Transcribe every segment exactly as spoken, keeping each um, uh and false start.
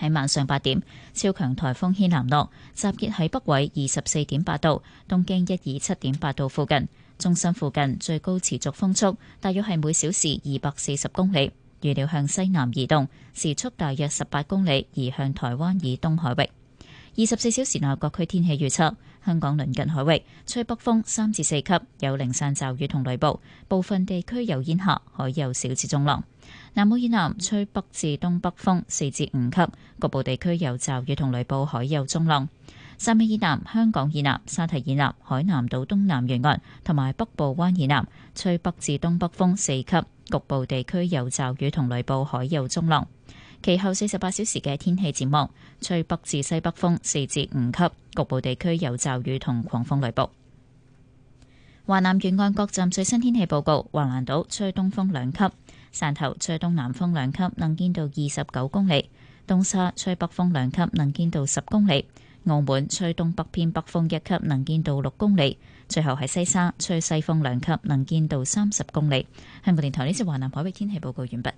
喺晚上八點，超強颱風軒嵐諾集結喺北緯二十四點八度、東經一二七點八度附近，中心附近最高持續風速大約係每小時二百四十公里，預料向西南移動，時速大約十八公里，移向台灣以東海域。二十四小時內各區天氣預測：香港鄰近海域吹北風三至四級，有零散驟雨同雷暴，部分地區有煙霞，海有小至中浪。南澳以南吹北至東北風四至五級，局部地區有驟雨同雷暴，海有中浪。汕尾以南、香港以南、沙堤以南、海南島東南沿岸同埋北部灣以南吹北至東北風四級，局部地區有驟雨同雷暴，海有中浪。其後四十八小時嘅天氣展望，吹北至西北風四至五級，局部地區有驟雨同狂風雷暴。華南沿岸各站最新天氣報告：橫瀾島吹東風兩級，汕頭吹東南風兩級，能見度二十九公里；東沙吹北風兩級，能見度十公里；澳門吹東北偏北風一級，能見度六公里；最後係西沙吹西風兩級，能見度三十公里。香港電台呢次華南海域天氣報告完畢。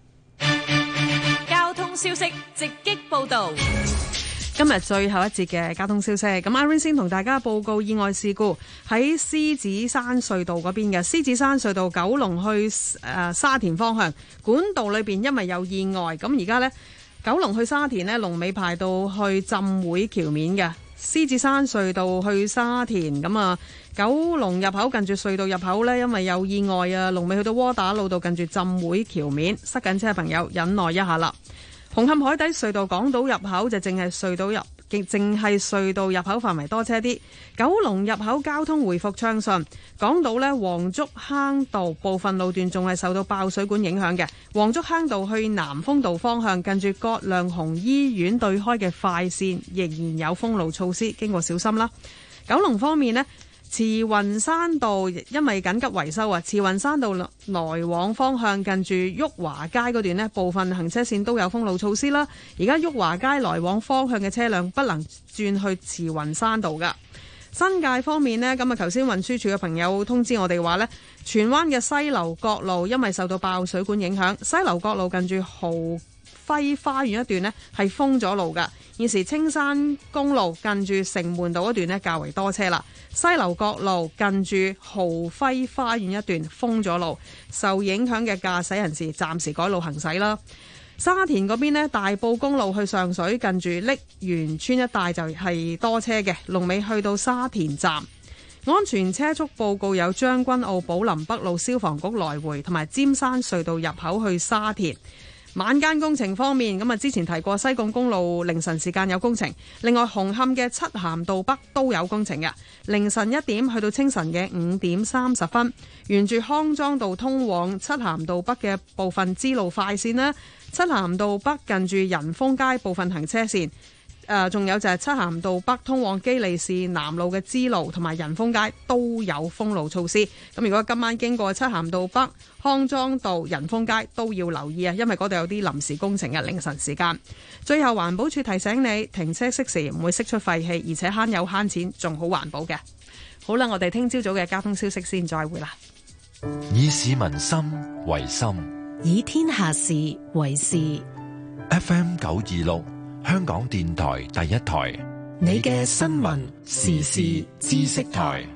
消息直擊報道， 今日最後一節嘅交通消息，咁阿 Rain 先同大家報告意外事故喺獅子山隧道嗰邊嘅獅子山隧道九龍去誒、呃、沙田方向管道裏邊，因為有意外，咁而家呢，九龍去沙田呢，龍尾排到去浸會橋面嘅獅子山隧道去沙田，咁啊九龍入口近住隧道入口呢，因為有意外啊，龍尾去到窩打老道近住浸會橋面，塞緊車嘅朋友忍耐一下啦。紅磡海底隧道港島入口就淨係隧道入，淨係隧道入口範圍多車啲。九龍入口交通回復暢順，港島呢，黃竹坑道部分路段仲係受到爆水管影響嘅。黃竹坑道去南豐道方向，近住葛量洪醫院對開嘅快線仍然有封路措施，經過小心啦。九龍方面呢，慈雲山道因為緊急維修啊，慈雲山道來往方向近住裕華街嗰段呢，部分行車線都有封路措施啦。而家裕華街來往方向嘅車輛不能轉去慈雲山道噶。新界方面呢，咁啊頭先運輸署嘅朋友通知我哋話呢，荃灣嘅西樓角路因為受到爆水管影響，西樓角路近住豪輝花園一段呢係封咗路噶。現時青山公路近住城門道一段呢較為多車啦。西樓角路近住豪輝花園一段封咗路，受影響嘅駕駛人士暫時改路行駛啦。沙田嗰邊呢，大埔公路去上水近住瀝源村一帶就係多車嘅，龍尾去到沙田站。安全車速報告有將軍澳寶林北路消防局來回同埋尖山隧道入口去沙田。晚間工程方面，咁啊之前提過西貢公路凌晨時間有工程，另外紅磡嘅漆咸道北都有工程嘅，凌晨一點去到清晨嘅五點三十分，沿住康莊道通往漆咸道北嘅部分支路快線啦，漆咸道北近住仁豐街部分行車線。誒，仲、呃、有就係漆咸道北通往基利士南路嘅支路同埋仁豐街都有封路措施。咁如果今晚經過漆咸道北、康莊道、仁豐街都要留意啊，因為嗰度有啲臨時工程嘅凌晨時間。最後環保署提醒你，停車熄匙唔會釋出廢氣，而且慳油慳錢，仲好環保嘅。好啦，我哋聽朝早嘅交通消息先，再會啦。 以市民心為心， 以天下事為事。 F M 九二六。香港電台第一台， 你嘅新聞時事知識台。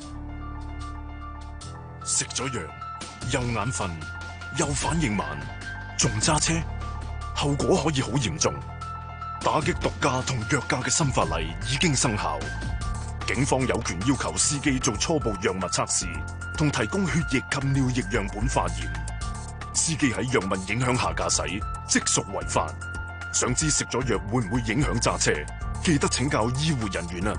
食咗藥又眼瞓又反應慢，仲揸車，後果可以好嚴重。打擊毒駕同藥駕嘅新法例已經生效，警方有權要求司機做初步藥物測試，同提供血液及尿液樣本化驗。司機喺藥物影響下駕駛，即屬違法。想知食咗藥會唔會影響揸車？記得請教醫護人員啊！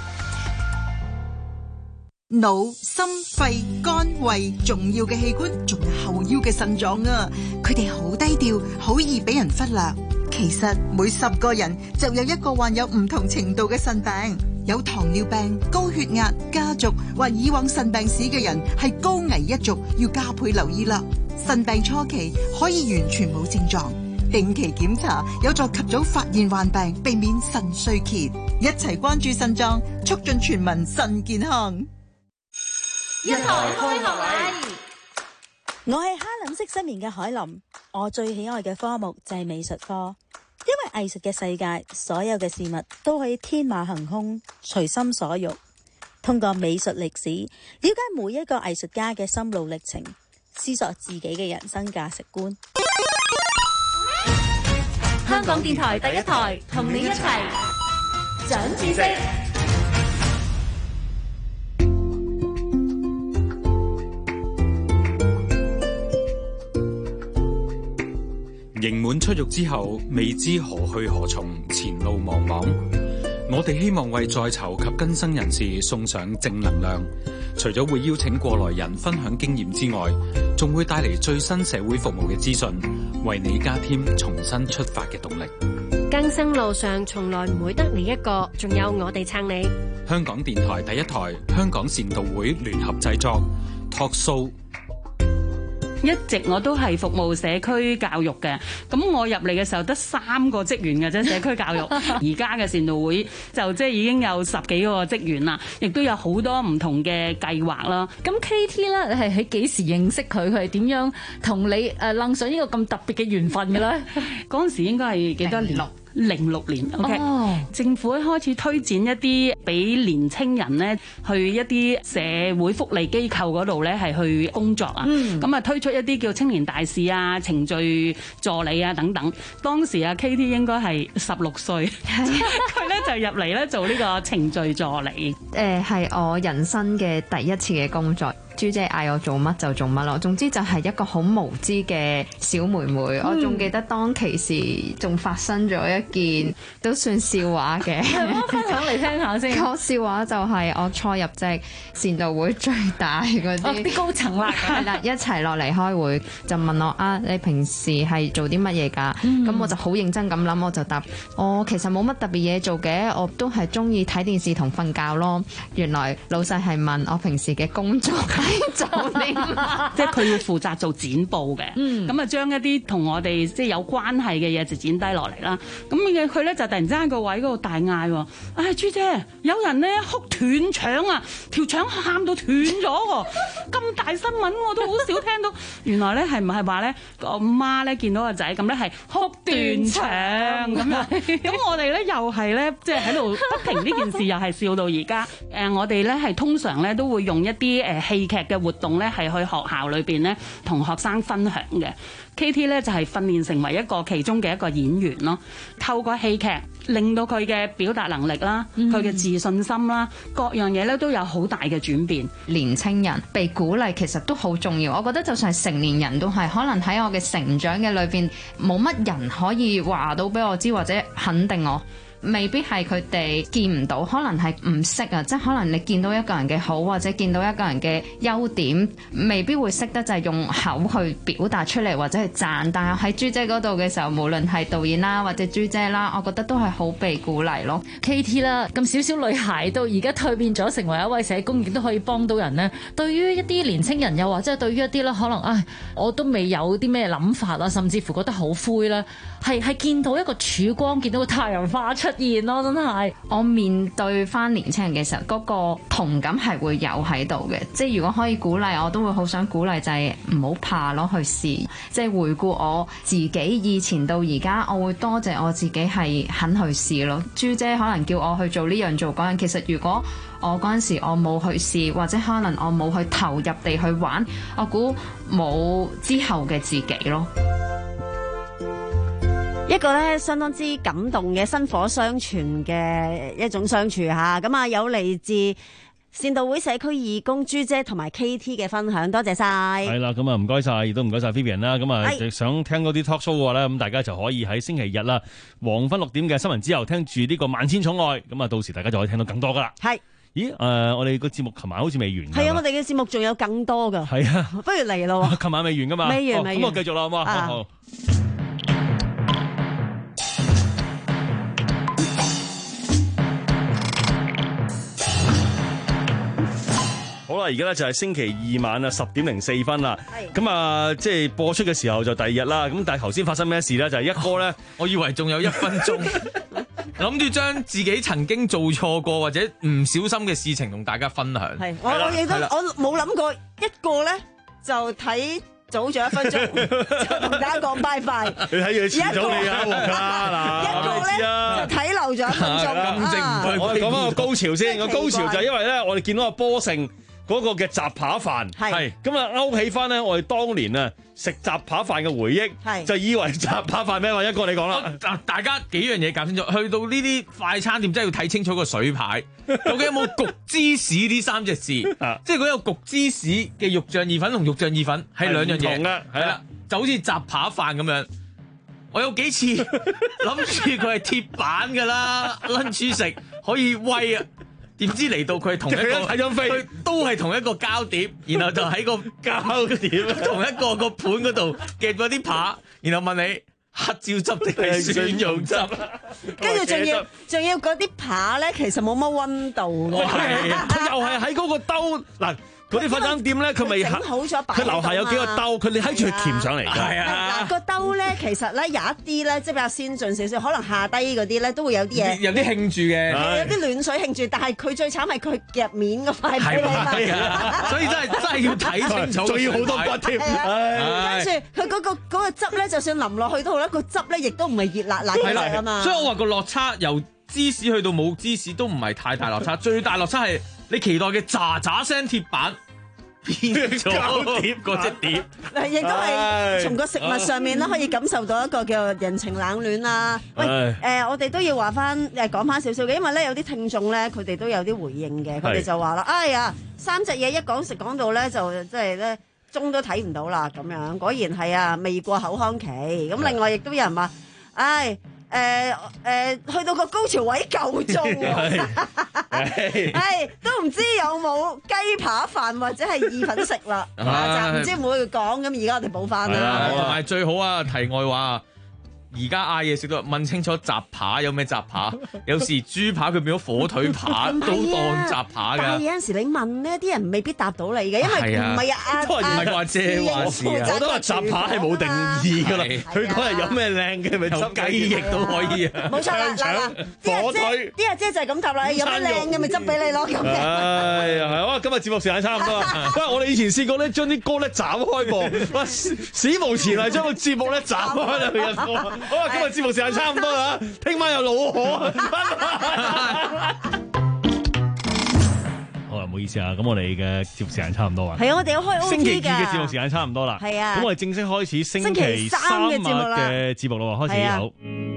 腦、心、肺、肝、胃，重要嘅器官，仲有後腰嘅腎臟啊！佢哋好低調，好易俾人忽略。其實每十個人就有一個患有唔同程度嘅腎病，有糖尿病、高血壓、家族或以往腎病史嘅人係高危一族，要加倍留意啦。腎病初期可以完全冇症狀。定期檢查有助及早發現患病，避免腎衰竭。一齊關注腎臟，促進全民腎健康。 一台開學禮， 我係哈林式失眠嘅海林，我最喜愛嘅科目就係美術課。 因為藝術嘅世界，所有嘅事物都可以天馬行空，隨心所欲。通過美術歷史，了解每一個藝術家嘅心路歷程，思索自己嘅人生價值觀。 香港電台第一台，同你一齊長知識。 刑滿出獄之後，未知何去何從，前路茫茫。我哋希望為在囚及更生人士送上正能量，除咗會邀請過來人分享經驗之外，仲會帶嚟最新社會服務嘅資訊，為你加添重新出發嘅動力。 更生路上從來唔會得你一個，仲有我哋撐你。 香港電台第一台，香港善導會聯合製作 Talk Show。 一直我都係服務社區教育嘅，咁我入嚟嘅時候得三個職員嘅啫，社區教育。而家嘅善導會就即係已經有十幾個職員啦，亦都有好多唔同嘅計劃啦。 咁 K T 咧，你係喺幾時認識佢？佢係點樣同你誒楞上呢個咁特別嘅緣分嘅咧？ 嗰陣時應該係幾多年？零六年 ，OK，、oh. 政府開始推薦一啲俾年青人咧去一啲社會福利機構嗰度咧係去工作啊，咁啊、mm. 推出一啲叫青年大使啊、程序助理啊等等。當時啊 K T 應該係十六歲，佢咧就入嚟咧做呢個程序助理。 誒係、呃、我人生嘅第一次嘅工作。朱姐嗌我做乜就做乜咯，總之就係一個好無知嘅小妹妹。嗯、我仲記得當其時仲發生咗一件都算笑話嘅， 分享嚟聽下先。 個笑話就係我初入職善導會最大嗰啲啲高層啦， 係啦，一齊落嚟開會就問我啊，你平時係做啲乜嘢㗎？咁、嗯、我就好認真咁諗，我就答我其實冇乜特別嘢做嘅，我都係中意睇電視同瞓覺咯。原來老細係問我平時嘅工作。做啲即係佢要負責做剪報嘅，咁啊將一啲同我哋即係有關係嘅嘢就剪低落嚟啦。咁嘅佢咧就突然之間個位嗰度大嗌喎，唉、哎、朱姐，有人咧哭斷腸啊，條腸喊到斷咗喎，咁大新聞我都好少聽到。原來咧係唔係話咧個媽咧見到個仔咁咧係哭斷腸咁樣，咁我哋咧又係咧即係喺度不停呢件事又係笑到而家。誒我哋咧係通常咧都會用一啲誒戲劇嘅活動咧係去學校裏邊咧同學生分享嘅。K T 咧就係訓練成為一個其中嘅一個演員咯，透過戲劇令到佢嘅表達能力啦，佢嘅、嗯、自信心啦，各樣嘢咧都有好大嘅轉變。 年青人被鼓勵其實都好重要，我覺得就算係成年人都係，可能喺我嘅成長嘅裏邊冇乜人可以話到俾我知或者肯定我。未必係佢哋見唔到，可能係唔識啊！即係可能你見到一個人嘅好，或者見到一個人嘅優點，未必會識得就係用口去表達出嚟，或者去讚。但係喺朱姐嗰度嘅時候，無論係導演啦，或者朱姐啦，我覺得都係好被鼓勵咯。 K T 啦，咁少少女孩到而家蛻變咗成為一位社工，亦都可以幫到人呢。對於一啲年青人，又或者係對於一啲咧，可能唉，我都未有啲咩諗法啊，甚至乎覺得好灰啦，係係見到一個曙光，見到個太陽花出現咯，真係。 我面對翻年青人嘅時候，嗰個同感係會有喺度嘅。即係如果可以鼓勵，我都會好想鼓勵就係唔好怕咯，去試。即係回顧我自己以前到而家，我會多謝我自己係肯去試咯。朱姐可能叫我去做呢樣做嗰樣，其實如果我嗰陣時我冇去試，或者可能我冇去投入地去玩，我估冇之後嘅自己咯。 一個咧相當之感動嘅薪火相傳嘅一種相處吓，咁啊有嚟自善導會社區義工朱姐同埋 K T 嘅分享，多謝晒。 係啦，咁啊唔該晒，亦都唔該晒 Vivian 啦。咁啊是想聽多啲 talk show 嘅話咧，咁大家就可以喺星期日啦，黃昏六點嘅新聞之後聽住呢個萬千寵愛，咁啊到時大家就可以聽到更多噶啦。係。咦，誒、呃，我哋個節目琴晚好似未完。 係啊，我哋嘅節目仲有更多噶。係啊，不如嚟咯。 琴晚未完噶嘛？ 未完，未完。 咁、哦、我繼續啦，好唔好？啊、好。好好啦，而家咧就係星期二晚啊，十點零四分啦。係咁啊，即係播出嘅時候就第二日啦。咁但係頭先發生咩事咧？就係、是、一哥咧， 我以為仲有一分鐘，諗住將自己曾經做錯過或者唔小心嘅事情同大家分享。 係，我我記得我冇諗過一個咧就睇早咗一分鐘就同大家講拜拜。 你睇住佢遲咗你啊，黃家嗱， 一個咧就睇漏咗一分鐘。 我哋講翻個高潮先，個高潮就係因為咧，我哋見到阿波盛嗰個嘅雜扒飯，係咁啊勾起翻咧我哋當年啊食雜扒飯嘅回憶，就以為雜扒飯咩話？一個你講啦， 嗱大家幾樣嘢搞清楚，去到呢啲快餐店真係要睇清楚個水牌，究竟有冇焗芝士呢三隻字？即係如果有焗芝士嘅肉醬意粉同肉醬意粉係兩樣嘢嘅，係啦，就好似雜扒飯咁樣。我有幾次諗住佢係鐵板㗎啦，lunch食可以威啊！點知嚟到佢係同一個睇張飛，佢都係同一個膠碟，然後就喺個膠碟同一個個盤嗰度夾嗰啲扒，然後問你黑椒汁定係蒜蓉汁， 跟住仲要仲要嗰啲扒咧，其實冇乜溫度嘅， 佢又係喺嗰個兜嗱。嗰啲快餐店咧，佢咪整好咗擺， 佢樓下有幾個兜，佢你喺住佢鉗上嚟㗎。係啊，嗱個兜咧，其實咧有一啲咧，即係比較先進少少，可能下低嗰啲咧都會有啲嘢， 有啲興住嘅， 有啲暖水興住，但係佢最慘係佢夾面嗰塊俾你嘛， 所以真係真係要睇清楚， 仲要好多骨添。 跟住佢嗰個嗰個汁咧，就算淋落去都好啦，個汁咧亦都唔係熱辣辣嘅啊嘛。 所以我話個落差由芝士去到冇芝士都唔係太大落差，最大落差係你期待嘅喳喳聲鐵板變咗碟嗰隻碟， 亦都係從個食物上面咧可以感受到一個叫人情冷暖啦。喂，誒、呃，我哋都要話翻誒講翻少少嘅，因為咧有啲聽眾咧佢哋都有啲回應嘅，佢哋就話啦，哎呀，三隻嘢一講食講到咧就即係咧鐘都睇唔到啦咁樣，果然係啊未過口腔期。咁另外亦都有人話，唉、哎。誒誒、呃呃，去到個高潮位夠鐘，係都唔知有冇雞扒飯或者係意粉食啦，下集唔知會唔會講，咁而家我哋補翻啦。 同埋最好啊，題外話。而家嗌嘢食到問清楚雜扒有咩雜扒，有時豬扒佢變咗火腿扒都當雜扒㗎。 但係有陣時你問呢啲人未必答到你嘅，因為唔係啊， 都係唔係話借話事啊。我都話雜扒係冇定義㗎啦，佢嗰日有咩靚嘅咪執雞翼都可以啊。 冇錯啦，嗱火腿啲阿姐就係咁答啦，有咩靚嘅咪執俾你咯咁嘅。 哎呀，係啊，今日節目時間差唔多啦。不過我哋以前試過咧，將啲歌咧斬開播，哇史無前例將個節目咧斬開兩日播。好啦，今日節目時間差唔多啦，聽晚有老可。好啦，唔好意思啊，咁我哋嘅節目時間差唔多啊。 係啊，我哋要開 O T 㗎。 星期二嘅節目時間差唔多啦。係啊。咁我哋正式開始星期三嘅節目啦。嘅節目啦，開始好。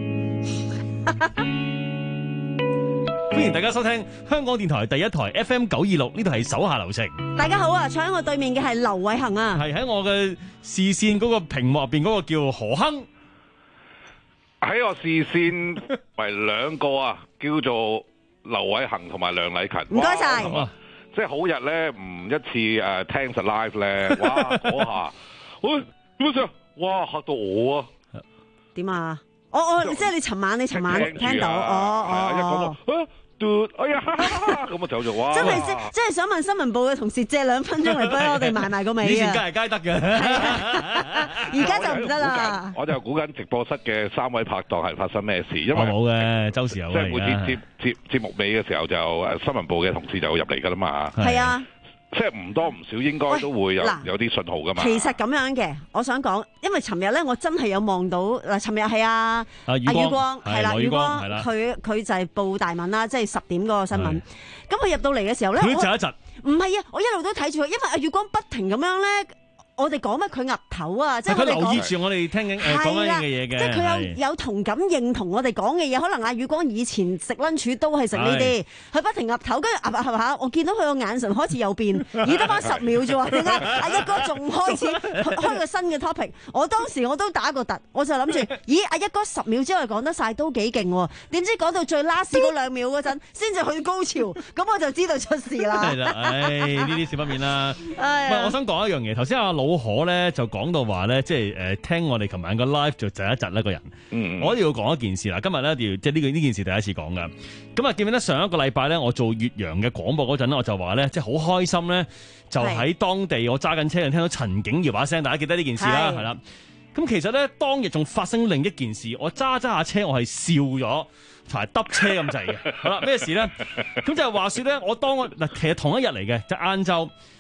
歡迎大家收聽香港電台第一台 F M 九二六，呢度係手下留情。 大家好啊，坐喺我對面嘅係劉偉恒啊。 係喺我嘅視線嗰個屏幕入邊嗰個叫何亨。 喺我視線為兩個啊，叫做劉偉恒同埋梁禮勤。 唔該晒。 即係好日咧，唔一次誒、呃、聽實 live 咧，哇嗰下，喂點解？哇嚇到我啊！ 點啊？我我即係你尋晚你尋晚聽到，哦哦。一講到。哎呀，咁我走咗哇！真係即即係想問新聞部嘅同事借兩分鐘嚟幫我哋埋埋個尾啊！ 以前梗係皆得嘅， 而家就唔得啦。 我就估緊直播室嘅三位拍檔係發生咩事，因為冇嘅，周時有即係每次節節節目尾嘅時候就誒新聞部嘅同事就入嚟㗎啦嘛。 係啊。 即係唔多唔少，應該都會有有啲信號噶嘛。 其實咁樣嘅，我想講，因為尋日咧，我真係有望到嗱，尋日係啊，阿宇光係啦，宇光佢佢就係報大文啦，即係十點嗰個新聞。咁佢入到嚟嘅時候咧， 佢窒一窒。 唔係啊，我一路都睇住佢，因為阿宇光不停咁樣咧。我哋講乜佢岌頭啊！即係佢留意住我哋聽緊誒講緊嘅嘢嘅， 即係佢有有同感認同我哋講嘅嘢。可能阿宇光以前食 lunch 都係食呢啲，佢不停岌頭，跟住岌岌下，我見到佢個眼神開始有變，而得翻十秒啫喎。點解阿一哥仲開始開個新嘅 topic？我當時我都打個突，我就諗住，咦，阿一哥十秒之內講得晒都幾勁喎。點知講到最 last 嗰兩秒嗰陣，先至去高潮，咁我就知道出事啦。 係啦，唉，呢啲少不免啦。唔係，我想講一樣嘢。頭先阿老可咧就講到話咧，即係誒聽我哋琴晚個 live 就窒一窒啦個人。嗯、我一定要講一件事啦，今日咧要即係呢個呢件事第一次講噶。咁啊，記唔記得上一個禮拜咧，我做越洋嘅廣播嗰陣咧，我就話咧，即係好開心咧，就喺當地我揸緊車就聽到陳景瑤把聲，大家記得呢件事啦，係啦。咁其實咧當日仲發生另一件事，我揸揸下車，我係笑咗同埋揼車咁滯嘅。好啦，咩事咧？咁就係話說咧，我當我嗱其實同一日嚟嘅，就晏晝。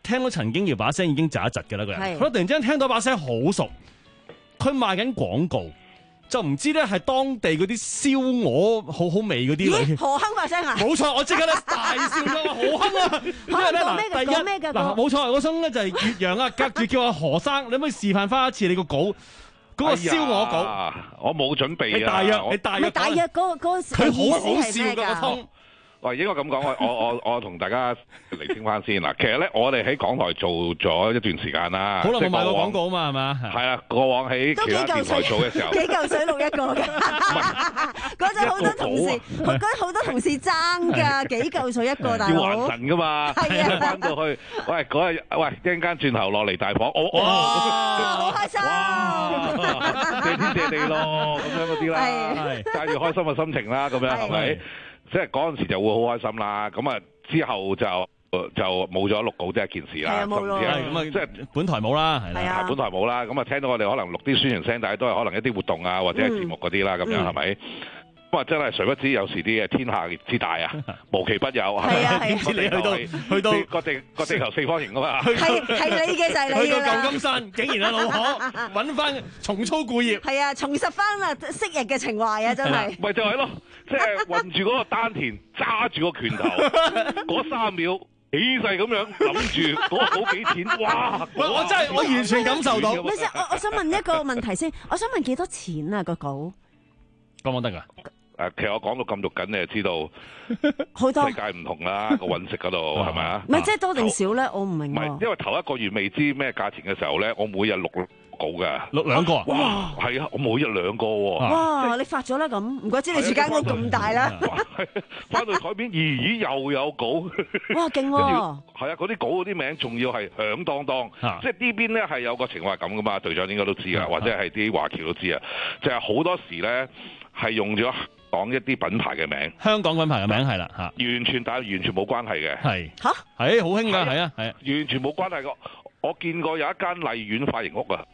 聽到陳景瑤把聲已經窒一窒嘅啦，個人。佢突然之間聽到把聲好熟，佢賣緊廣告。就唔知咧，係當地嗰啲燒鵝好好味嗰啲嚟。 何亨把聲啊！ 冇錯，我即刻咧大笑咗啊！何亨啊！因為咧嗱，第一嗱冇錯，我想咧就係越洋啊，隔住叫阿何生，你可唔可以示範翻一次你個稿嗰個燒鵝稿？ 我冇準備啊！ 你大約你大約大約嗰個嗰個佢好好笑噶個通。 喂，應該咁講，我我我我同大家釐清翻先嗱。其實咧，我哋喺港台做咗一段時間啦。 好耐冇賣過廣告啊嘛，係嘛？ 係啦，過往喺其他電台做嘅時候， 幾嚿水錄一個嘅。嗰陣好多同事，嗰陣好多同事爭㗎，幾嚿水一個大佬。 要還神㗎嘛？係啊，翻到去，喂嗰日，喂一陣間轉頭落嚟大房，我我好開心， 謝天謝地咯，咁樣嗰啲啦，帶住開心嘅心情啦，咁樣係咪？即係嗰陣時就會好開心啦，咁啊之後就就冇咗錄稿呢一件事啦，甚至係咁啊，即係本台冇啦，係啦，係本台冇啦，咁啊聽到我哋可能錄啲宣傳聲，但係都係可能一啲活動啊或者係節目嗰啲啦，咁樣係咪？咁啊真係誰不知有時啲嘢天下之大啊，無奇不有，係啊， 點知你去到去到個地個地球四方形㗎嘛？ 係係你嘅就係你去到舊金山，竟然阿老何揾翻重操故業， 係啊，重拾翻啊昔日嘅情懷啊，真係。 咪就係咯。即係運住嗰個丹田，揸住個拳頭，嗰三秒起勢咁樣諗住嗰好幾錢，哇！ 我真係我完全感受到。 唔係先，我我想問一個問題先，我想問幾多錢啊個稿？ 講唔講得㗎？ 誒，其實我講到咁肉緊，你就知道好多世界唔同啦，個揾食嗰度係咪啊？ 唔係即係多定少咧？我唔明。 唔係，因為頭一個月未知咩價錢嘅時候咧，我每日錄稿㗎， 錄兩個啊！ 哇，係啊，我每日兩個喎。 哇！你發咗啦咁，唔怪之你住間屋咁大啦。 翻到台邊，咦咦又有稿。 哇！勁喎！ 係啊，嗰啲稿嗰啲名仲要係響當當，即係呢邊咧係有個情懷感㗎嘛，隊長應該都知啊，或者係啲華僑都知啊，就係好多時咧係用咗講一啲品牌嘅名， 香港品牌嘅名係啦嚇， 完全但係完全冇關係嘅， 係嚇， 係好興㗎，係啊係啊， 完全冇關係個。我見過有一間麗苑髮型屋啊，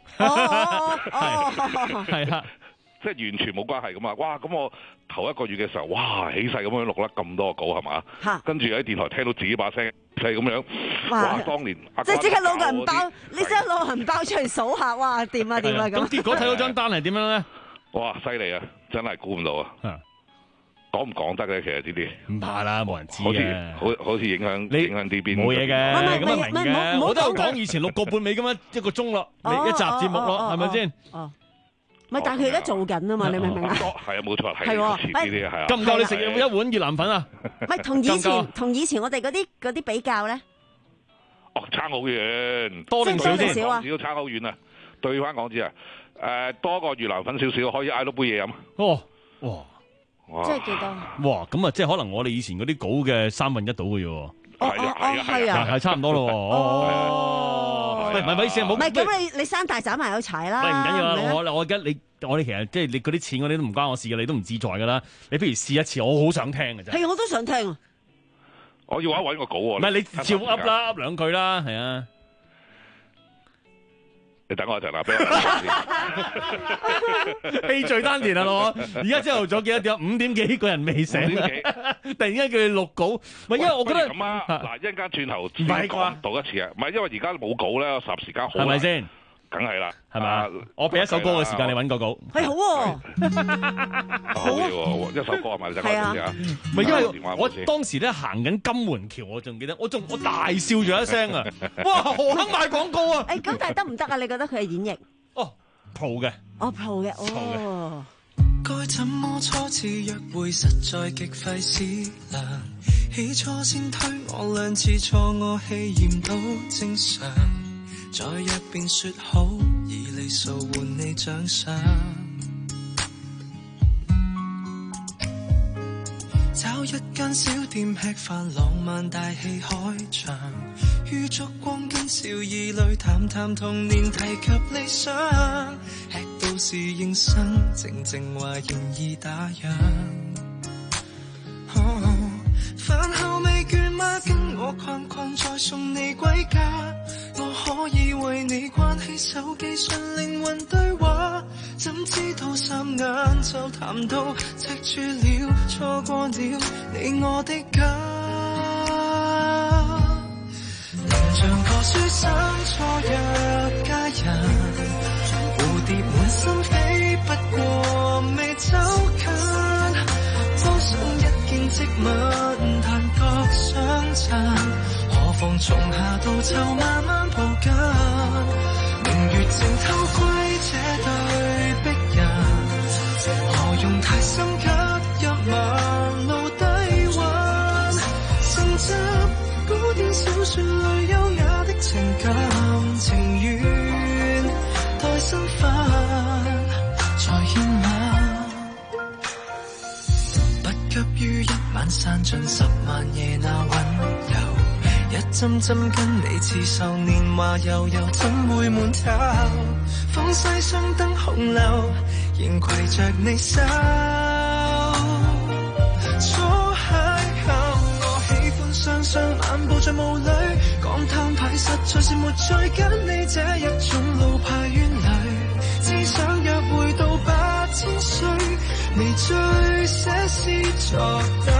係係啊， 即係完全冇關係㗎嘛。哇！咁我頭一個月嘅時候，哇起勢咁樣錄得咁多個稿係嘛？跟住喺電台聽到自己把聲係咁樣，哇！當年即係即刻攞個銀包，你即刻攞個銀包出嚟數下，哇！掂啊掂啊咁。 咁結果睇到張單係點樣咧？ 哇！犀利啊！真係估唔到啊！講唔講得嘅？其實呢啲唔怕啦，冇人知嘅。 好似好好似影響影響呢邊冇嘢嘅，咁啊明嘅。 我都有講以前六個半美咁樣一個鐘咯，一集節目咯，係咪先？ 哦，唔係，但係佢而家做緊啊嘛，你明唔明啊？ 係啊，冇錯，係喎。 呢啲係啊。 夠唔夠你食一碗越南粉啊？ 唔係同以前同以前我哋嗰啲嗰啲比較咧？ 哦，差好遠， 多定少先？ 少啊？ 少差好遠啊！對翻港紙啊，誒多個越南粉少少，可以嗌到杯嘢飲。 哦，哇！ 即係幾多？ 哇！咁啊，即係可能我哋以前嗰啲稿嘅三分一到嘅啫。 係啊係啊係啊， 係差唔多咯。哦，喂，唔係唔好意思，唔好。 唔係咁，你你山大斬埋有柴啦。 唔緊要啦，我我而家你我哋其實即係你嗰啲錢嗰啲都唔關我事嘅，你都唔自在噶啦。你不如試一次，我好想聽嘅啫。 係，我都想聽。 我要揾揾個稿喎。 唔係你照噏啦，噏兩句啦，係啊。 你等我一陣啦，俾我氣聚丹田啊，老而家朝頭早幾多點？五點幾個人未醒，突然間叫你錄稿，唔係因為我覺得咁啊，嗱一陣間轉頭先講到一次啊，唔係因為而家冇稿咧，我霎時間好係咪先？ 梗係啦， 係嘛？我俾一首歌嘅時間你揾個稿， 係好喎， 好喎，一首歌係咪？係啊， 唔係因為我當時咧行緊金門橋，我仲記得，我仲我大笑咗一聲啊！哇，何肯賣廣告啊！ 誒，咁但係得唔得啊？你覺得佢係演繹？ 哦，pro 嘅， 哦 pro 嘅，哦。 該怎麼初次約會，實在極費思量。起初先推我兩次錯，我氣焰都正常。在入邊說好，以禮數換你獎賞。找一間小店吃飯，浪漫大戲開場。於燭光跟笑意裏談談童年，提及理想。吃到侍應生，靜靜話仍易打烊。哦，飯後未倦嗎？跟我逛逛再送你歸家。我可以為你關起手機，純靈魂對話。怎知道霎眼就談到赤柱了，錯過了你我的家。 像個書生錯約佳人，蝴蝶滿心飛，不過未走近。多想一見即吻，但覺相襯，何妨從夏到秋慢慢抱緊。明月正偷窺這對璧人，何用太心急入晚露低溫。承襲古典小說裏優雅的情感，情願待身份再獻吻。不急於一晚散盡十萬夜那溫柔，一針針跟你刺繡，年華悠悠怎會悶透？風西雙燈紅樓，仍攜着你手。初邂逅，我喜歡雙雙漫步在霧裏，講攤牌實在是沒趣，跟你這一種老派冤侶，只想約會到八千歲，微醉寫詩作對。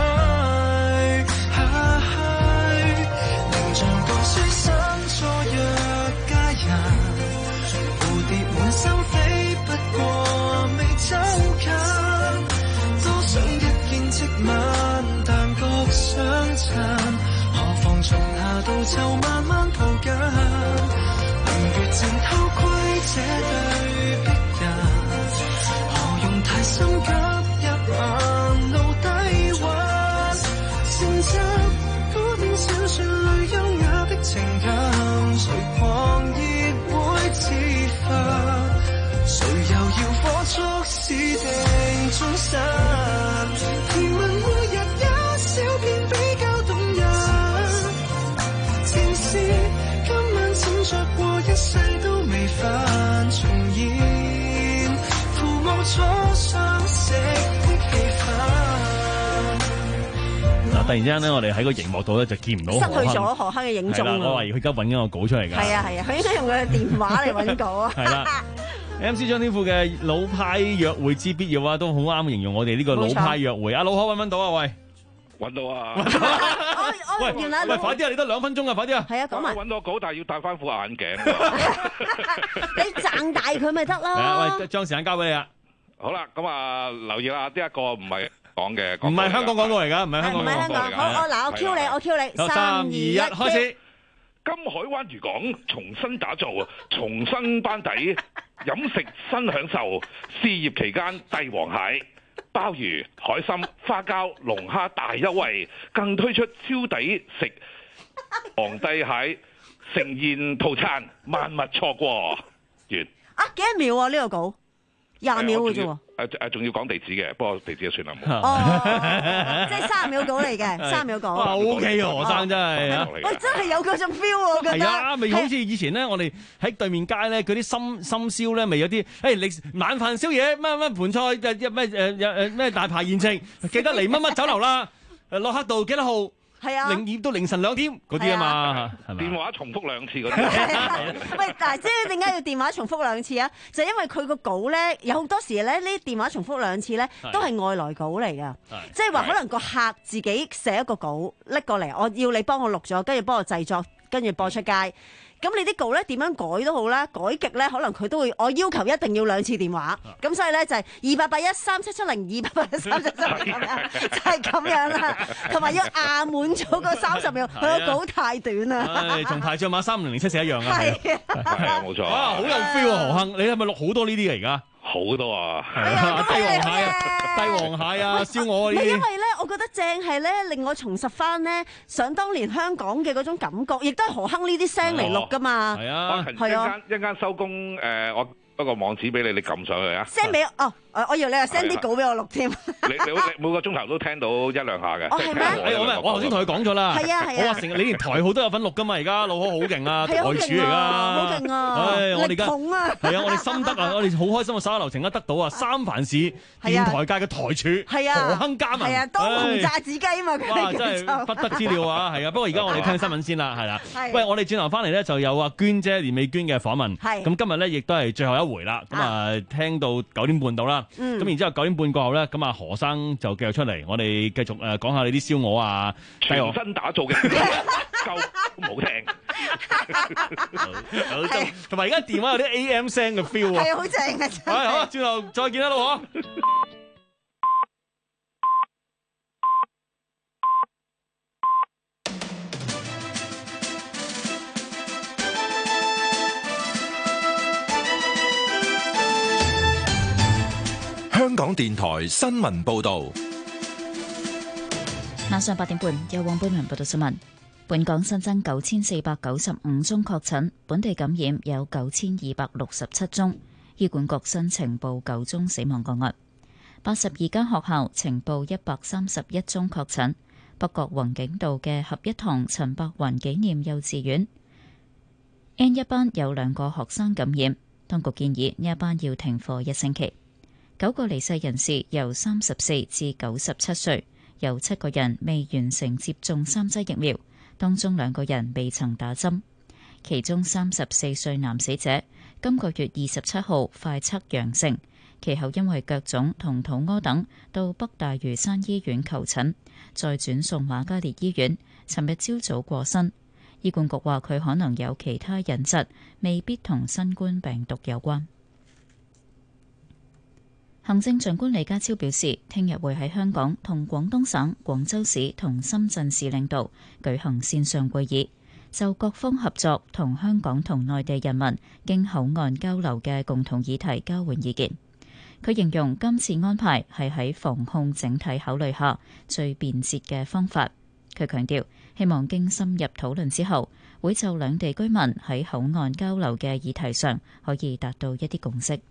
凝像個書生錯約佳人，蝴蝶滿心飛，不過未走近。多想一見即吻，但覺相襯，何妨從夏到秋慢慢抱緊。明月正偷窺這對璧人，何用太心急入晚露低溫。承襲古典小說裏優雅的情感，誰狂熱會自焚？誰又要火速使定終身？甜蜜每日一小片比較動人，情是今晚請着過一世都未犯重現，父母初相識的氣氛。 嗱，突然之間咧，我哋喺個熒幕度咧就見唔到失何鏗去咗何鏗嘅影蹤啊！ 我懷疑佢而家揾緊個稿出嚟㗎。 係啊係啊，佢應該用佢嘅電話嚟揾稿啊。 係啦，M C 張天賦嘅老派約會之必要啊，都好啱形容我哋呢個老派約會。阿老可揾唔揾到啊？喂， 揾到啊！ 我我原來喂，快啲啊！你得兩分鐘啊！快啲啊！ 係啊，講埋。 揾到稿，但係要戴翻副眼鏡。 你撐大佢咪得咯？ 係啊，喂，將時間交俾你啊！ 好啦，咁啊，留意啦，呢一個唔係講嘅， 唔係香港廣告嚟㗎，唔係香港廣告嚟㗎。 唔係香港。好，我嗱，我 Q 你，我 Q 你， 三二一，開始。 金海灣漁港重新打造，重新班底，飲食新享受。試業期間帝王蟹、鮑魚、海參、花膠、龍蝦大優惠，更推出超抵食皇帝蟹盛宴套餐，萬勿錯過。完啊，幾多秒啊？呢個稿廿秒嘅啫喎。 誒誒，仲要講地址嘅，不過地址就算啦。 哦，即係三十秒稿嚟嘅，三十秒稿。 哇 ，O K 啊，何生真係。 喂，真係有嗰種 feel 喎，我覺得。 係啊，咪好似以前咧，我哋喺對面街咧，嗰啲深深宵咧，咪有啲誒，你晚飯宵夜乜乜盤菜誒咩誒誒咩大排宴請，記得嚟乜乜酒樓啦，誒駱克道幾多號？ 係啊， 零點到凌晨兩點嗰啲啊嘛，係咪？ 電話重複兩次嗰啲。 喂，但係即係點解要電話重複兩次啊？就因為佢個稿咧，有好多時咧，呢啲電話重複兩次咧，都係外來稿嚟㗎。即係話可能個客自己寫一個稿拎過嚟，我要你幫我錄咗，跟住幫我製作，跟住播出街。咁你啲稿咧點樣改都好啦，改極咧可能佢都會，我要求一定要兩次電話。咁所以咧就係二八八一三七七零二八八一三七七零咁樣，就係咁樣啦。同埋要壓滿咗個三十秒，佢個稿太短啦。 唉，同排將馬三零零七四一樣啊。 係啊，冇錯。 哇，好有 feel 啊，何鏗，你係咪錄好多呢啲嘅而家？ 好多啊， 係啊，帝王蟹啊，帝王蟹啊，燒鵝呢啲。 因為咧，我覺得正係咧，令我重拾翻咧，想當年香港嘅嗰種感覺，亦都係何鏗呢啲聲嚟錄噶嘛。 係啊， 係啊。 一陣間收工誒，我一個網址俾你，你撳上去啊。 send 俾哦，我以為你話 send 啲稿俾我錄添。 你你每個鐘頭都聽到一兩下嘅。 哦，係咩？ 我咪我頭先同佢講咗啦。 係啊係啊。 我話成日你連台號都有份錄噶嘛，而家老可好勁啊，台柱嚟噶。 好勁啊！ 唉，我哋而家係啊，我哋心得啊，我哋好開心啊，手下留情啊，得到啊，三藩市電台界嘅台柱， 係啊， 何鏗加盟， 係啊，當紅炸子雞啊嘛， 哇，真係不得之料啊，係啊。不過而家我哋聽新聞先啦，係啦。喂，我哋轉頭翻嚟咧，就有阿娟姐連美娟嘅訪問。係。咁今日咧亦都係最後一回啦。咁啊，聽到九點半到啦。 啦。咁、嗯、然之後九點半過後咧，咁啊何生就繼續出嚟，我哋繼續誒講下你啲燒鵝啊， 全新打造嘅夠冇聽。 同埋而家電話有啲 A M 聲嘅 feel 啊， 係好正嘅。 係好，轉頭再見啦，老婆。 香港電台新聞報道， 晚上八點半有黃貝文報道新聞。本港新增九千四百九十五宗確診，本地感染有九千二百六十七宗。醫管局新呈報九宗死亡個案。八十二間學校呈報一百三十一宗確診。北角宏景道嘅合一堂陳百雲紀念幼稚園 N 一班有兩個學生感染，當局建議呢一班要停課一星期。九個離世人士由三十四至九十七歲，有七個人未完成接種三劑疫苗，當中兩個人未曾打針。其中三十四歲男死者今個月二十七號快測陽性，其後因為腳腫同肚屙等到北大嶼山醫院求診，再轉送瑪嘉烈醫院，尋日朝早過身。醫管局話佢可能有其他隱疾，未必同新冠病毒有關。行政長官李家超表示，聽日會喺香港同廣東省、廣州市同深圳市領導舉行線上會議，就各方合作同香港同內地人民經口岸交流嘅共同議題交換意見。佢形容今次安排係喺防控整體考慮下最便捷嘅方法。佢強調，希望經深入討論之後，會就兩地居民喺口岸交流嘅議題上可以達到一啲共識。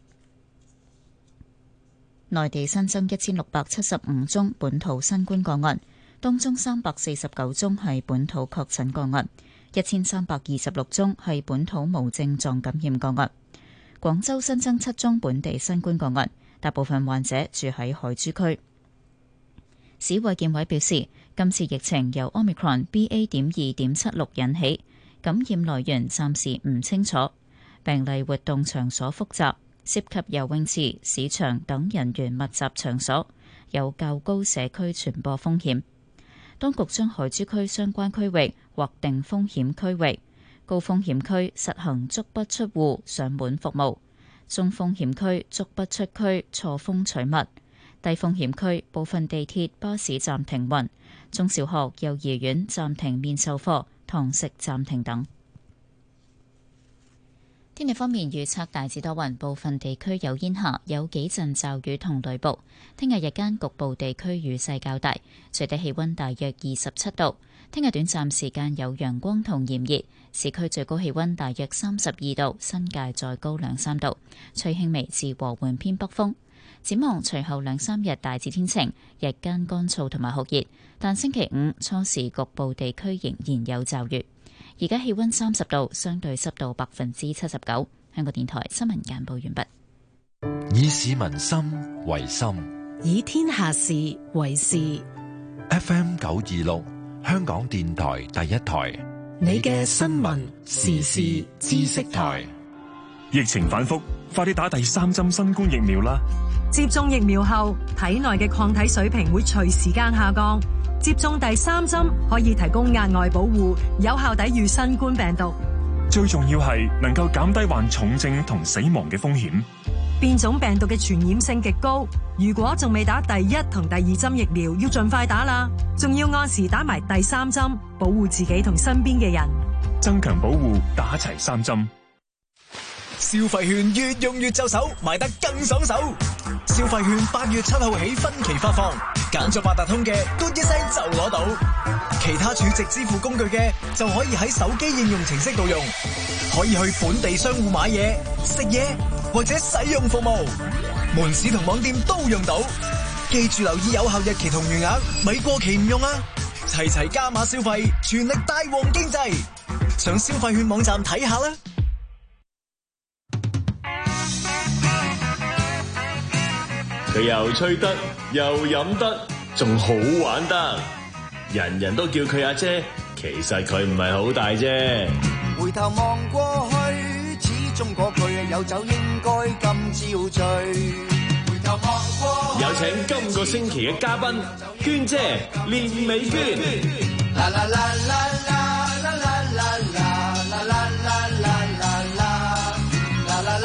內地新增一千六百七十五宗本土新冠個案，當中三百四十九宗係本土確診個案，一千三百二十六宗係本土無症狀感染個案。廣州新增七宗本地新冠個案，大部分患者住喺海珠區。市衛健委表示，今次疫情由 Omicron B A 點二點七六引起，感染來源暫時唔清楚，病例活動場所複雜，涉及游泳池、市場等人員密集場所，有較高社區傳播風險。當局將海珠區相關區域劃定風險區域，高風險區實行足不出戶上門服務，中風險區足不出區錯峰取物，低風險區部分地鐵巴士站停運，中小學、幼兒園暫停面授課、堂食暫停等。天氣方面預測大致多雲，部分地區有煙霞，有幾陣驟雨同雷暴。聽日日間局部地區雨勢較大，最低氣溫大約二十七度。聽日短暫時間有陽光同炎熱，市區最高氣溫大約三十二度，新界再高兩三度，吹輕微至和緩偏北風。展望隨後兩三日大致天晴，日間乾燥同埋酷熱，但星期五初時局部地區仍然有驟雨。而家氣溫三十度，相對濕度百分之七十九。香港電台新聞簡報完畢。 以市民心為心， 以天下事為事。 F M 九二六，香港電台第一台， 你嘅新聞時事知識台。 疫情反覆，快啲打第三針新冠疫苗啦！ 接種疫苗後，體內嘅抗體水平會隨時間下降。接種第三針可以提供額外保護，有效抵禦新冠病毒。 最重要係能夠減低患重症同死亡嘅風險。 變種病毒嘅傳染性極高，如果仲未打第一同第二針疫苗，要盡快打啦。仲要按時打埋第三針，保護自己同身邊嘅人。 增強保護，打齊三針。 消費券越用越就手，買得更爽手。消費券八月七號起分期發放，揀咗八達通嘅，嘟一聲就攞到；其他儲值支付工具嘅，就可以喺手機應用程式度用，可以去本地商戶買嘢、食嘢或者使用服務，門市同網店都用到。記住留意有效日期同餘額，咪過期唔用啊！齊齊加碼消費，全力帶旺經濟，上消費券網站睇下啦。 佢又吹得，又飲得，仲好玩得，人人都叫佢阿姐，其實佢唔係好大啫。 回頭望過去，始終嗰句有酒應該今朝醉。 有請今個星期嘅嘉賓娟姐連美娟。啦啦啦啦啦啦啦啦啦啦啦啦啦啦啦啦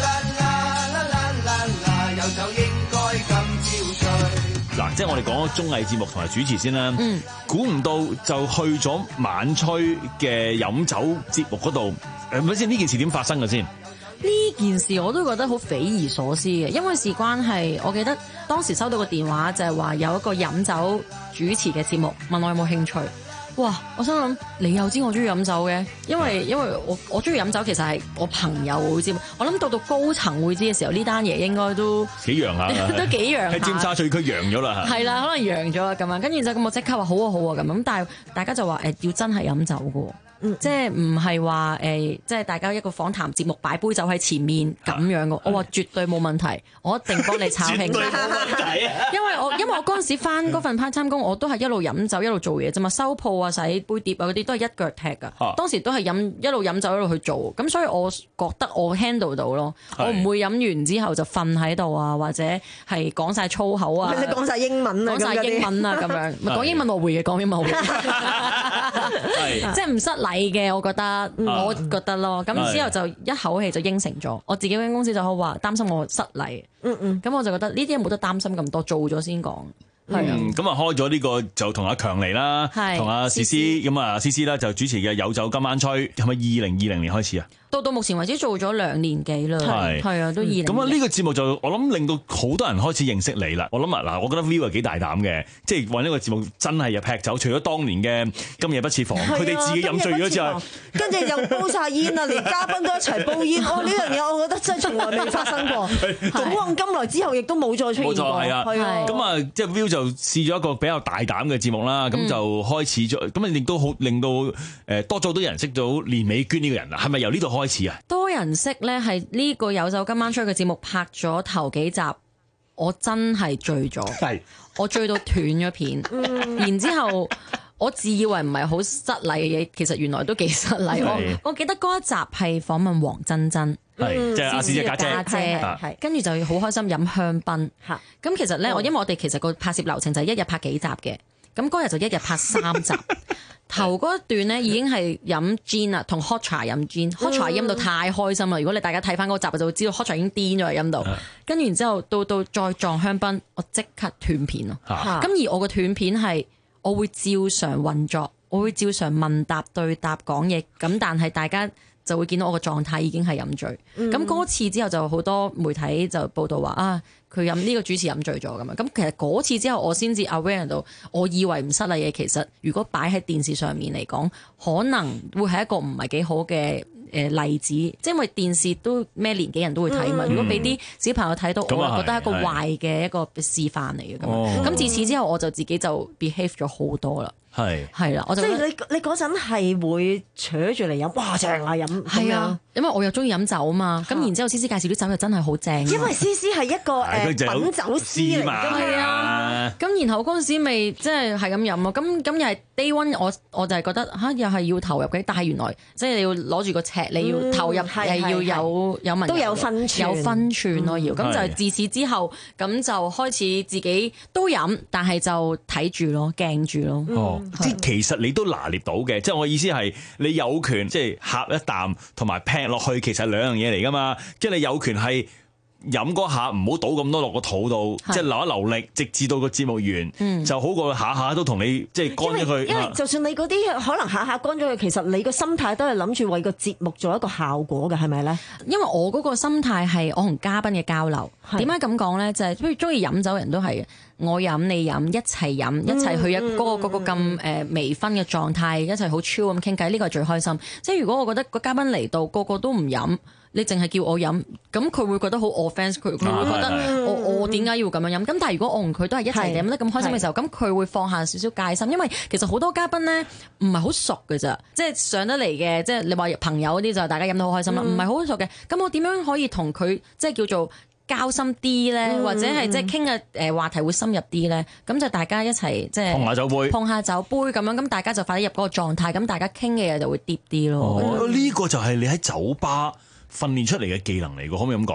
啦，有酒應該今朝醉。嗱，即係我哋講咗綜藝節目同埋主持先啦。嗯，估唔到就去咗晚吹嘅飲酒節目嗰度。誒，咪先呢件事點發生嘅先？ 呢件事我都覺得好匪夷所思嘅，因為事關係，我記得當時收到個電話就係話有一個飲酒主持嘅節目，問我有冇興趣。哇！我心諗你又知我中意飲酒嘅，因為因為我我中意飲酒其實係我朋友會知，我諗到到高層會知嘅時候，呢單嘢應該都幾揚下， 都幾揚下。 喺尖沙咀區揚咗啦， 係啦，可能揚咗啦咁樣，跟住就咁我即刻話好啊好啊咁，咁但係大家就話誒要真係飲酒嘅。嗯、即係唔係話誒，即係大家一個訪談節目擺杯酒喺前面咁樣嘅，我話絕對冇問題，我一定幫你炒興。絕對冇問題啊！因為我因為我嗰陣時翻嗰份 part time 工，我都係一路飲酒一路做嘢啫嘛，收鋪啊、洗杯碟啊嗰啲都係一腳踢㗎。啊、當時都係飲一路飲酒一路去做，咁所以我覺得我 handle 到咯，我唔會飲完之後就瞓喺度啊，或者係講晒粗口啊， 你講晒英文啊， 講晒英文啊咁樣，唔係講英文我會嘅，講英文我會嘅，即係唔失禮嘅，我覺得，嗯、我覺得咯。咁之後就一口氣就應承咗，我自己間公司就好話擔心我失禮。嗯嗯。咁我就覺得呢啲冇得擔心咁多，做咗先講。係啊。咁啊、嗯、開咗呢個就同阿強嚟啦，同阿思思咁啊思思啦就主持嘅有酒今晚吹，係咪二零二零年開始啊？到到目前為止做咗兩年幾啦，係係啊，都二年。咁啊呢個節目就我諗令到好多人開始認識你啦。我諗啊嗱，我覺得 Viu 係幾大膽嘅，即係揾呢個節目真係入劈酒。除咗當年嘅今夜不設防，佢哋、啊、自己飲醉咗之後， 跟住又煲晒煙啊，連嘉賓都一齊煲煙。哦，呢樣嘢我覺得真係從來未發生過。古往今來之後，亦都冇再出現過。冇錯，係啊。咁啊，即係 Viu 就試咗一個比較大膽嘅節目啦。咁、嗯、就開始咗，咁啊亦都好令到誒多咗好多人識到連美娟呢個人啦。係咪由呢度開始啊？ 多人識咧，係呢個有酒今晚吹嘅節目拍咗頭幾集，我真係醉咗，係我醉到斷咗片，然之後我自以為唔係好失禮嘅嘢，其實原來都幾失禮。我我記得嗰一集係訪問黃真真， 係即係阿思姐家姐， 係跟住就好開心飲香檳。咁其實咧，我因為我哋其實個拍攝流程就係一日拍幾集嘅，咁嗰日就一日拍三集。頭嗰一段咧已經係飲 gin 啦，同 hot 茶飲 gin，hot 茶飲到太開心啦！如果你大家睇翻嗰集就會知道 hot 茶已經癲咗喺飲到，跟住然之後到到再撞香檳，我即刻斷片咯。咁、啊、而我個斷片係我會照常運作，我會照常問答對答講嘢，咁但係大家就會見到我個狀態已經係飲醉。咁嗰、嗯、次之後就好多媒體就報道話啊，佢飲呢個主持飲醉咗咁樣。咁其實嗰次之後我先至 aware 到，我以為唔失禮嘅，其實如果擺喺電視上面嚟講，可能會係一個唔係幾好嘅誒例子。即係因為電視都咩年紀人都會睇嘛。嗯、如果俾啲小朋友睇到，嗯、我係覺得係一個壞嘅一個示範嚟嘅咁。咁、哦、自此之後我就自己就 behave 咗好多啦。係係啦，我就即係你你嗰陣係會扯住嚟飲，哇正啊飲！ 係啊，因為我又中意飲酒啊嘛，咁然之後思思介紹啲酒又真係好正。 因為思思係一個誒品酒師嚟㗎嘛，係啊。 咁然後嗰陣時咪即係係咁飲咯，咁咁又係 day one，我我就係覺得嚇又係要投入嘅，但係原來即係你要攞住個尺，你要投入係要有有文都有分寸，有分寸咯要。咁就自此之後，咁就開始自己都飲，但係就睇住咯，鏡住咯。 即係其實你都拿捏到嘅，即係我意思係你有權即係呷一啖同埋劈落去，其實兩樣嘢嚟噶嘛。即係你有權係飲嗰下唔好倒咁多落個肚度，是即係留一留力，直至到個節目完，嗯、就好過下下都同你即係乾咗佢。 因為就算你嗰啲可能下下乾咗佢，其實你個心態都係諗住為個節目做一個效果嘅，係咪咧？ 因為我嗰個心態係我同嘉賓嘅交流。點解咁講咧？就係譬如中意飲酒人都係。我飲你飲，一齊飲，一齊去一嗰個嗰個咁誒微醺嘅狀態，一齊好 chill 咁傾偈，呢個係最開心。即係如果我覺得個嘉賓嚟到個個都唔飲，你淨係叫我飲，咁佢會覺得好 offence，佢佢會覺得我我點解要咁樣飲？咁但係如果我同佢都係一齊飲得咁開心嘅時候，咁佢會放下少少戒心，因為其實好多嘉賓咧唔係好熟嘅咋，即係上得嚟嘅，即係你話朋友嗰啲就大家飲得好開心啦，唔係好熟嘅，咁我點樣可以同佢即係叫做交心啲咧，或者係即係傾嘅誒話題會深入啲咧，咁就大家一齊即係碰下酒杯， 碰下酒杯咁樣，咁大家就快啲入嗰個狀態，咁大家傾嘅嘢就會 deep 啲咯。 哦，呢個就係你喺酒吧訓練出嚟嘅技能嚟嘅，可唔可以咁講啊？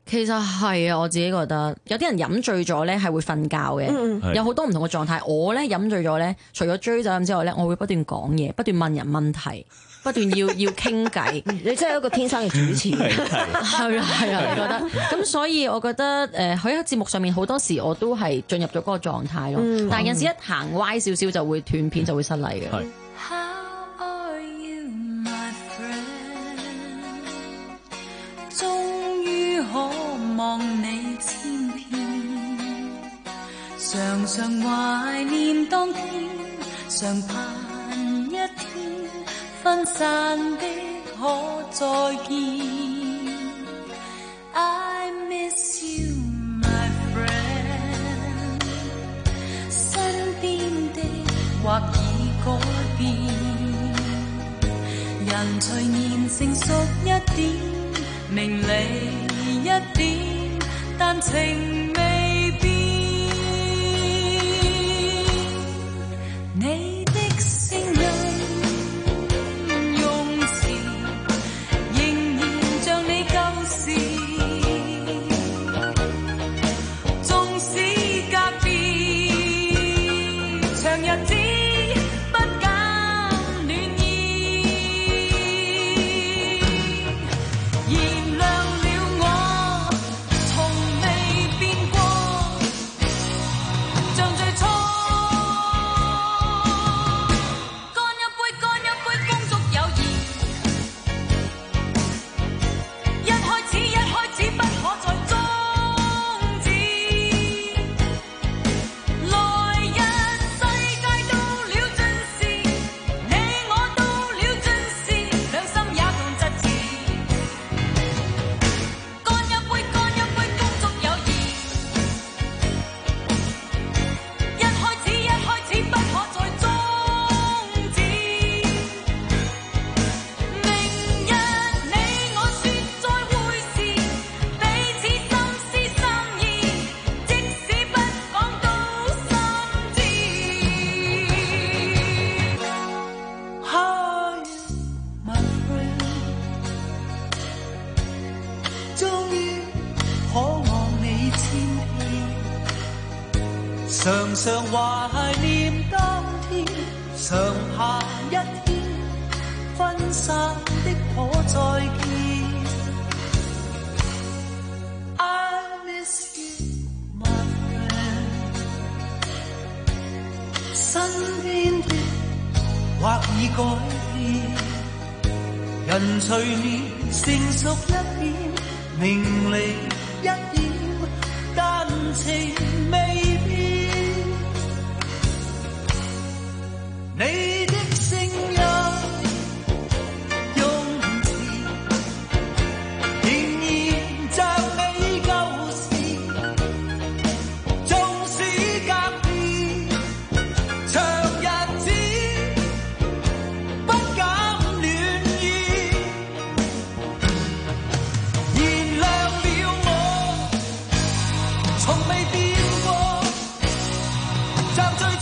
其實係啊，我自己覺得有啲人飲醉咗咧係會瞓覺嘅， 嗯有好多唔同嘅狀態。我咧飲醉咗咧，除咗追酒飲之外咧，我會不斷講嘢，不斷問人問題，不斷要要傾偈。 你真係一個天生嘅主持， 係啊係啊，我覺得。咁所以我覺得誒喺節目上面好多時我都係進入咗嗰個狀態咯。 嗯、 但係有時一行歪少少就會斷片，就會失禮嘅。 望你千遍，常常懷念當天，常盼一天分散的可再見。I miss you, my friend。身邊的或已改變，人隨年成熟一點，明理一點，但情未變。你的聲音用詞仍然像你舊時，縱使隔別長日子不減暖意。燃亮常常懷念當天，常盼一天分散的可再見。I miss you, my friend。身邊的或已改變，人隨年成熟一點，明理一點，但情未變。你的聲音用詞仍然像你舊時，縱使隔別長日子不減暖意。燃亮了我從未變過，像最初。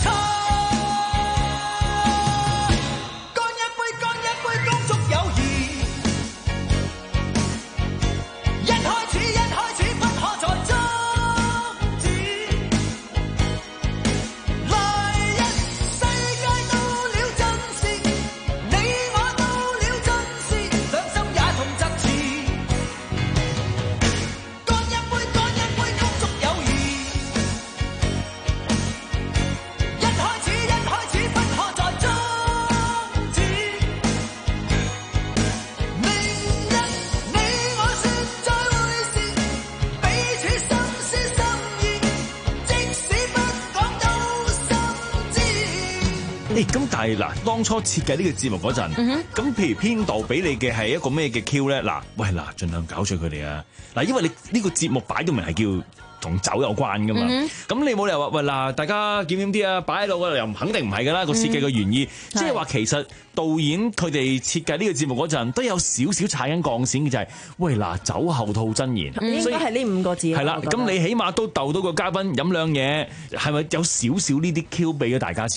咁但係嗱，當初設計呢個節目嗰陣，咁、嗯、譬如編導俾你嘅係一個咩嘅 Q 咧？嗱，喂嗱，盡量搞碎佢哋啊！嗱，因為你呢個節目擺到明係叫同酒有關噶嘛，咁、嗯、你冇理由話喂嗱，大家檢點啲啊，擺喺度嘅又肯定唔係噶啦，個設計嘅原意，即係話其實導演佢哋設計呢個節目嗰陣都有少少踩緊鋼線嘅，就係、是、喂嗱，酒後吐真言， 應該係呢五個字。 係啦，咁你起碼都逗到個嘉賓飲兩嘢，係咪有少少呢啲 Q 俾咗大家先㗎？ 誒、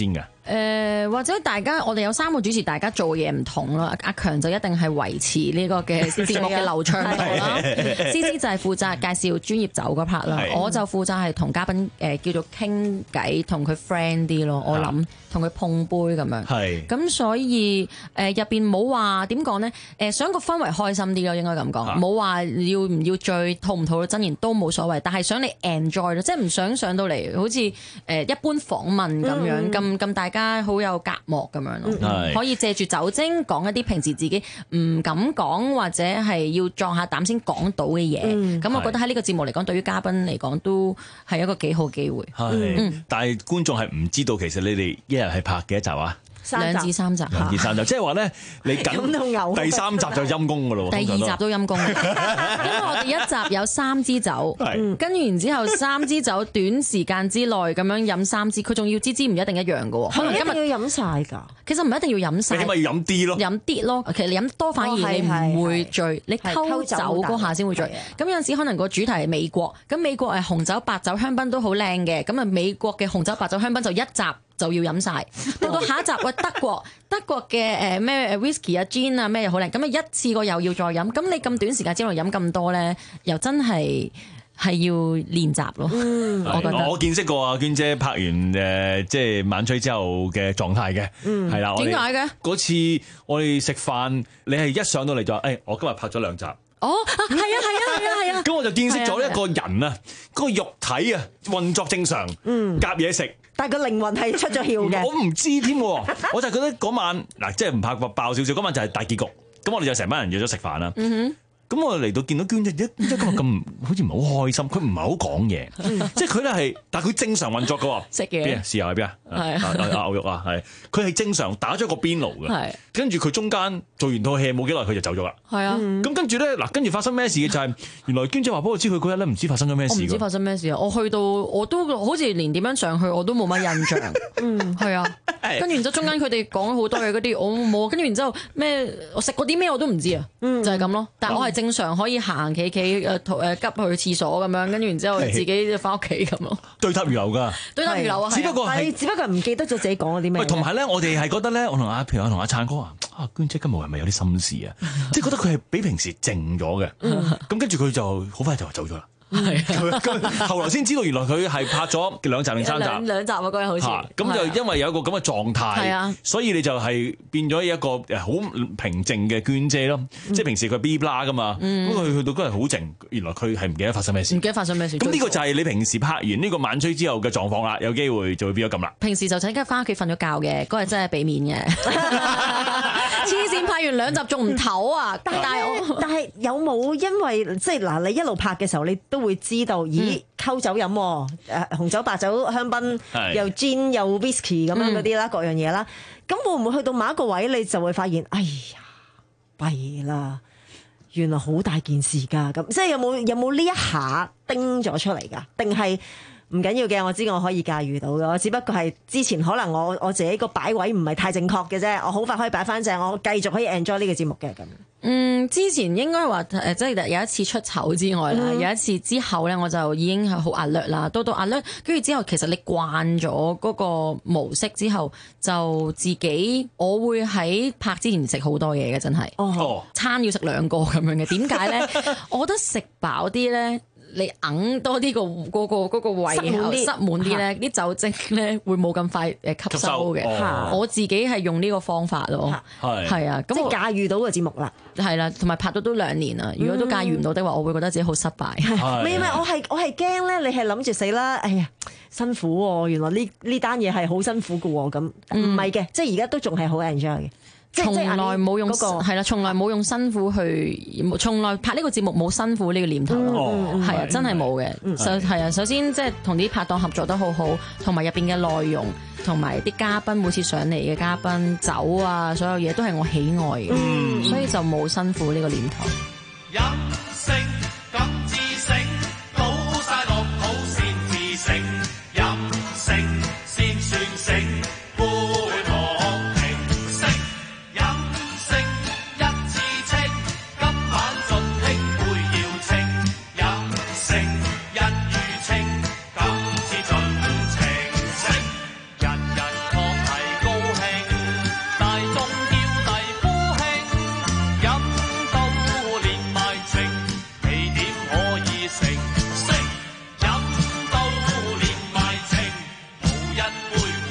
誒或者大家我哋有三個主持，大家做嘢唔同啦。阿強就一定係維持呢個嘅節目嘅流暢度啦。思思就係負責介紹專業酒嗰 part 啦，我就負責係同嘉賓誒叫做傾偈，同佢 friend 啲咯。我諗同佢碰杯咁樣。係。咁所以誒入邊冇話點講咧？誒想個氛圍開心啲咯，應該咁講。冇話要唔要最吐唔吐到真言都冇所謂，但係想你 enjoy 咯，即係唔想上到嚟好似誒一般訪問咁樣咁咁大家好有隔膜咁樣咯。嗯、可以借住酒精講一啲平時自己唔敢講或者係要壯下膽先講到嘅嘢。咁、嗯、我覺得喺呢個節目嚟講，對於嘉賓嚟講都係一個幾好機會。係、嗯，但係觀眾係唔知道其實你哋一日係拍幾多集啊？兩至三集，兩至三集，即係話咧，你緊第三集就陰公噶咯，第二集都陰公，因為我哋一集有三支酒，跟住然之後三支酒短時間之內咁樣飲三支，佢仲要支支唔一定一樣噶，可能今日要飲晒㗎。其實唔一定要飲晒，你咪要飲啲咯，飲啲咯。其實你飲多反而你唔會醉，你溝酒嗰下先會醉。咁有陣時可能個主題係美國，咁美國係紅酒、白酒、香檳都好靚嘅，咁啊美國嘅紅酒、白酒、香檳就一集就要飲晒，到到下一集喂德國德國嘅誒咩 whisky 啊 gin 啊咩又好靚，咁啊一次過又要再飲，咁你咁短時間之內飲咁多咧，又真係係要練習咯。嗯，我覺得我見識過阿娟姐拍完誒即係晚吹之後嘅狀態嘅，嗯係啦。點解嘅？嗰次我哋食飯，你係一上到嚟就話誒，我今日拍咗兩集。 哦，係啊，係啊，係啊，係啊。 咁我就見識咗一個人啊，嗰個肉體啊運作正常，嗯，夾嘢食。 但係個靈魂係出咗竅嘅， 我唔知添，我就係覺得嗰晚嗱，即係唔怕爆少少，嗰晚就係大結局，咁我哋就成班人約咗食飯啦。嗯哼。咁我嚟到見到娟姐，一即係今日咁好似唔係好開心，佢唔係好講嘢，即係佢咧係，但係佢正常運作嘅喎。食嘢邊啊？豉油喺邊啊？係牛肉啊，係佢係正常打咗個邊爐嘅，跟住佢中間做完套戲冇幾耐，佢就走咗啦。係啊，咁跟住咧嗱，跟住發生咩事嘅就係原來娟姐話俾我知，佢嗰日咧唔知發生咗咩事。我唔知發生咩事啊！我去到我都好似連點樣上去我都冇乜印象。嗯，係啊。跟住然之後中間佢哋講咗好多嘢嗰啲，我冇。跟住然之後咩？我食過啲咩我都唔知啊。就係咁咯。但係我係正常可以行企企誒誒急去廁所咁樣，跟住然之後自己翻屋企咁咯。對答如流㗎，對答如流啊！只不過係，只不過唔記得咗自己講咗啲咩。同埋咧，我哋係覺得咧，我同阿譬如我同阿燦哥話，啊娟姐今日係咪有啲心事啊？即係覺得佢係比平時靜咗嘅。咁跟住佢就好快就走咗啦。係，咁後來先知道原來佢係拍咗兩集定三集，兩兩集啊嗰日好似。咁就因為有一個咁嘅狀態，所以你就係變咗一個誒好平靜嘅娟姐咯。即係平時佢 B 啦噶嘛，咁佢去到嗰日好靜，原來佢係唔記得發生咩事，唔記得發生咩事。咁呢個就係你平時拍完呢個晚吹之後嘅狀況啦，有機會就會變咗咁啦。平時就請緊翻屋企瞓咗覺嘅，嗰日真係俾面嘅。黐線，拍完兩集仲唔唞啊！但係我但係有冇因為即係嗱，你一路拍嘅時候你都會知道，咦溝酒飲誒紅酒、白酒、香檳，又 gin 又 whisky 咁樣嗰啲啦，各樣嘢啦。咁會唔會去到某一個位，你就會發現，哎呀弊啦，原來好大件事㗎。咁即係有冇有冇呢一下叮咗出嚟㗎？定係唔緊要嘅？我知我可以駕馭到嘅，我只不過係之前可能我我自己個擺位唔係太正確嘅啫，我好快可以擺翻正，我繼續可以 enjoy 呢個節目嘅咁。嗯，之前應該話誒，即係有一次出醜之外啦，嗯、有一次之後咧，我就已經係好壓力啦。到到壓力，跟住之後，其實你慣咗嗰個模式之後，就自己我會喺拍之前食好多嘢嘅，真係。哦，餐要食兩個咁樣嘅，點解咧？我覺得食飽啲咧。你揞多啲個嗰個嗰個胃口塞滿啲咧，啲酒精咧會冇咁快誒吸收嘅。哦、我自己係用呢個方法咯，係係啊，咁即係駕馭到個節目啦，係啦，同埋拍咗都兩年啦。如果都駕馭唔到的話，我會覺得自己好失敗。唔係唔係，我係我係驚咧，你係諗住死啦，哎呀辛苦喎，原來呢呢單嘢係好辛苦嘅喎，咁唔係嘅，即係而家都仲係好 enjoy 嘅。從來冇用係啦，從來冇用辛苦去，從來拍呢個節目冇辛苦呢個念頭咯，係啊，真係冇嘅。首係啊，首先即係同啲拍檔合作得好好，同埋入邊嘅內容，同埋啲嘉賓每次上嚟嘅嘉賓酒啊，所有嘢都係我喜愛嘅，嗯、所以就冇辛苦呢個念頭。飲勝咁自醒，倒晒落肚先自醒，飲勝先算醒。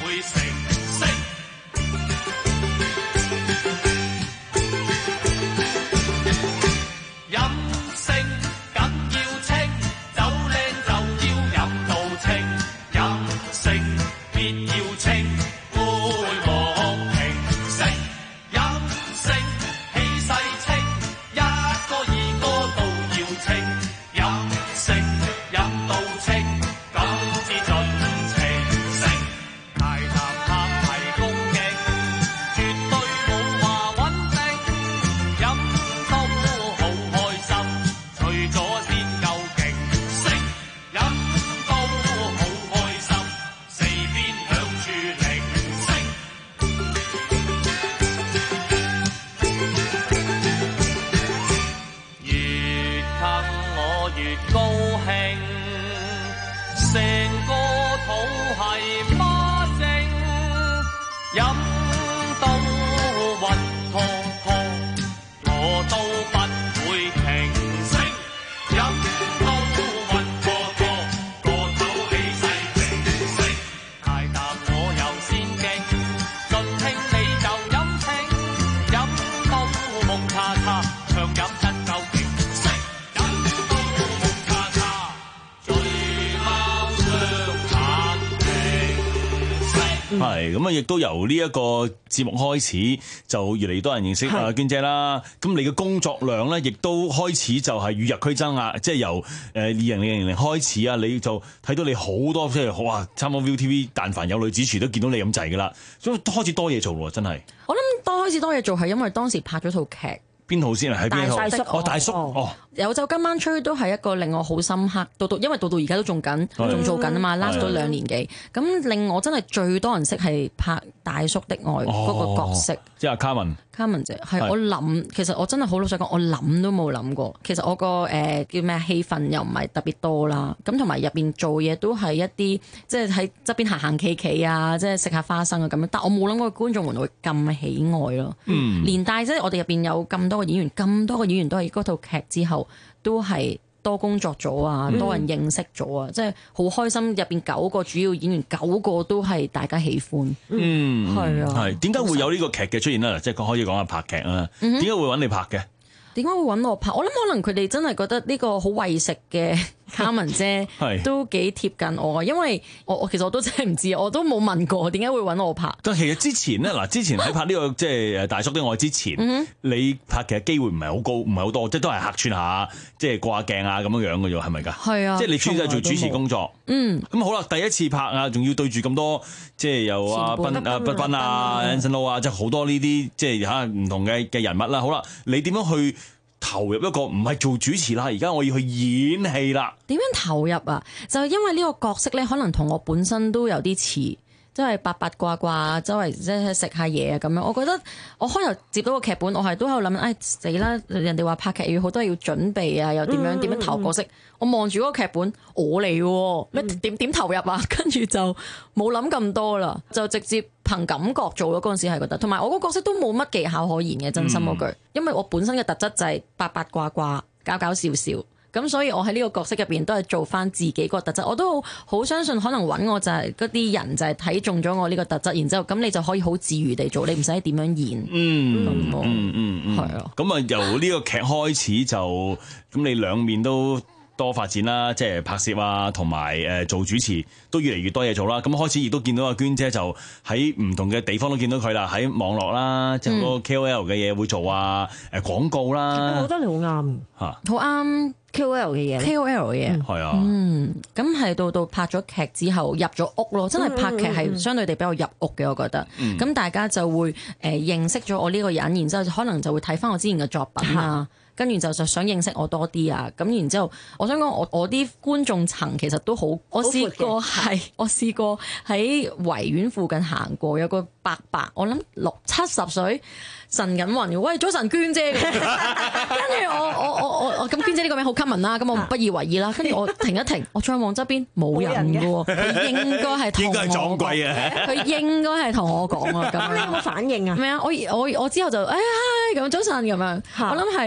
會成色。飲勝緊要清，酒靚就要飲到清，飲勝必要清，杯莫平息。飲勝氣勢清，一個二個都要清，飲勝飲到清，咁至盡情色。大談談係攻擊，絕對冇話穩定，飲到好開心，除咗先夠勁色，飲到好開心，四邊響住鈴聲。越近我越高興，成個肚係孖精，飲到暈陀陀，我都不會停聲，飲到暈陀陀，個頭氣勢平息，大啖我又先勁，盡興你就飲清，飲到蒙查查，長飲真夠勁色，飲到蒙查查，醉貓雙眼平息。 係咁啊！亦都由呢一個節目開始，就越嚟越多人認識阿娟姐啦。咁你嘅工作量咧，亦都開始就係與日俱增啊！即係由誒二零零零開始啊，你就睇到你好多即係哇！參觀 ViuTV，但凡有女主持都見到你咁滯噶啦，所以開始多嘢做喎，真係。 我諗多開始多嘢做係因為當時拍咗套劇。 邊套先啊？喺邊套？ 大叔哦，大叔哦。 有酒今晚吹都係一個令我好深刻，到到因為到到而家都仲緊，仲做緊啊嘛 ，last 咗兩年幾。咁令我真係最多人識係拍大叔的愛嗰個角色， 即係阿卡文。 卡文姐係我諗，其實我真係好老實講，我諗都冇諗過。其實我個誒、呃、叫咩戲份又唔係特別多啦，咁同埋入邊做嘢都係一啲即係喺側邊行行企企啊，即係食下花生啊咁樣。但我冇諗過觀眾們會咁喜愛咯。嗯，連帶即係我哋入邊有咁多個演員，咁多個演員都係嗰套劇之後都係多工作咗啊，多人認識咗啊，嗯、即係好開心。入邊九個主要演員，九個都係大家喜歡。嗯，係啊。係點解會有呢個劇嘅出現咧？即係可以講下拍劇啊。點解會揾你拍嘅？ 點解會揾我拍？我諗可能佢哋真係覺得呢個好為食嘅卡文姐都幾貼近我，因為我我其實我都真係唔知，我都冇問過點解會揾我拍。 但其實之前咧，嗱之前喺拍呢、這個即係誒大叔的愛之前，嗯、你拍劇嘅機會唔係好高，唔係好多，即係都係客串下，即係過下鏡啊咁樣樣嘅啫，係咪㗎？係啊，即係你主要係做主持工作。嗯，咁好啦，第一次拍啊，仲要對住咁多，即係由阿斌啊、斌斌啊、Anson Lo 啊，即係好多呢啲即係嚇唔同嘅嘅人物啦。好啦，你點樣去投入一個唔係做主持啦，而家我要去演戲啦。 點樣投入啊？就因為呢個角色咧，可能同我本身都有啲似。即係八八卦卦，周圍即係食下嘢啊咁樣。我覺得我開頭接到個劇本，我係都喺度諗，唉死啦！人哋話拍劇要好多要準備啊，又點樣點樣投角色。我望住嗰個劇本，我嚟喎，咩點點投入啊？跟住就冇諗咁多啦，就直接憑感覺做咗。嗰陣時係覺得，同埋我個角色都冇乜技巧可言嘅，真心嗰句。因為我本身嘅特質就係八八卦卦，搞搞笑笑。咁所以我喺呢個角色入邊都係做翻自己個特質，我都好好相信可能揾我就係嗰啲人就係睇中咗我呢個特質，然之後咁你就可以好自如地做，你唔使點樣演。嗯嗯嗯嗯，係啊。咁啊由呢個劇開始就咁你兩面都多發展啦，即係拍攝啊同埋誒做主持都越嚟越多嘢做啦。咁開始亦都見到阿娟姐就喺唔同嘅地方都見到佢啦，喺網絡啦，即係好多 K O L 嘅嘢會做啊，誒廣告啦。 我覺得你好啱嚇，好啱。K O L 嘅嘢 ，K O L 嘅嘢， 係啊， 嗯，咁係到到拍咗劇之後入咗屋咯，真係拍劇係相對地比較入屋嘅，我覺得。咁、嗯、大家就會誒、呃、認識咗我呢個人，然之後可能就會睇翻我之前嘅作品啊，跟住就就想認識我多啲啊。咁然之後，我想講我我啲觀眾層其實都好，我試過係我試過喺維園附近行過，有個伯伯，我諗六七十歲。神緊雲，喂，早晨娟姐嘅，跟住我我我我我咁娟姐呢個名好 common 啦，咁我不以為意啦，跟住我停一停，我再望側邊冇人嘅喎，佢應該係同我，應該係撞鬼啊！佢應該係同我講啊，咁你有冇反應啊？咩啊？我我我之後就誒嗨咁早晨咁樣，我諗係啊，即係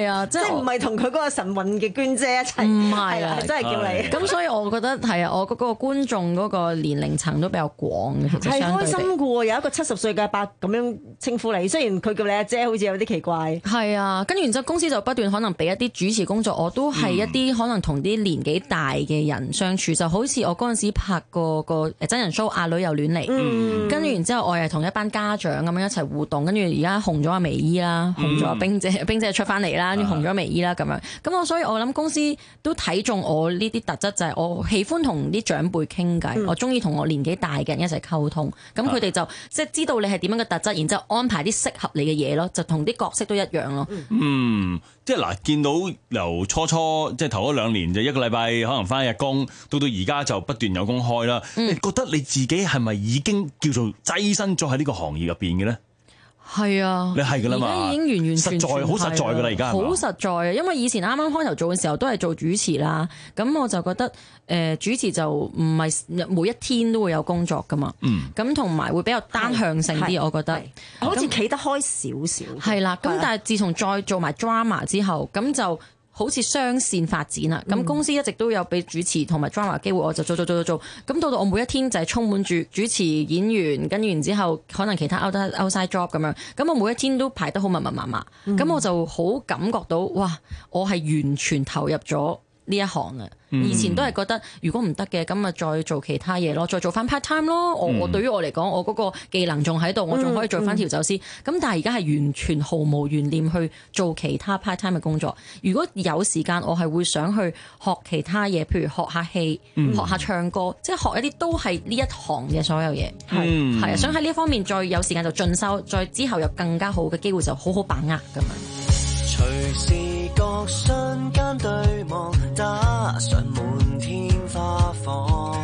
即係唔係同佢嗰個神韻嘅娟姐一齊？ 唔係啊， 真係叫你。 咁所以我覺得係啊，我嗰個觀眾嗰個年齡層都比較廣嘅，其實係開心嘅喎，有一個七十歲嘅阿伯咁樣稱呼你，雖然佢叫你阿姐，好似有啲奇怪。 係啊，跟住然之後公司就不斷可能俾一啲主持工作，我都係一啲可能同啲年紀大嘅人相處，嗯、就好似我嗰陣時拍過個誒真人 show《阿女又亂嚟》，跟住、嗯、然之後我係同一班家長咁樣一齊互動，跟住而家紅咗阿薇姨啦，紅咗阿冰姐，嗯、冰姐出翻嚟啦，跟住紅咗薇姨啦咁樣。咁我所以我諗公司都睇中我呢啲特質，就係、是、我喜歡同啲長輩傾偈，嗯、我中意同我年紀大嘅人一齊溝通。咁佢哋就即係知道你係點樣嘅特質，然之後安排啲適合你嘅嘢咯，就同啲角色都一樣咯。 嗯，即係嗱，見到由初初即係頭嗰兩年就一個禮拜可能翻一日工，到到而家就不斷有工開啦。嗯、你覺得你自己係咪已經叫做躋身咗喺呢個行業入邊嘅咧？ 係啊， 你係噶啦嘛， 而家已經完完全全實在好實在噶啦，而家好實在啊！因為以前啱啱開頭做嘅時候都係做主持啦，咁我就覺得誒、呃、主持就唔係每一天都會有工作噶嘛，咁同埋會比較單向性啲，我覺得好似企得開少少。 係啦，咁但係自從再做埋 drama 之後，咁就好似雙線發展啦，咁、嗯、公司一直都有俾主持同埋 drama 機會，我就做做做做做，咁到到我每一天就係充滿住主持、演員，跟住然之後可能其他 out outside job 咁樣，咁我每一天都排得好密密麻麻，咁、嗯、我就好感覺到哇，我係完全投入咗呢一行啊！以前都係覺得如果唔得嘅，咁咪再做其他嘢咯，再做翻 part time 咯。我我、嗯、對於我嚟講，我嗰個技能仲喺度，我仲可以做翻調酒師。咁、嗯嗯、但係而家係完全毫無懸念去做其他 part time 嘅工作。如果有時間，我係會想去學其他嘢，譬如學下戲、嗯、學下唱歌，即係學一啲都係呢一行嘅所有嘢。係係啊，想喺呢一方面再有時間就進修，再之後有更加好嘅機會就好好把握咁樣。 隨視覺瞬間對望，打上滿天花火，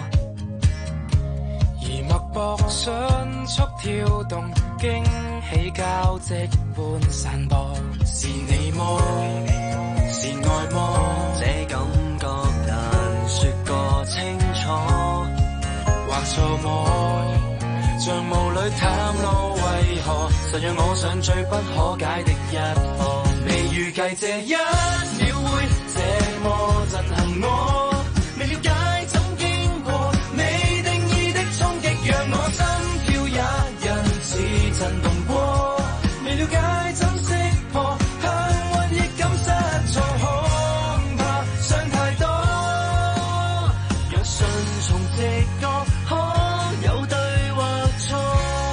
而脈搏迅速跳動，驚喜交織般散播。是你麼？是愛麼？這感覺難說個清楚，或錯麼？像霧裏探路，為何實讓我想最不可解的一課？未預計這一秒會這麼震撼我，未了解怎經過，未定義的衝擊讓我心跳也因此震動過，未了解怎識破，幸運亦感失錯，恐怕想太多。若順從直覺，可有對或錯？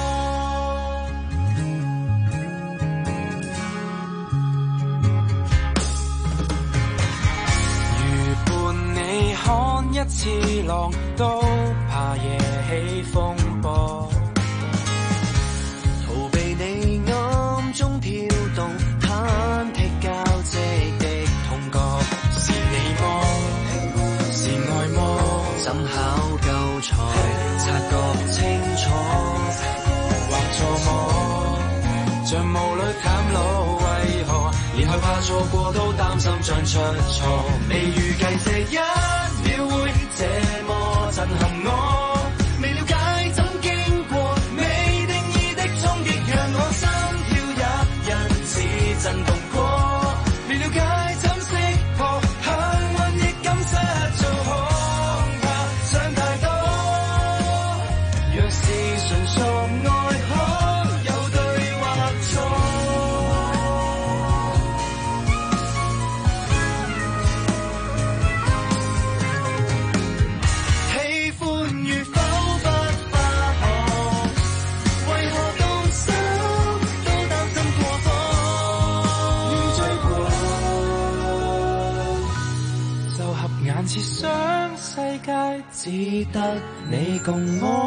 看一次浪都怕惹起風波，逃避你暗中跳動，忐忑交織的痛覺。是你麼？是愛麼？怎考夠才察覺清楚？或錯麼？像霧裏探路，為何連害怕錯過都擔心將出錯？未預計這一秒會這麼震撼我，未了解怎經過，未定義的衝擊讓我心跳也因此震動過，未了解怎識破，幸運亦感失做，恐怕想太多。若是純屬愛，可有對或錯？似雙世界只得你共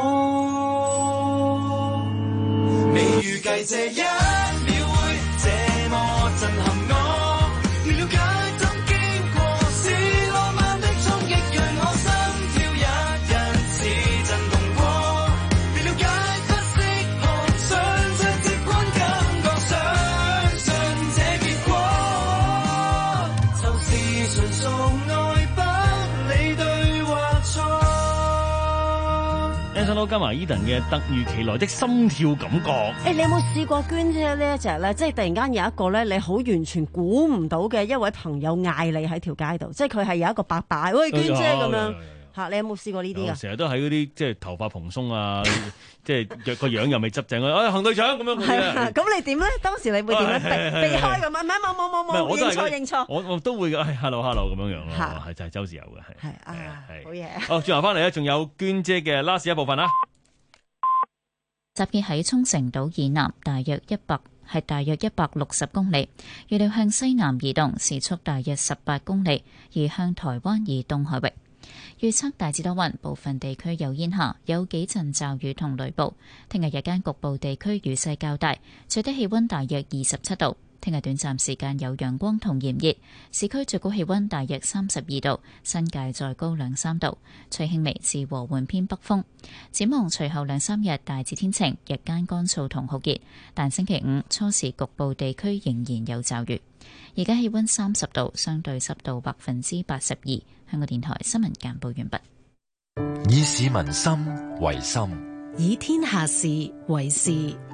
我，未預計這一秒會這麼震撼我，未了解怎經過，是浪漫的衝擊讓我心跳也因此震動過，未了解不識破，想着直觀感覺，相信這結果就是純屬愛吧。Anson 加埋 Eden 嘅突如其來的心跳感覺。 誒、欸，你有冇試過娟姐呢一隻咧？即係突然間有一個咧，你好完全估唔到嘅一位朋友嗌你喺條街度，即係佢係有一個伯伯，喂娟姐咁樣。嚇！你有冇試過呢啲啊？ 成日都喺嗰啲即係頭髮蓬鬆啊，即係個樣又未執正啊！哎，行隊長咁樣嗰啲啊！ 咁你點咧？當時你會點咧？避避開咁樣？唔係冇冇冇冇，認錯認錯。 我我都會嘅，係 hello hello 咁樣樣咯，係就係周時有嘅，係。 係啊，係好嘢。 好，轉頭翻嚟咧，仲有娟姐嘅 last 一部分啦。 集結喺沖繩島以南，大約一百係大約一百六十公里，預料向西南移動，時速大約十八公里，移向台灣以東海域。預測大致多雲，部分地區有煙霞，有幾陣驟雨同雷暴。聽日日間局部地區雨勢較大，最低氣溫大約二十七度。聽日短暫時間有陽光同炎熱，市區最高氣溫大約三十二度，新界再高兩三度，吹輕微至和緩偏北風。展望隨後兩三日大致天晴，日間乾燥同酷熱，但星期五初時局部地區仍然有驟雨。而家氣溫三十度，相對濕度百分之八十二。香港電台新聞簡報完畢。 以市民心為心， 以天下事為事。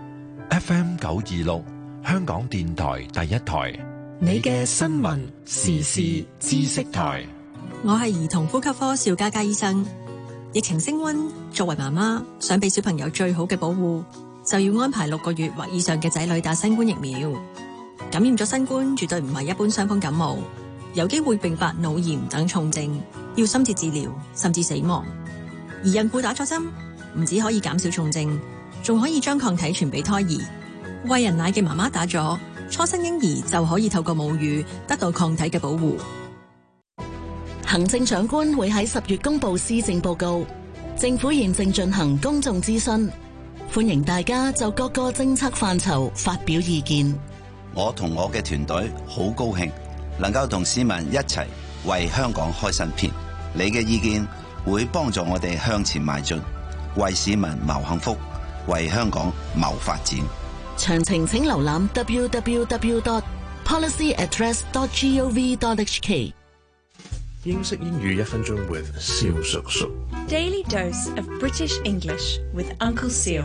F M 九二六，香港電台第一台， 你嘅新聞時事知識台。 我係兒童呼吸科邵嘉嘉醫生。疫情升溫，作為媽媽想俾小朋友最好嘅保護，就要安排六個月或以上嘅仔女打新冠疫苗。感染咗新冠絕對唔係一般傷風感冒，有機會併發腦炎等重症，要深切治療甚至死亡。而孕婦打咗針，唔止可以減少重症，仲可以將抗體傳俾胎兒。餵人奶嘅媽媽打咗，初生嬰兒就可以透過母乳得到抗體嘅保護。 行政長官會喺十月公布施政報告，政府現正進行公眾諮詢，歡迎大家就各個政策範疇發表意見。 我同我嘅團隊好高興能夠同市民一齊為香港開新篇。你嘅意見會幫助我哋向前邁進，為市民謀幸福，為香港謀發展。 詳情請瀏覽 w w w dot policy address dot gov dot h k。 英式英語一分鐘 with 蕭叔叔。 Daily dose of British English with Uncle Seal。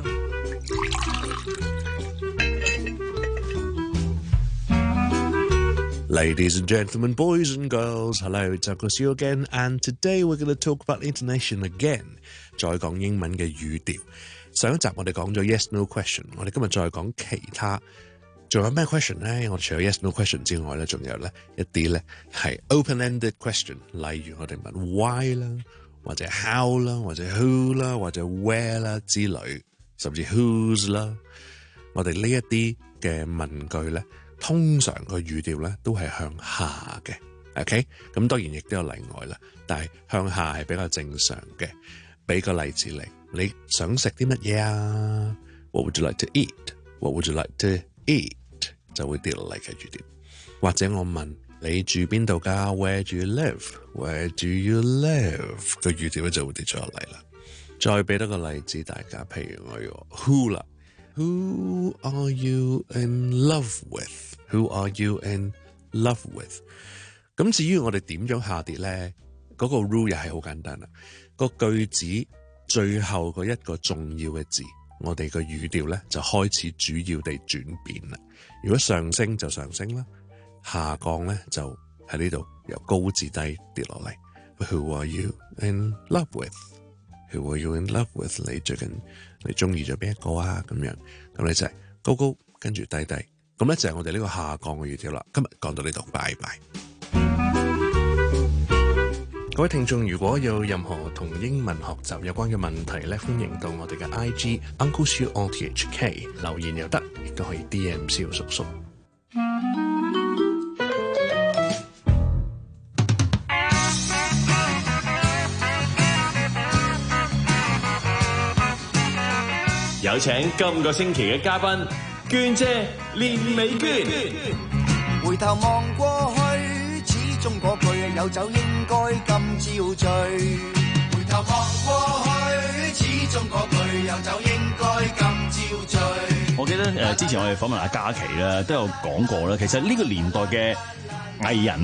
Ladies and gentlemen, boys and girls, hello, it's Uncle Seal again, and today we're going to talk about intonation again. 再講英文嘅語調。上一集我哋講咗 yes no question， 我哋今日再講其他。仲有咩 question 咧？我哋除咗 yes no question 之外咧，仲有咧一啲咧係 open-ended question， 例如我哋問 why 啦，或者 how 啦，或者 who 啦，或者 where 啦之類，甚至 whose 啦。我哋呢一啲嘅問句咧，通常個語調咧都係向下嘅 ，OK？ 咁當然亦都有例外啦，但係向下係比較正常嘅。俾個例子嚟，你想食啲乜嘢啊 ？What would you like to eat? What would you like to eat? 就會跌落嚟嘅語調。或者我問你住邊度㗎 ？Where do you live? Where do you live? 個語調咧就會跌咗落嚟啦。再俾多個例子大家，譬如我要 who 啦 ，Who are you in love with? Who are you in love with? 咁至於我哋點樣下跌咧？嗰、那個 rule 又係好簡單啦。個句子最後嗰一個重要嘅字，我哋個語調咧就開始主要地轉變啦。如果上升就上升啦，下降咧就喺呢度由高至低跌落嚟。Who are you in love with? Who are you in love with? 你最近你中意咗邊一個啊？咁樣咁你就係高高跟住低低，咁咧就係我哋呢個下降嘅語調啦。今日講到呢度，拜拜。各位聽眾，如果有任何同英文學習有關嘅問題咧，歡迎到我哋嘅 I G Uncle Siu R T H K 留言又得，亦都可以 D M 蕭叔叔。 有請今個星期嘅嘉賓娟姐連美娟。 回頭望過去，始終嗰句有酒應該今朝醉。回頭望過去，始終嗰句有酒應該今朝醉。 我記得誒、呃、之前我哋訪問阿嘉琪啦，都有講過啦。其實呢個年代嘅藝人啦，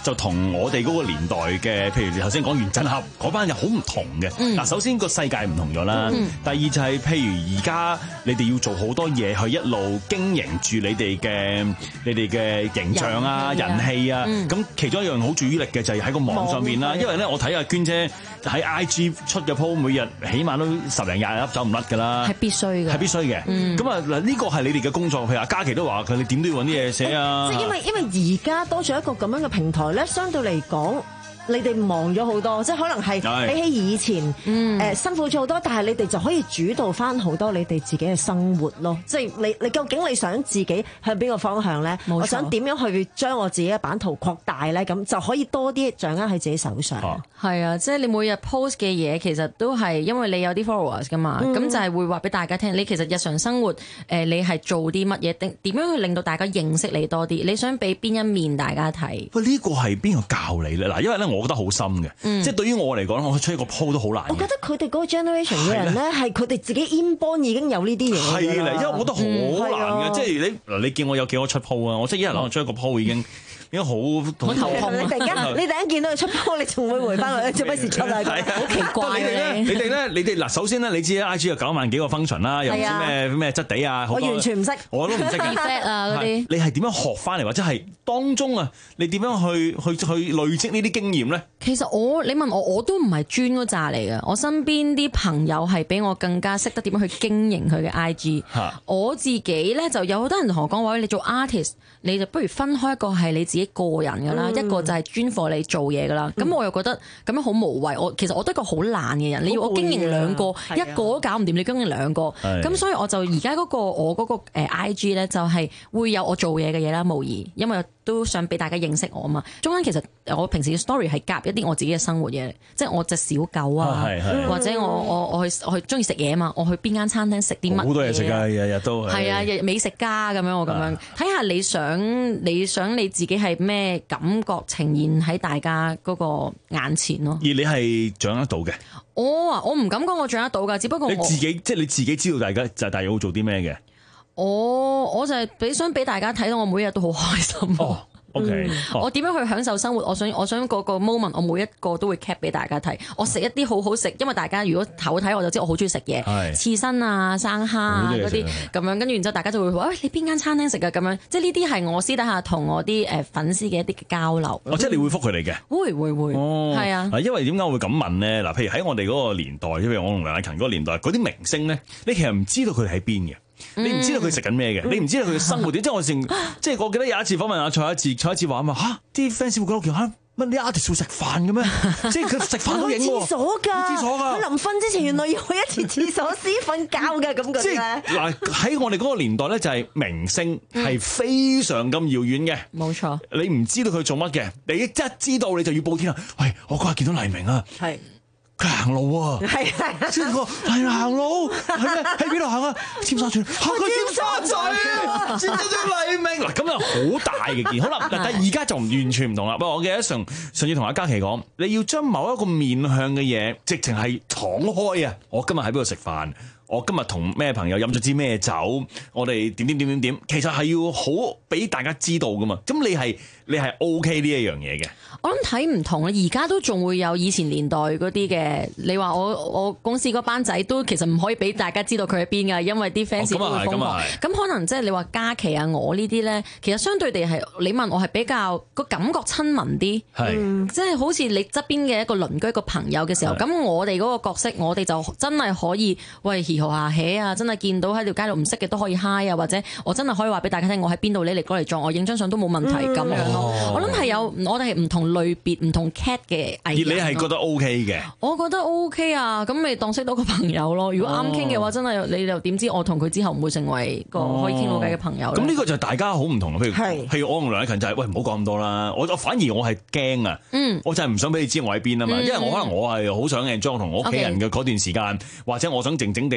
就同我哋嗰個年代嘅，譬如你頭先講原振俠嗰班又好唔同嘅。嗱、嗯，首先個世界唔同咗啦，嗯、第二就係、是、譬如而家你哋要做好多嘢去一路經營住你哋嘅你哋嘅形象啊、人氣啊，咁、嗯、其中一樣好注意力嘅就係喺個網上面啦。因為咧，我睇阿娟姐喺 I G 出嘅 po， 每日起碼都十零廿粒走唔甩㗎啦，係必須嘅， 係必須嘅。咁啊嗱，呢個係你哋嘅工作。譬如阿嘉琪都話佢，你點都要揾啲嘢寫啊。 即係因為因為而家多咗一個咁樣嘅平台咧，相對嚟講。你哋忙咗好多，即係可能係比起以前誒、嗯呃、辛苦咗好多，但係你哋就可以主導翻好多你哋自己嘅生活咯。即係你你究竟你想自己向邊個方向咧？我想點樣去將我自己嘅版圖擴大咧？咁就可以多啲掌握喺自己手上。 係啊，即係你每日 post 嘅嘢，其實都係因為你有啲 followers 噶嘛，咁、嗯、就係會話俾大家聽。你其實日常生活誒、呃，你係做啲乜嘢？定點樣去令到大家認識你多啲？你想俾邊一面大家睇？ 喂，呢個係邊個教你咧？嗱，因為咧。我覺得好深嘅，嗯、即係對於我嚟講，我出一個 po 都好難。 我覺得佢哋嗰個 generation 嘅人咧，係佢哋自己 inborn 已經有呢啲嘢。 係啦，因為我覺得好難嘅，嗯、即係你嗱，你見我有幾多出 po 啊？我即係一日攞出一個 po 已經。已經好好頭痛。 你突然間，你突然間見到佢出波，你仲會回翻去做乜事出啊？好奇怪嘅。 你哋咧，你哋嗱，首先咧，你知 I G 有九萬幾個 function 啦，又唔知咩咩質地啊， 我完全唔識， 我都唔識嘅。 啊嗰啲， 你係點樣學翻嚟，或者係當中啊，你點樣去去去累積呢啲經驗咧？ 其實我你問我，我都唔係專嗰扎嚟嘅。我身邊啲朋友係比我更加識得點樣去經營佢嘅 I G。我自己咧就有好多人同我講話，你做 artist，你就不如分開一個係你自己個人㗎啦，嗯、一個就係專課你做嘢㗎啦。咁、嗯、我又覺得咁樣好無謂。我其實我都係一個好懶嘅人，你要我經營兩個，一個都搞唔掂，你經營兩個。咁所以我就而家嗰個我嗰個 I G 咧，就係會有我做嘢嘅嘢啦，無疑，因為都想俾大家認識我啊嘛。中間其實我平時嘅 story 係夾一啲我自己嘅生活嘢，即係我隻小狗啊，或者我我我去我去中意食嘢啊嘛，我去邊間餐廳食啲乜嘢，好多嘢食㗎，日日都係啊，日美食家咁樣，我咁樣睇下你想你想你自己係咩感覺呈現喺大家嗰個眼前咯。而你係掌握到嘅？ 我啊，我唔敢講我掌握到㗎，只不過我你自己即係你自己知道大家就係大約會做啲咩嘅。 我我就係俾想俾大家睇到我每日都好開心。 哦，OK， 我點樣去享受生活？我想我想嗰個 moment，我每一個都會 cap 俾大家睇。我食一啲好好食，因為大家如果頭睇我就知我好中意食嘢，刺身啊、生蝦啊嗰啲咁樣，跟住然之後大家就會話：喂，你邊間餐廳食啊？咁樣，即係呢啲係我私底下同我啲誒粉絲嘅一啲嘅交流。 哦，即係你會覆佢哋嘅？ 會會會， 哦， 係啊。 因為點解我會咁問咧？嗱，譬如喺我哋嗰個年代，譬如我同梁雅勤嗰個年代，嗰啲明星咧，你其實唔知道佢哋喺邊嘅。你唔知道佢食緊咩嘅，你唔知道佢嘅生活點。即係我成，即係我記得有一次訪問阿蔡一智，蔡一智話啊嘛，嚇啲 fans 會覺得其實嚇乜啲 artist 會食飯嘅咩？即係佢食飯都影喎。 廁所㗎，廁所㗎。佢臨瞓之前原來要去一次廁所先瞓覺嘅咁嘅。即係嗱喺我哋嗰個年代咧，就係明星係非常咁遙遠嘅。 冇錯。 你唔知道佢做乜嘅，你一知道你就要報天啊！喂，我嗰日見到黎明啊。係。佢行路啊，係係，即係個係行路，係咩？喺邊度行啊？尖沙咀，嚇佢尖沙咀啊！尖沙咀黎明嗱，咁又好大嘅件，好啦，但係而家就完全唔同啦。不過我記得上上次同阿嘉琪講，你要將某一個面向嘅嘢，直情係敞開啊！我今日喺邊度食飯？我今日同咩朋友飲咗支咩酒？我哋點點點點點，其實係要好俾大家知道噶嘛。咁你係你係 OK 呢一樣嘢嘅。 我諗睇唔同啦，而家都仲會有以前年代嗰啲嘅。你話我我公司嗰班仔都其實唔可以俾大家知道佢喺邊㗎，因為啲 fans 都會瘋狂。咁可能即係你話嘉琪啊，我呢啲咧，其實相對地係你問我係比較個感覺親民啲，嗯、即係好似你側邊嘅一個鄰居一個朋友嘅時候，咁我哋嗰個角色，我哋就真係可以喂兒豪下起啊，真係見到喺條街度唔識嘅都可以 hi 啊，或者我真係可以話俾大家聽，我喺邊度，你嚟過嚟撞我影張相都冇問題咁、嗯、樣咯。哦、我諗係有我哋係唔同類別唔同 cat 嘅藝人。而你係覺得 OK 嘅？ 我覺得 OK 啊，咁咪當識到個朋友咯。如果啱傾嘅話，真係你又點知我同佢之後唔會成為個可以傾到偈嘅朋友？咁呢、 哦、個就係大家好唔同。譬如譬如我同梁雅勤就係、是、喂，唔好講咁多啦。我我反而我係驚啊，嗯、我就係唔想俾你知我喺邊啊嘛。嗯、因為我可能我係好想 enjoy 同我屋企人嘅嗰段時間，okay. 或者我想靜靜地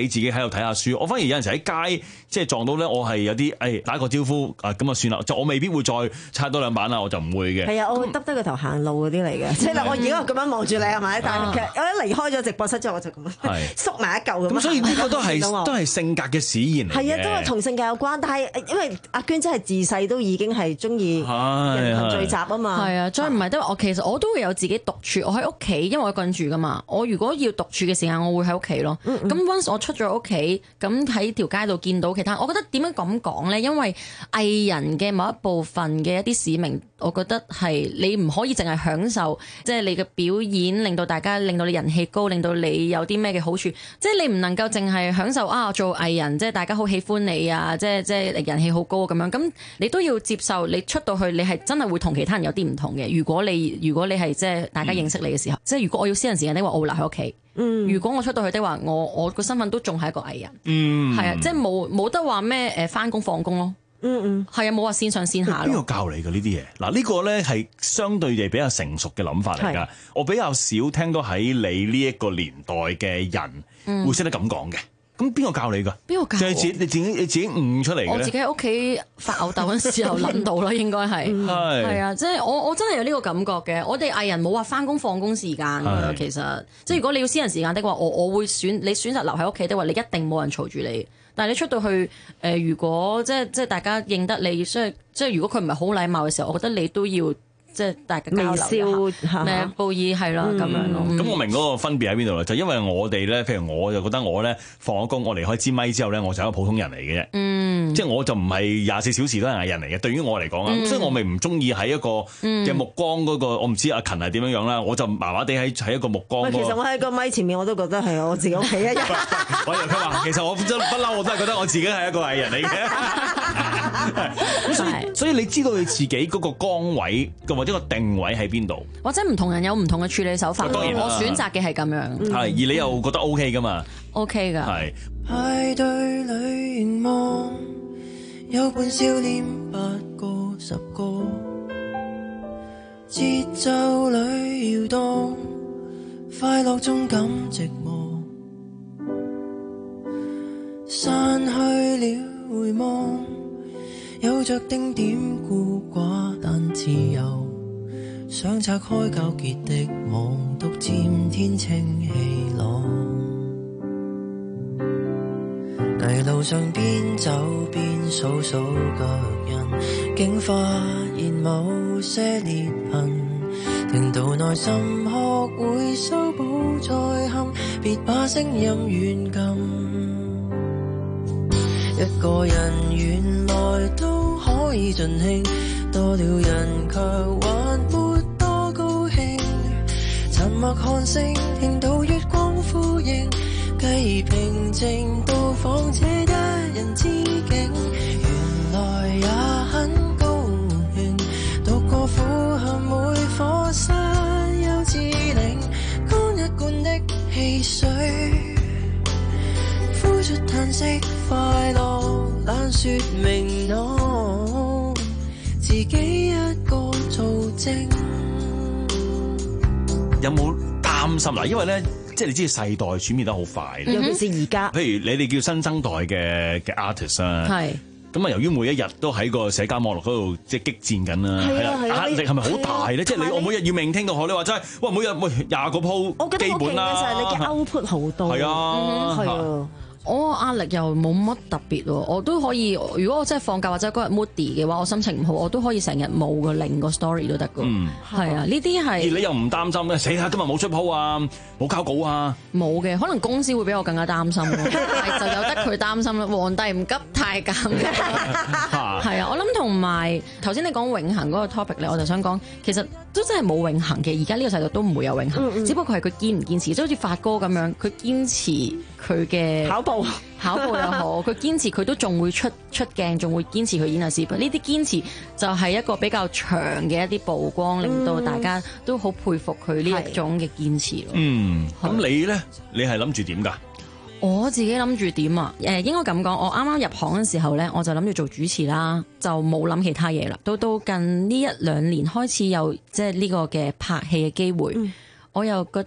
自己喺度睇下書。我反而有陣時喺街即係撞到咧，我係有啲誒、哎、打個招呼啊，咁啊算啦，就我未必會再刷多兩版啦，我就唔會嘅。 係啊，我會耷低個頭行路嗰啲嚟嘅，即係我而家咁樣望住你係咪？但係其實我一離開咗直播室之後，我就咁縮埋一嚿咁。 咁所以呢個都係都係性格嘅使然嚟嘅。 係啊，都係同性格有關。但係因為阿娟真係自細都已經係中意人群聚集啊嘛。 係啊，再唔係都我其實我都會有自己獨處。我喺屋企，因為我一個人住噶嘛。我如果要獨處嘅時間，我會喺屋企咯。咁、嗯嗯、once 我出咗屋企，咁喺條街度見到其他，我覺得點樣咁講咧？因為藝人嘅某一部分嘅一啲使命，我覺得係你唔可以淨係享受，即係你嘅表演令到大家，令到你人氣高，令到你有啲咩嘅好處。即係你唔能夠淨係享受啊做藝人，即係大家好喜歡你啊，即係即係人氣好高咁樣。咁你都要接受，你出到去你係真係會同其他人有啲唔同嘅。如果你如果你係即係大家認識你嘅時候，嗯、即係如果我要私人時間的話，我會留喺屋企。嗯，如果我出到去的話，我我個身份都仲係一個藝人。嗯，係啊，即係冇冇得話咩誒返工放工咯。嗯嗯，係啊，冇話線上線下。邊個教你嘅呢啲嘢？嗱，呢個咧係相對地比較成熟嘅諗法嚟㗎。我比較少聽到喺你呢一個年代嘅人會識得咁講嘅。咁邊個教你㗎？邊個教？就係自己你自己你自己悟出嚟嘅。 我自己喺屋企發吽竇嗰陣時候諗到啦，應該係係係啊，即係我我真係有呢個感覺嘅。我哋藝人冇話返工放工時間㗎，其實即係如果你要私人時間的話，我我會選你選擇留喺屋企的話，你一定冇人嘈住你。但係你出到去誒、呃，如果即係即係大家認得你，所以即係如果佢唔係好禮貌嘅時候，我覺得你都要。即係大家交流下，咩報意係咯咁樣咯。 咁、嗯、我明嗰個分別喺邊度啦？就因為我哋咧，譬如我就覺得我咧放咗工，我離開支咪之後咧，我就係一個普通人嚟嘅啫。嗯，即係我就唔係廿四小時都係藝人嚟嘅。對於我嚟講啊，所以、嗯、我咪唔中意喺一個嘅目光嗰、嗰個。我唔知阿勤係點樣樣啦，我就麻麻地喺喺一個目光、嗰個。 其實我喺個咪前面我都覺得係我自己屋企一樣。 我以為佢話，其實我不嬲我都係覺得我自己係一個藝人嚟嘅。咁所以所以你知道你自己嗰個崗位或者個定位喺邊度？ 或者唔同人有唔同嘅處理手法。當然我選擇嘅係咁樣。係、嗯，而你又覺得 OK 噶嘛 ？OK 噶。 係。 派對裏凝望，有半笑臉，八個十個，節奏裏搖動，快樂中感寂寞，散去了回望。有着丁點孤寡，但自由，想拆開糾結的網，獨佔天清氣朗。泥路上邊走邊數數腳印，竟發現某些裂痕，聽到內心學會修補再陷，別把聲音軟禁。一個人原來都可以盡興，多了人卻還沒多高興。沉默看星，聽到月光呼應，繼而平靜到訪這一人之境。原來也很高興，獨個俯瞰每顆山丘之嶺，乾一罐的汽水，呼出嘆息。快樂懶說明朗，自己一個做證。 有冇擔心嗱？因為咧，即係你知世代轉變得好快， 尤其是而家。 譬如你哋叫新生代嘅嘅 artist 啊， 係咁啊。由於每一日都喺個社交網絡嗰度即係激戰緊啦，係啦，壓力係咪好大咧？即係你我每日要聆聽到學你話齋，喂，每日喂廿個鋪， 我覺得好勁嘅就係你嘅 output 好多， 係啊， 係啊。 我壓力又冇乜特別喎，我都可以。如果我真係放假或者嗰日 moody 嘅話，我心情唔好，我都可以成日冇個零個 story 都得㗎。嗯，係啊，呢啲係。而你又唔擔心咧？死下今日冇出 po 啊，冇交稿啊？ 冇嘅，可能公司會比我更加擔心咯。就由得佢擔心啦。皇帝唔急太監。係啊，我諗同埋頭先你講永恆嗰個 topic 咧，我就想講，其實都真係冇永恆嘅。而家呢個世界都唔會有永恆，嗯嗯，只不過係佢堅唔堅持，即係好似發哥咁樣，佢堅持佢嘅跑步。 跑步又好，佢堅持佢都仲會出出鏡，仲會堅持佢演藝視頻。呢啲堅持就係一個比較長嘅一啲曝光，令到大家都好佩服佢呢一種嘅堅持咯。 嗯，咁你咧，你係諗住點㗎？ 我自己諗住點啊？誒，應該咁講，我啱啱入行嘅時候咧，我就諗住做主持啦，就冇諗其他嘢啦。到到近呢一兩年開始有即係呢個嘅拍戲嘅機會，嗯、我又覺得。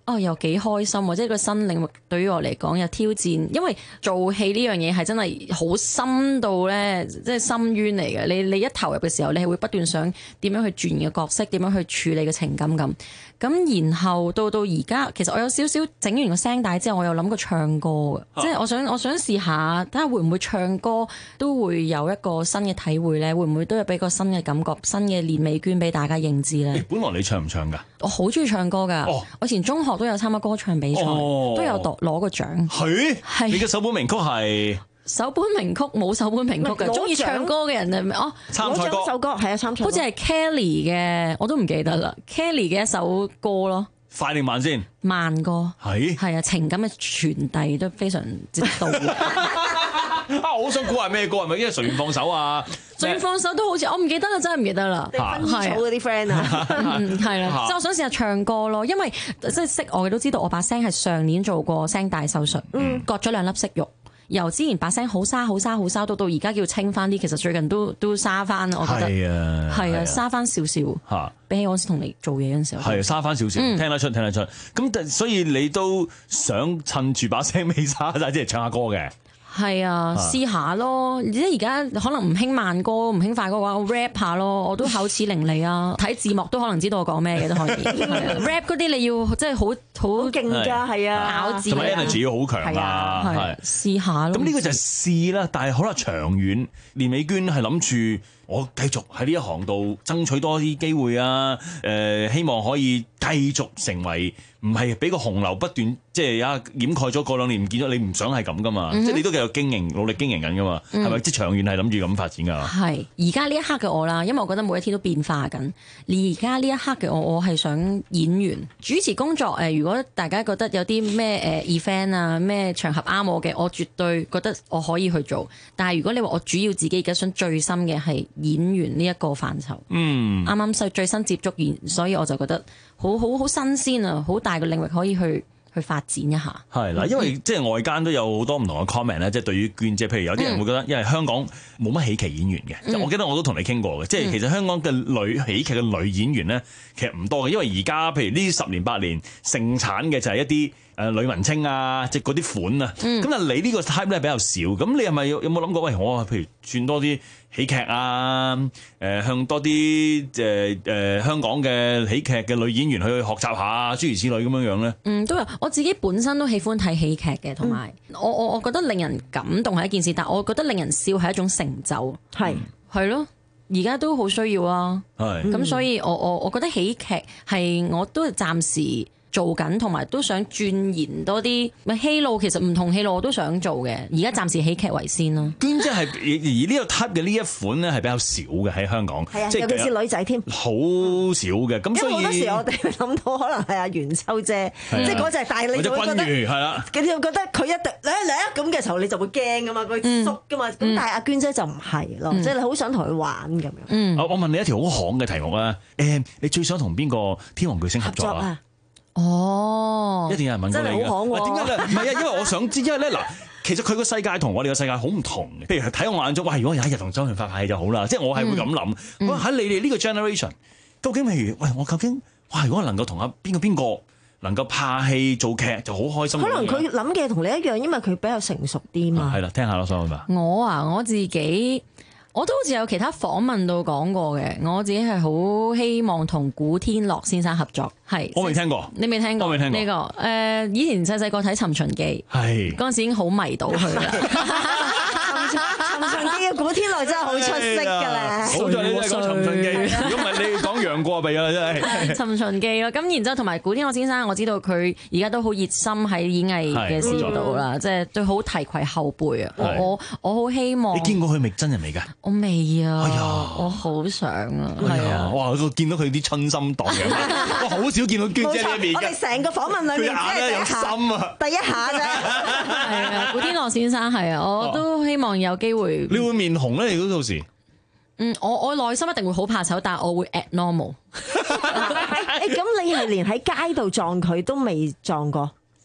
哦又幾開心，或者個新領域對於我嚟講有挑戰，因為做戲呢樣嘢係真係好深到咧，即係深淵嚟嘅。你你一投入嘅時候，你係會不斷想點樣去轉嘅角色，點樣去處理嘅情感咁。咁然後到到而家，其實我有少少整完個聲帶之後，我有諗過唱歌嘅，啊、即係我想我想試下睇下會唔會唱歌都會有一個新嘅體會咧，會唔會都有俾個新嘅感覺、新嘅連美娟俾大家認知咧？ 本來你唱唔唱㗎？ 我好中意唱歌㗎，哦、我以前中學都有參加歌唱比賽，哦、都有攞攞過獎。 係係，你嘅首本名曲係？ 首本名曲冇首本名曲嘅，中意唱歌嘅人係咪？哦， 參賽歌首歌係啊，參賽。 好似係 Kelly 嘅，我都唔記得啦。Kelly 嘅一首歌咯。 快定慢先？ 慢歌。 係。係啊，情感嘅傳遞都非常之到位。 啊，我好想估係咩歌？係咪因為隨緣放手啊？ 隨緣放手都好似我唔記得啦，真係唔記得啦。 薰衣草嗰啲 friend 啊， 嗯，係啦。即係我想試下唱歌咯，因為即係識我嘅都知道，我把聲係上年做過聲帶手術，嗯，割咗兩粒息肉。由之前把聲好沙好沙好沙，到到而家叫清翻啲，其實最近都都沙翻，我覺得係啊，係啊，沙翻少少嚇，比起我同你做嘢嗰陣時候，係沙翻少少，聽得出聽得出。咁所以你都想趁住把聲未沙晒，即係唱下歌嘅。 係啊，試下咯。而且而家可能唔興慢歌，唔興快歌嘅話，我 rap 下咯。我都口齒伶俐啊，睇字幕都可能知道我講咩嘅都可以。rap 嗰啲你要即係好好勁㗎，係啊， 咬字同埋 energy 要好強啊， 係試下咯。 咁呢個就係試啦，但係可能長遠，連美娟係諗住我繼續喺呢一行度爭取多啲機會啊！誒、呃，希望可以繼續成為唔係俾個洪流不斷即係啊掩蓋咗過兩年唔見咗，你唔想係咁噶嘛？嗯、哼即係你都繼續經營，努力經營緊噶嘛？係咪、嗯？即係長遠係諗住咁發展㗎？ 係而家呢一刻嘅我啦，因為我覺得每一天都變化緊。而家呢一刻嘅我，我係想演員主持工作。誒、呃，如果大家覺得有啲咩誒 event 啊，咩場合啱我嘅，我絕對覺得我可以去做。但係如果你話我主要自己而家想最深嘅係演員呢一個範疇，嗯，啱啱最新接觸完，所以我就覺得好好好新鮮啊，好大個領域可以去去發展一下。 係啦，因為即係外間都有好多唔同嘅 comment 咧，即係對於娟姐，譬如有啲人會覺得，因為香港冇乜喜劇演員嘅，嗯、我記得我都同你傾過嘅，即係其實香港嘅女喜劇嘅女演員咧，其實唔多嘅，因為而家譬如呢十年八年盛產嘅就係一啲誒女文青啊，即係嗰啲款啊，咁但係你呢個 type 咧比較少，咁你係咪有有冇諗過？喂，我譬如轉多啲喜劇啊，誒、呃、向多啲誒誒香港嘅喜劇嘅女演員去學習下，諸如此類咁樣樣咧？嗯， 都有。我自己本身都喜歡睇喜劇嘅，同埋、嗯、我我我覺得令人感動係一件事，但我覺得令人笑係一種成就，係係咯。而家都好需要啊，係咁，所以我我我覺得喜劇係我都係暫時做緊，同埋都想鑽研多啲。咪戲路其實唔同戲路我都想做嘅，而家暫時喜劇為先咯。 娟姐係而呢個 type 嘅呢一款咧係比較少嘅喺香港， 係啊，尤其是女仔添， 好少嘅。咁所以好多時我哋諗到可能係阿元秋姐，即係嗰隻，但係你就會覺得係啦，你就覺得佢一定嚟嚟啊咁嘅時候你就會驚噶嘛，佢縮噶嘛。咁但係阿娟姐就唔係咯，即係你好想同佢玩咁樣。 我我問你一條好巷嘅題目啦，誒，你最想同邊個天王巨星合作啊？ 哦， 一定有人問過你嘅，點解咧？唔係啊，因為我想知，因為咧嗱，其實佢個世界同我哋個世界好唔同嘅。譬如睇我眼中，哇！如果有一日同周潤發拍戲就好啦，即係我係會咁諗。喺、嗯嗯、你哋呢個 generation，究竟譬如喂，我究竟哇，如果能夠同阿邊個邊個能夠拍戲做劇就好開心。 可能佢諗嘅同你一樣，因為佢比較成熟啲嘛。 係啦、啊，聽下咯，所以嘛。 我啊，我自己。我都好似有其他訪問到講過嘅，我自己係好希望同古天樂先生合作。係， 我未聽過， 你未聽過？ 我未聽過呢、這個。誒、呃，以前細細個睇《尋秦記》，係嗰陣時已經好迷到佢啦。 尋秦記嘅古天樂真係好出色㗎咧。 好在你都係講《尋秦記》，如果唔係你講楊過咪啊真係。 《尋秦記》咯，咁然之後同埋古天樂先生，我知道佢而家都好熱心喺演藝嘅事業度啦，即係對好提攜後輩啊。我我我好希望。 你見過佢未真人未㗎？ 我未啊，哎呀，我好想啊，係、哎、啊， 哇！我見到佢啲春心蕩漾，我好少見到娟姐呢一面。 我哋成個訪問裏面即係第一下，啊、第一下啫。 係啊，古天樂先生係啊，我都希望有機會。 你會面紅咧？你到時？ 嗯，我我內心一定會好怕醜，但係我會 act normal。 誒，咁你係連喺街度撞佢都未撞過？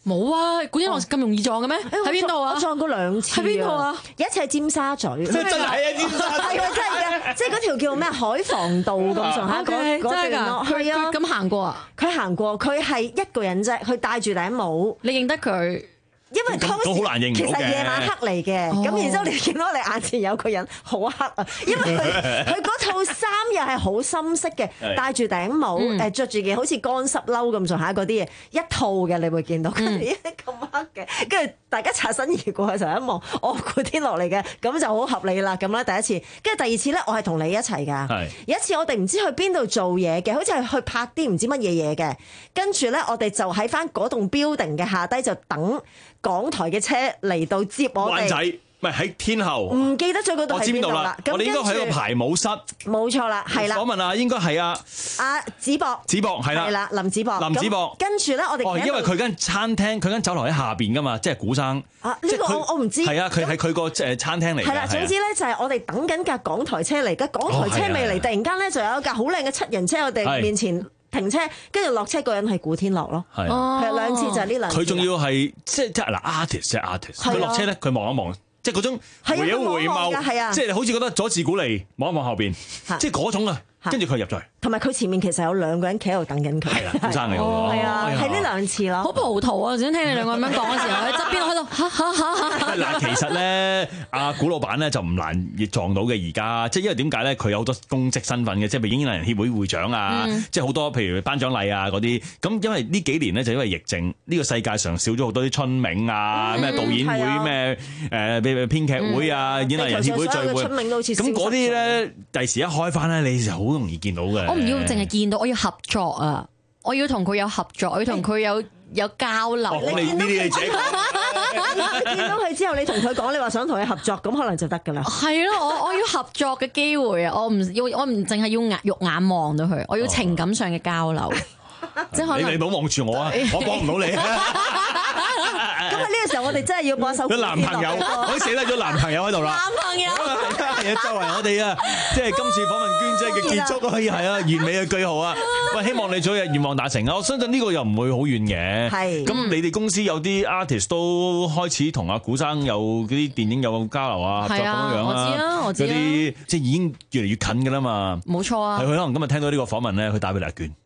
冇啊，古天樂咁容易撞嘅咩？喺邊度啊？ 我撞過兩次。 喺邊度啊？ 有一次喺尖沙咀。 真係啊！尖沙咀係啊，真係嘅，即係嗰條叫咩海防道咁上下嗰嗰段咯。係啊， 咁行過啊？ 佢行過，佢係一個人啫，佢戴住頂帽。 你認得佢？ 因為當時好難認到嘅， 其實夜晚黑嚟嘅，咁、哦、然之後你見到你眼前有個人好黑啊，因為佢佢嗰套衫又係好深色嘅，戴住頂帽，誒著住件好似乾濕褸咁上下嗰啲嘢，一套嘅你會見到，跟住咦咁黑嘅，跟住大家擦身而過嘅時候一望，我古天樂嚟嘅，咁就好合理啦，咁啦第一次，跟住第二次咧，我係同你一齊㗎，有一次我哋唔知去邊度做嘢嘅，好似係去拍啲唔知乜嘢嘢嘅，跟住咧我哋就喺翻嗰棟 building 嘅下低就等港台嘅車嚟到接我哋。灣仔唔係喺天后， 唔記得咗嗰度係邊度啦。 我哋應該喺個排舞室。 冇錯啦，係啦。 我問啊，應該係啊。 阿子博。 子博係啦。 係啦，林子博。 林子博。 跟住咧，我哋哦，因為佢間餐廳，佢間酒樓喺下邊噶嘛，即係古生。 啊，呢個我我唔知。 係啊，佢係佢個誒餐廳嚟。 係啦，總之咧就係我哋等緊架港台車嚟，架港台車未嚟，突然間咧就有一架好靚嘅七人車，我哋面前停車，跟住落車嗰人係古天樂咯。係。係兩次就係呢兩次。 佢仲要係即係即係嗱 artist 即係 artist，佢落車咧佢望一望。即係嗰種回一回眸，即係好似覺得左視古嚟望一望後邊，即係嗰種啊。跟住佢入咗去， 同埋佢前面其實有兩個人企喺度等緊佢。 係啦，古生嚟㗎。 係啊，係呢兩次咯。 好葡萄啊！想聽你兩個咁樣講嘅時候，喺側邊我喺度嚇嚇嚇嚇。 嗱，其實咧，阿古老闆咧就唔難撞到嘅而家，即係因為點解咧？佢有好多公職身份嘅，即係譬如演藝人協會會長啊，嗯、即係好多譬如頒獎禮啊嗰啲。咁因為呢幾年咧就因為疫症，呢、呢個世界上少咗好多啲春茗啊，咩、嗯、導演會咩誒編編劇會啊，嗯、演藝人協會聚會。咁嗰啲咧，第時一開翻咧，你就好容易見到嘅。 我唔要淨係見到，我要合作啊！我要同佢有合作，我要同佢有有交流。 哦、你呢啲你自己講。 見到佢之後，你同佢講，你話想同佢合作，咁可能就得㗎啦。 係咯，我我要合作嘅機會啊！我唔要，我唔淨係要眼肉眼望到佢，我要情感上嘅交流。哦、即係可能你你唔好望住我啊！我幫唔到你。 咁喺呢個時候，我哋真係要幫手。 個男朋友，我已經寫低咗男朋友喺度啦。 男朋友， 係啊，作為我哋啊，即係今次訪問娟姐嘅結束可以係啊，完美嘅句號啊！喂，希望你早日願望達成啊！我相信呢個又唔會好遠嘅。係。咁你哋公司有啲 artist 都開始同阿古生有嗰啲電影有交流啊，合作咁樣樣啊。 我知啊，我知啊。 嗰啲即係已經越嚟越近㗎啦嘛。 冇錯啊。 係佢可能今日聽到呢個訪問咧，佢打俾阿娟。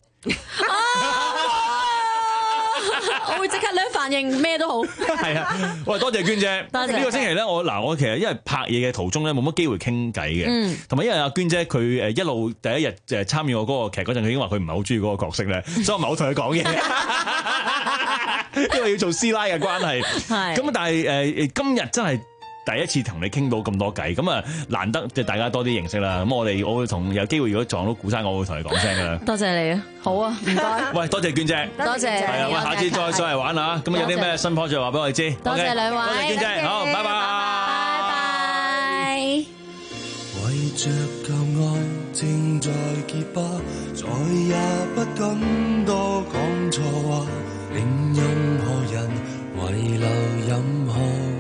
我會即刻兩反應咩都好。 係啊，喂，多謝娟姐。 多謝。 呢個星期咧，我嗱我其實因為拍嘢嘅途中咧，冇乜機會傾偈嘅。嗯。同埋因為阿娟姐佢誒一路第一日誒參與我嗰個劇嗰陣，佢已經話佢唔係好中意嗰個角色咧，所以我唔係好同佢講嘢。因為要做師奶嘅關係。係。咁但係誒今日真係第一次同你傾到咁多偈，咁啊難得即係大家多啲認識啦。咁我哋我會同有機會如果撞到古生，我會同你講聲噶啦。 多謝你啊，好啊，唔該。 喂，多謝娟姐， 多謝。 係啊，喂，下次再上嚟玩啊。咁有啲咩新 project 話俾我哋知。 多謝兩位， 多謝娟姐，好，拜拜。 拜拜。 為着舊愛正在結疤，再也不敢多講錯話，令任何人遺留任何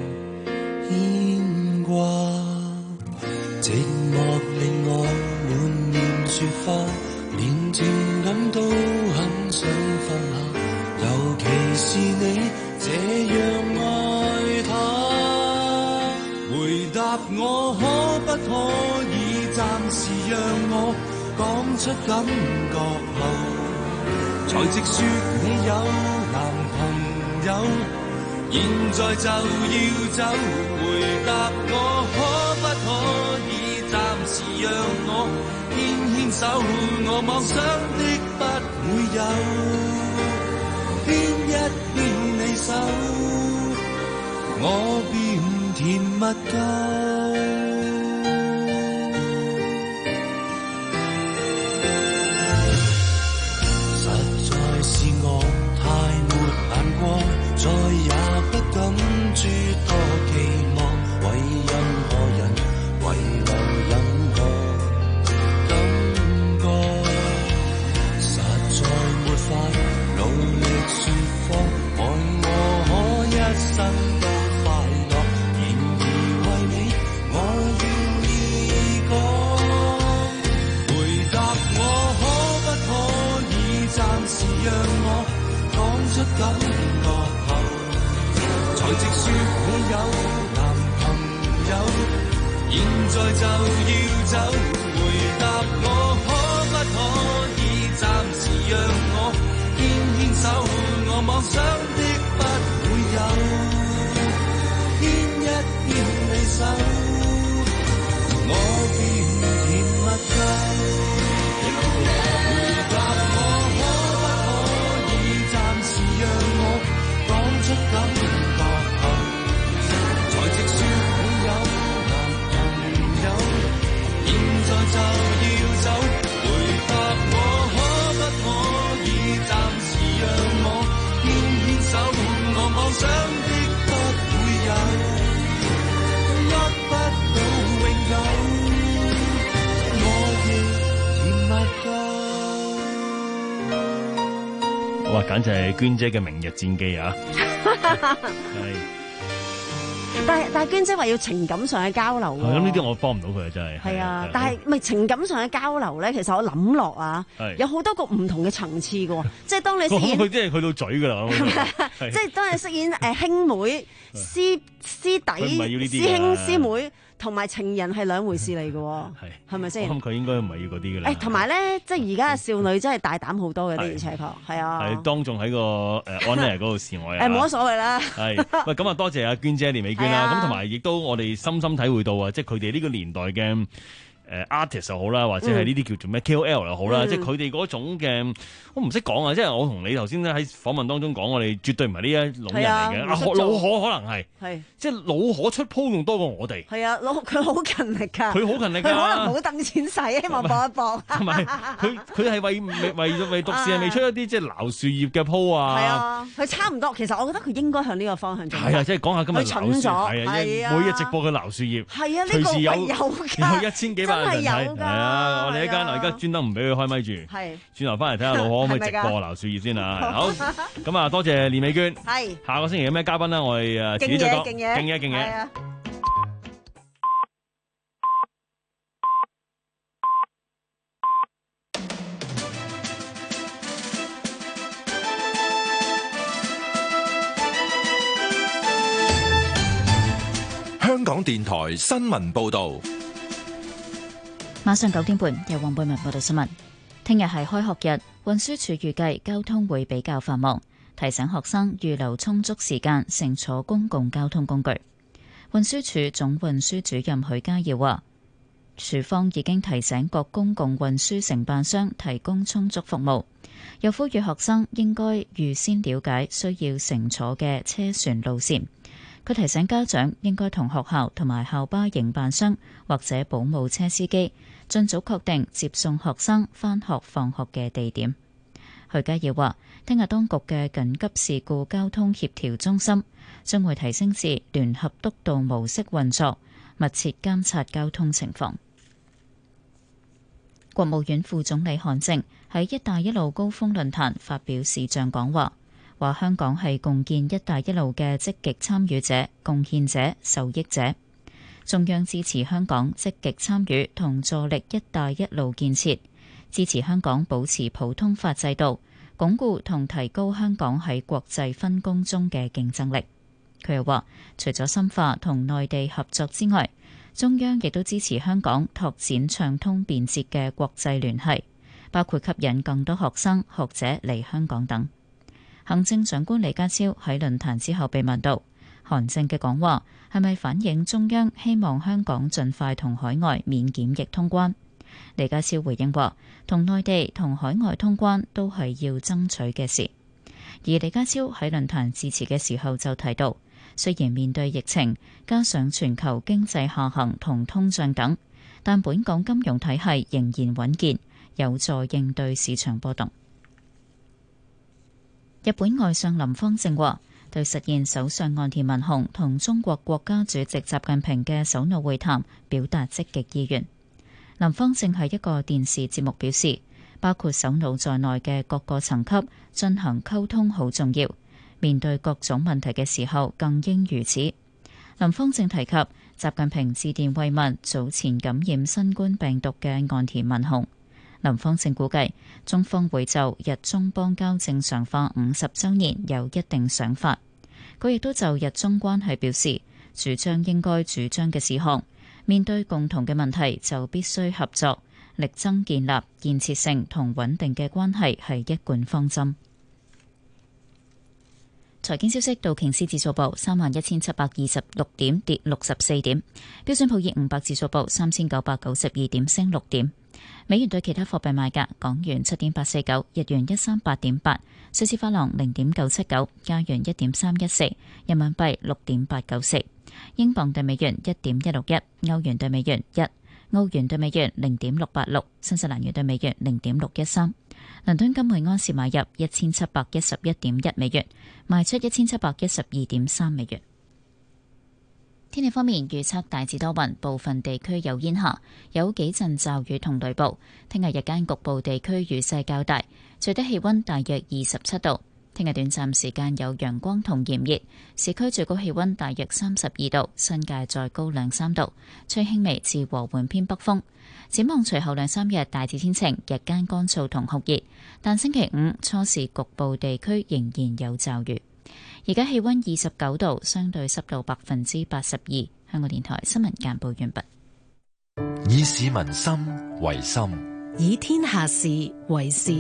牽掛，寂寞令我滿面雪花，連情感都很想放下，尤其是你這樣愛他。回答我可不可以暫時讓我講出感覺後，才直說你有男朋友。現在就要走，回答我可不可以暫時讓我牽牽手，我妄想的不會有，牽一牽你手，我便甜蜜夠。實在是我太沒眼光，再也不敢諸多期望，為任何人遺留任何感覺，實在沒法努力說謊，愛我可一生都快樂，然而為你我願意講，回答我可不可以暫時讓我講出感覺後， 直說你有男朋友，現在就要走，回答我可不可以暫時讓我牽牽手，我妄想的不會有，牽一牽你手，我便甜蜜夠。回答我可不可以暫時讓我講出感覺後，才直說你有男朋友，現在就要走，回答我可不可以暫時讓我牽牽手，我妄想的不會有，握不到永久，我亦甜蜜夠。 哇，簡直係娟姐嘅明日戰記啊！係。 但係但係娟姐話要情感上嘅交流喎。 咁呢啲我幫唔到佢啊，真係。 係啊，但係咪情感上嘅交流咧？其實我諗落啊，有好多個唔同嘅層次嘅喎。即係當你飾演， 佢即係去到嘴㗎啦。 即係當你飾演誒兄妹、師師弟、師兄師妹同埋情人係兩回事嚟嘅喎。係係咪先？ 我諗佢應該唔係要嗰啲㗎啦。 誒，同埋咧，即係而家嘅少女真係大膽好多嘅，的而且確係啊。 係當眾喺個誒 on air 嗰度示愛啊。 誒，冇乜所謂啦。 係喂，咁啊多謝阿娟姐連美娟啦。咁同埋亦都我哋深深體會到啊，即係佢哋呢個年代嘅誒 artist 又好啦，或者係呢啲叫做咩 K O L 又好啦，嗯、即係佢哋嗰種嘅，我唔識講啊！即係我同你頭先咧喺訪問當中講，我哋絕對唔係呢一種人嚟嘅。啊，老可可能係，係即係老可出鋪仲多過我哋。 係啊，老佢好勤力㗎，佢好勤力㗎， 佢可能冇等錢使，希望搏一搏。 同埋佢佢係為為為為獨士係未出一啲即係撈樹葉嘅鋪啊。 係啊，佢差唔多。其實我覺得佢應該向呢個方向進。 係啊，即係講下今日撈樹，係啊，每日直播嘅撈樹葉， 係啊， 隨時有有有一千幾百人睇。係啊，我哋一間而家專登唔俾佢開咪住，係轉頭翻嚟睇下老可可唔可以直播撈樹葉先啊！好，咁啊多謝連美娟，係下個星期有咩嘉賓咧？我哋誒自己再講，勁嘢，勁嘢，勁嘢。 香港電台新聞報導。 晚上九點半，由黃貝文報道新聞。聽日係開學日，運輸署預計交通會比較繁忙，提醒學生預留充足時間乘坐公共交通工具。運輸署總運輸主任許家耀話，署方已經提醒各公共運輸承辦商提供充足服務，又呼籲學生應該預先了解需要乘坐嘅車船路線。佢提醒家長應該同學校同埋校巴營辦商或者保姆車司機盡早確定接送學生返學放學嘅地點。許家耀話，聽日當局嘅緊急事故交通協調中心將會提升至聯合督導模式運作，密切監察交通情況。國務院副總理韓正喺一帶一路高峰論壇發表視像講話，話香港係共建一帶一路嘅積極參與者、貢獻者、受益者。中央支持香港積極參與同助力一帶一路建設，支持香港保持普通法制度，鞏固同提高香港喺國際分工中嘅競爭力。佢又話，除咗深化同內地合作之外，中央亦都支持香港拓展暢通便捷嘅國際聯繫，包括吸引更多學生、學者嚟香港等。行政長官李家超喺論壇之後被問到，韓正嘅講話係咪反映中央希望香港盡快同海外免檢疫通關？李家超回應話，同內地同海外通關都係要爭取嘅事。而李家超喺論壇致辭嘅時候就提到，雖然面對疫情，加上全球經濟下行同通脹等，但本港金融體系仍然穩健，有助應對市場波動。日本外相林芳正話，對實現首相岸田文雄同中國國家主席習近平嘅首腦會談表達積極意願。林芳正喺一個電視節目表示，包括首腦在內嘅各個層級進行溝通好重要，面對各種問題嘅時候更應如此。林芳正提及習近平致電慰問早前感染新冠病毒嘅岸田文雄。林芳正估計，中方會就日中邦交正常化五十週年有一定想法。 佢亦都就日中關係表示，主張應該主張嘅事項，面對共同嘅問題就必須合作，力爭建立建設性同穩定嘅關係係一貫方針。財經消息，道瓊斯指數報三萬一千七百二十六點，跌六十四點；標準普爾五百指數報三千九百九十二點，升六點。美元對其他貨幣賣價：港元七點八四九，日元一三八點八，瑞士法郎零點九七九，加元一點三一四，人民幣六點八九四，英鎊對美元一點一六一，歐元對美元一，澳元對美元零點六八六，新西蘭元對美元零點六一三。倫敦金每安士買入一千七百一十一點一美元，賣出一千七百一十二點三美元。天氣方面，預測大致多雲，部分地區有煙霞，有幾陣驟雨同雷暴。聽日日間局部地區雨勢較大，最低氣溫大約二十七度。聽日短暫時間有陽光同炎熱，市區最高氣溫大約三十二度，新界再高兩三度，吹輕微至和緩偏北風。展望隨後兩三日大致天晴，日間乾燥同酷熱，但星期五初時局部地區仍然有驟雨。而家氣溫二十九度，相對濕度百分之八十二。香港電台新聞簡報完畢。 以市民心為心， 以天下事為事。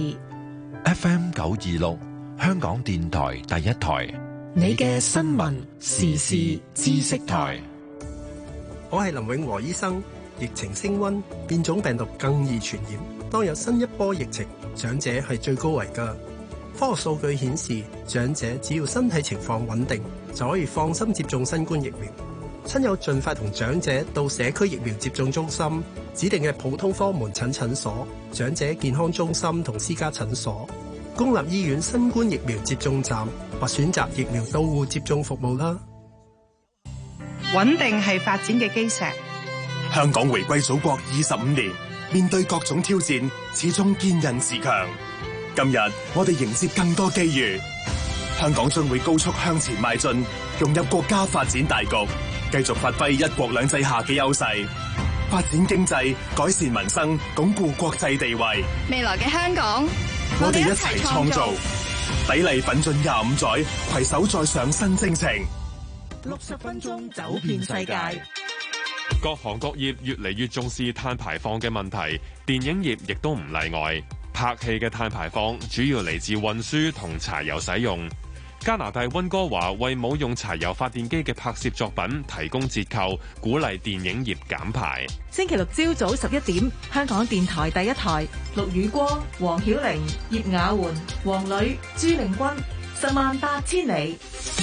F M 九二六，香港電台第一台， 你嘅新聞時事知識台。 我係林永和醫生。疫情升溫，變種病毒更易傳染。當有新一波疫情，長者係最高危㗎。科學數據顯示，長者只要身體情況穩定，就可以放心接種新冠疫苗。親友盡快同長者到社區疫苗接種中心、指定嘅普通科門診診所、長者健康中心同私家診所、公立醫院新冠疫苗接種站或選擇疫苗到戶接種服務啦。 穩定係發展嘅基石。 香港回歸祖國二十五年，面對各種挑戰，始終堅韌自強。今日我哋迎接更多機遇，香港將會高速向前邁進，融入國家發展大局，繼續發揮一國兩制下嘅優勢，發展經濟，改善民生，鞏固國際地位。 未來嘅香港， 我哋一齊創造，砥礪奮進廿五載，攜手再上新征程。 六十分鐘走遍世界。 各行各業越嚟越重視碳排放嘅問題，電影業亦都唔例外。拍戲嘅碳排放主要嚟自運輸同柴油使用。加拿大溫哥華為冇用柴油發電機嘅拍攝作品提供折扣，鼓勵電影業減排。 星期六朝早十一點，香港電台第一台，陸宇光、黃曉玲、葉雅媛、黃磊、朱玲君，十萬八千里。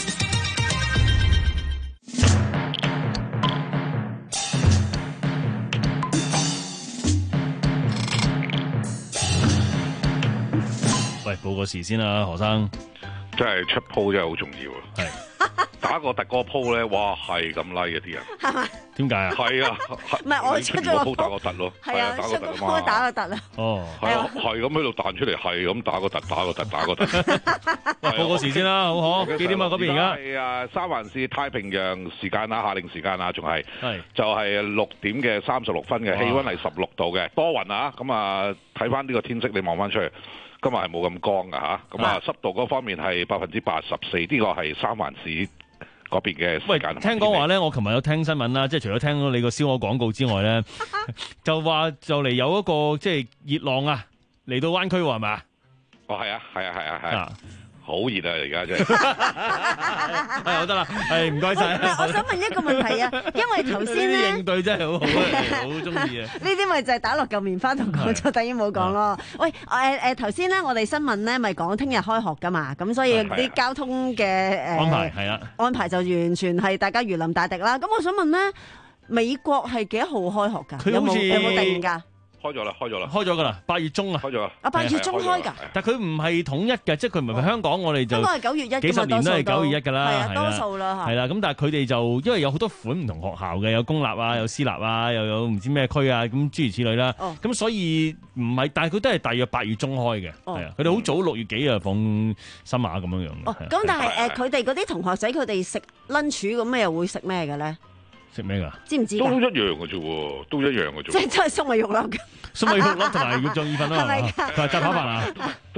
喂，報個時先啦，何生。 真係出鋪真係好重要啊！係打個突嗰個鋪咧，哇係咁拉嘅啲人， 係嘛？ 點解啊？ 係啊， 唔係我出咗個鋪打個突咯， 係啊， 打個突啊嘛， 打個突啊！ 哦， 係啊，係咁喺度彈出嚟，係咁打個突，打個突，打個突。 喂，報個時先啦，好可？幾點啊？嗰邊而家係啊，三環市太平洋時間啊，夏令時間啊，仲係係就係六點嘅三十六分嘅，氣溫係十六度嘅，多雲啊！咁啊，睇翻呢個天色，你望翻出去。今日係冇咁光㗎嚇，咁啊濕度嗰方面係百分之八十四，呢個係三環市嗰邊嘅時間。 喂，聽講話咧，我琴日有聽新聞啦，即係除咗聽到你個燒鵝廣告之外咧，就話就嚟有一個即係熱浪啊，嚟到灣區喎，係咪啊？ 哦，係啊，係啊，係啊，係啊。好熱啊！而家真係， 係好得啦，係唔該晒。 我想問一個問題啊，因為頭先咧應對真係好好啊，好中意啊！ 呢啲咪就係打落嚿棉花同講咗，等於冇講咯。喂，誒誒頭先咧，我哋新聞咧咪講聽日開學㗎嘛，咁所以啲交通嘅誒安排係啊， 安排就完全係大家如臨大敵啦。咁我想問咧，美國係幾多號開學㗎？有冇有冇定㗎？ 開咗啦，開咗啦， 開咗噶啦，八月中啊， 開咗啦。 啊，八月中開㗎， 但係佢唔係統一嘅，即係佢唔係香港，我哋就香港係九月一， 幾十年都係九月一㗎啦， 係啊，多數啦嚇。 係啦，咁但係佢哋就因為有好多款唔同學校嘅，有公立啊，有私立啊，又有唔知咩區啊，咁諸如此類啦。哦。咁所以唔係，但係佢都係大約八月中開嘅，係啊。佢哋好早六月幾啊放新馬咁樣樣。 哦。咁但係誒，佢哋嗰啲同學仔，佢哋食 lunch 咁咩又會食咩嘅咧？ 食咩㗎？ 知唔知？ 都一樣嘅啫喎，都一樣嘅啫。 即係真係粟米肉粒嘅。 粟米肉粒同埋肉醬意粉啦，係咪？同埋雜扒飯啊，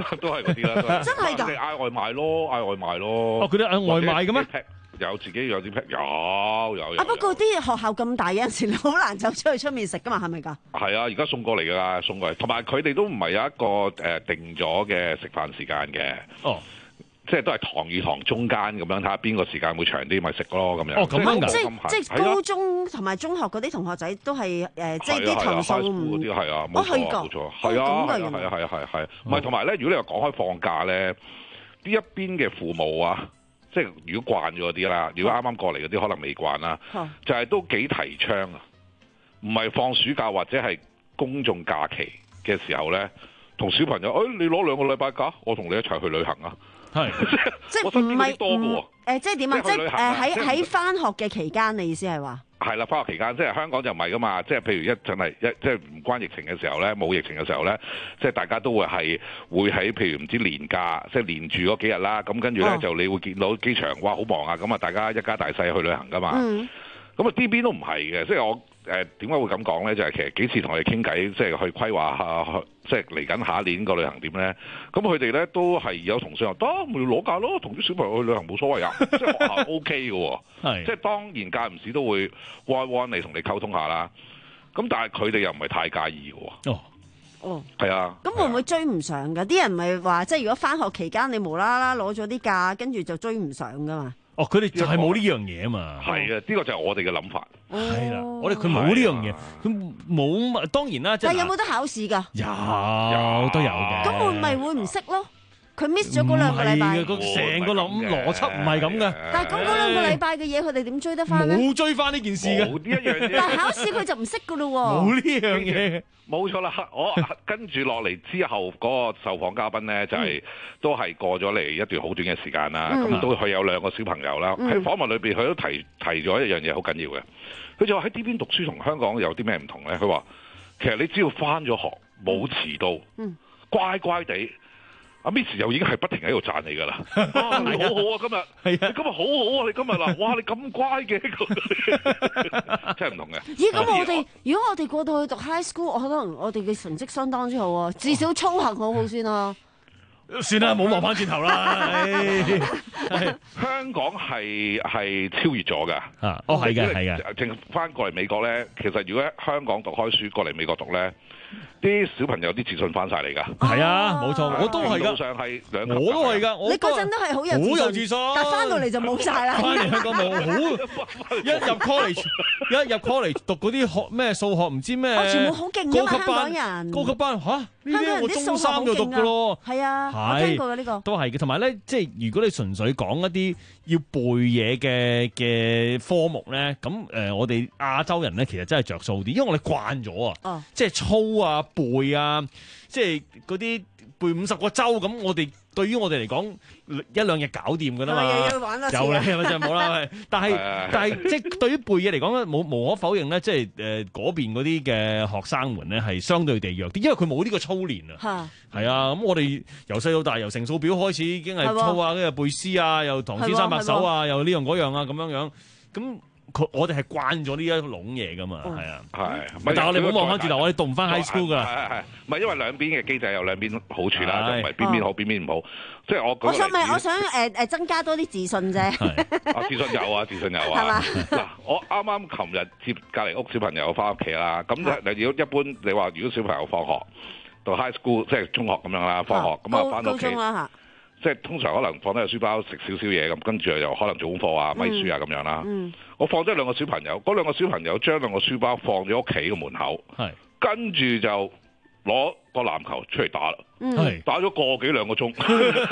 都係嗰啲啦。 真係㗎？ 你嗌外賣咯，嗌外賣咯。 哦，佢哋嗌外賣嘅咩？ 有自己有啲 pack，有有有。 啊，不過啲學校咁大，有陣時你好難走出去出面食噶嘛，係咪㗎？ 係啊，而家送過嚟㗎啦，送過嚟。同埋佢哋都唔係有一個誒、呃、定咗嘅食飯時間嘅。 哦。 即係都係堂與堂中間咁樣，睇下邊個時間會長啲，咪食咯咁樣。 哦，咁樣㗎。 即係即係高中同埋中學嗰啲同學仔都係誒，即係啲投訴唔。 嗰啲係啊，冇錯冇錯，係啊係啊係啊係啊係係。唔係同埋咧，如果你話講開放假咧，呢一邊嘅父母啊，即係如果慣咗嗰啲啦，如果啱啱過嚟嗰啲可能未慣啦，就係都幾提倡啊。唔係放暑假或者係公眾假期嘅時候咧，同小朋友誒，你攞兩個禮拜假，我同你一齊去旅行啊！係， 即係唔係多嘅喎？誒，即係點啊？即係誒喺喺返學嘅期間，你意思係話？係啦，返學期間，即係香港就唔係噶嘛。即係譬如一陣係一即係唔關疫情嘅時候咧，冇疫情嘅時候咧，即係大家都會係會喺譬如唔知年假，即係連住嗰幾日啦。咁跟住咧就你會見到機場哇好忙啊！咁啊，大家一家大細去旅行噶嘛。嗯。咁啊，呢邊都唔係嘅，即係我誒點解會咁講咧？就係、是、其實幾次同佢哋傾偈，即係去規劃下，即係嚟緊下一年個旅行點咧。咁佢哋咧都係有同事話得，咪攞假咯，同啲小朋友去旅行冇所謂啊，即係學校 O K 嘅喎。即係當然間唔時都會 one one 你同你溝通下啦。咁但係佢哋又唔係太介意嘅喎。哦，哦，係啊。咁會唔會追唔上㗎？啲人咪話，即係如果返學期間你無啦啦攞咗啲假，跟住就追唔上㗎嘛？ 哦，佢哋就係冇呢樣嘢啊嘛。 係啊，呢個就係我哋嘅諗法。 係啦，我哋佢冇呢樣嘢，佢冇當然啦。 但係有冇得考試㗎？ 有都有嘅。 咁會咪會唔識咯？佢 miss 咗嗰兩個禮拜。 唔係嘅，成個諗邏輯唔係咁嘅。 但係咁嗰兩個禮拜嘅嘢，佢哋點追得翻咧？ 冇追翻呢件事嘅。 冇呢一樣嘢。 但係考試佢就唔識㗎咯喎。 冇呢樣嘢。 冇錯啦，我跟住落嚟之後嗰個受訪嘉賓咧，就係、是嗯、都係過咗嚟一段好短嘅時間啦。咁、嗯、都佢有兩個小朋友啦。喺、嗯、訪問裏邊，佢都提提咗一樣嘢好緊要嘅。佢就話喺呢邊讀書同香港有啲咩唔同咧？佢話其實你只要翻咗學，冇遲到，嗯、乖乖地。阿 Miss 又已經係不停喺度讚你㗎啦，啊你好好啊今日，係啊你今日好好啊你今日嗱，哇你咁乖嘅，真係唔同嘅。 咦咁我哋如果我哋過到去讀 high school，我可能我哋嘅成績相當之好啊，至少操行好好先啊。 算啦，冇望翻轉頭啦。 香港係係超越咗㗎。 啊，哦係嘅係嘅。 淨翻過嚟美國咧，其實如果喺香港讀開書過嚟美國讀咧。啲小朋友啲自信翻晒嚟㗎， 係啊，冇錯，我都係㗎， 上係兩我都係㗎， 你嗰陣都係好有好有自信， 但翻到嚟就冇晒啦。 翻嚟香港冇，好一入 college， 一入 college 讀嗰啲學咩數學唔知咩， 全部好勁㗎嘛，香港人高級班嚇，呢啲我中三就讀㗎咯， 係啊，我聽過㗎呢個， 都係嘅，同埋咧，即係如果你純粹講一啲要背嘢嘅嘅科目咧，咁誒，我哋亞洲人咧其實真係着數啲，因為我哋慣咗啊，即係操啊背啊，即係嗰啲背五十個州咁，我哋對於我哋嚟講一兩日搞掂㗎啦嘛， 又玩啦， 有咧咪就冇啦。但係但係即係對於背嘢嚟講咧，冇無可否認咧，即係誒嗰邊嗰啲嘅學生們咧係相對地弱啲，因為佢冇呢個操練啊。係啊，咁我哋由細到大由乘數表開始已經係操啊，跟住背詩啊，又唐詩三百首啊，又呢樣嗰樣啊咁樣樣咁。我哋係慣咗呢一籠嘢噶嘛，係啊， 係。 但係我哋唔好望翻轉頭，我哋讀唔翻 high school 噶。 係係係，唔係因為兩邊嘅機制有兩邊好處啦，就唔係邊邊好邊邊唔好。即係我我想咪我想誒誒增加多啲自信啫。 啊，自信有啊，自信有啊。係嘛？嗱，我啱啱琴日接隔離屋小朋友翻屋企啦，咁你如果一般你話如果小朋友放學到 high school 即係中學咁樣啦，放學咁啊翻到屋企。即係通常可能放低個書包食少少嘢咁，跟住又可能做功課啊、咪書啊咁樣啦。嗯、我放低兩個小朋友，嗰兩個小朋友將兩個書包放咗屋企嘅門口，跟住就攞個籃球出嚟打啦。嗯、打咗個幾兩個鐘，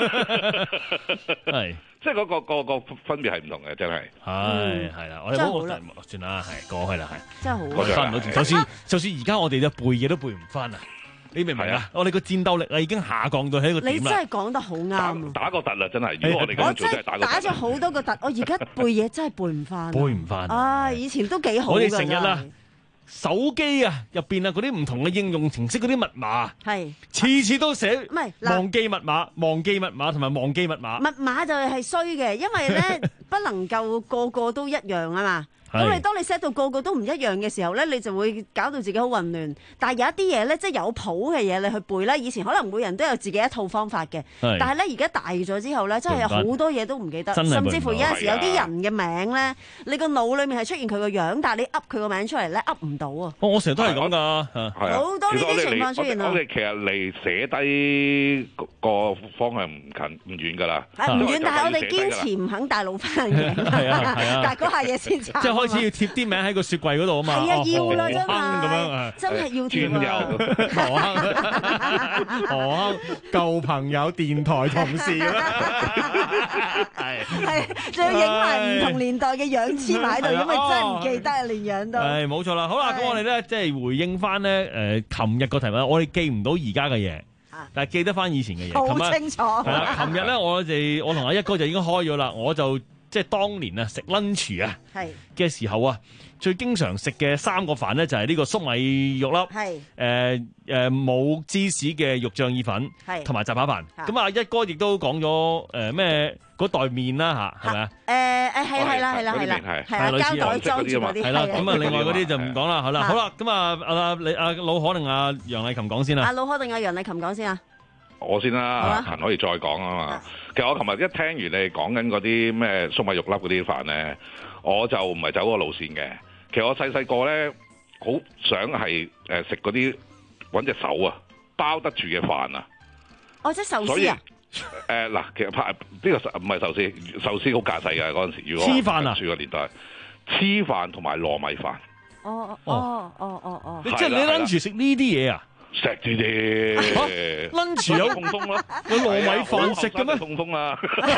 係即係嗰個個個分別係唔同嘅，真係。 係係啦，我哋冇算啦，係過去啦，係真係好。 翻唔到就算就算而家我哋嘅背嘢都背唔翻啊！你明唔明啊？我哋個戰鬥力啊已經下降到喺一個點啦。 你真係講得好啱。 打個突啦，真係。如果我哋咁樣做，真係打個突。 打咗好多個突，我而家背嘢真係背唔翻。 背唔翻。 啊，以前都幾好㗎。 我哋成日啦，手機啊入邊啊嗰啲唔同嘅應用程式嗰啲密碼，係次次都寫唔係忘記密碼、忘記密碼同埋忘記密碼。 密碼就係衰嘅，因為咧不能夠個個都一樣啊嘛。 咁你當你 set 到個個都唔一樣嘅時候咧，你就會搞到自己好混亂。但係有一啲嘢咧，即係有譜嘅嘢你去背咧，以前可能每人都有自己一套方法嘅，但係咧而家大咗之後咧，真係有好多嘢都唔記得，甚至乎有陣時有啲人嘅名咧，你個腦裡面係出現佢個樣，但係你噏佢個名出嚟咧，噏唔到啊！ 我成日都係咁㗎， 好多呢啲情況出現啊！ 我哋其實離寫低個方向唔近唔遠㗎啦， 唔遠，但係我哋堅持唔肯帶老翻嘅， 係啊係啊， 但係嗰下嘢先即係開始要貼啲名喺個雪櫃嗰度啊嘛， 係啊要啦真係， 咁樣真係要貼啊！ 何坑何坑舊朋友電台同事啦， 係係，仲要影埋唔同年代嘅樣黐埋喺度，因為真係唔記得啊，連樣都係冇錯啦。好啦，咁我哋咧即係回應翻咧誒，琴日個題目，我哋記唔到而家嘅嘢。但係記得翻以前嘅嘢， 好清楚。 係啦，琴日咧我哋我同阿一哥就已經開咗啦，我就即係當年啊食 lunch 啊嘅時候啊，最經常食嘅三個飯咧就係呢個粟米肉粒，係誒誒冇芝士嘅肉醬意粉，係同埋雜扒飯。咁啊一哥亦都講咗誒咩嗰袋麵啦嚇，係咪啊？ 誒誒係係啦係啦係啦，係啊膠袋裝住嗰啲。 係啦，咁啊另外嗰啲就唔講啦，好啦好啦，咁啊阿你阿老可定阿楊麗琴講先啦。 阿老可定阿楊麗琴講先啊？ 我先啦，陳可以再講啊嘛。其實我琴日一聽完你講緊嗰啲咩粟米肉粒嗰啲飯咧，我就唔係走嗰個路線嘅。其實我細細個咧，好想係誒食嗰啲揾隻手啊包得住嘅飯啊。 哦，即係壽司啊？ 誒嗱，其實拍呢個唔係壽司，壽司好架勢嘅嗰陣時。如果黐飯啊？ 住個年代，黐飯同埋糯米飯。 哦哦哦哦哦！ 即係你 lunch 食呢啲嘢啊？ 食住啲 lunch 有痛風啦，有糯米飯食嘅咩？ 痛風啦！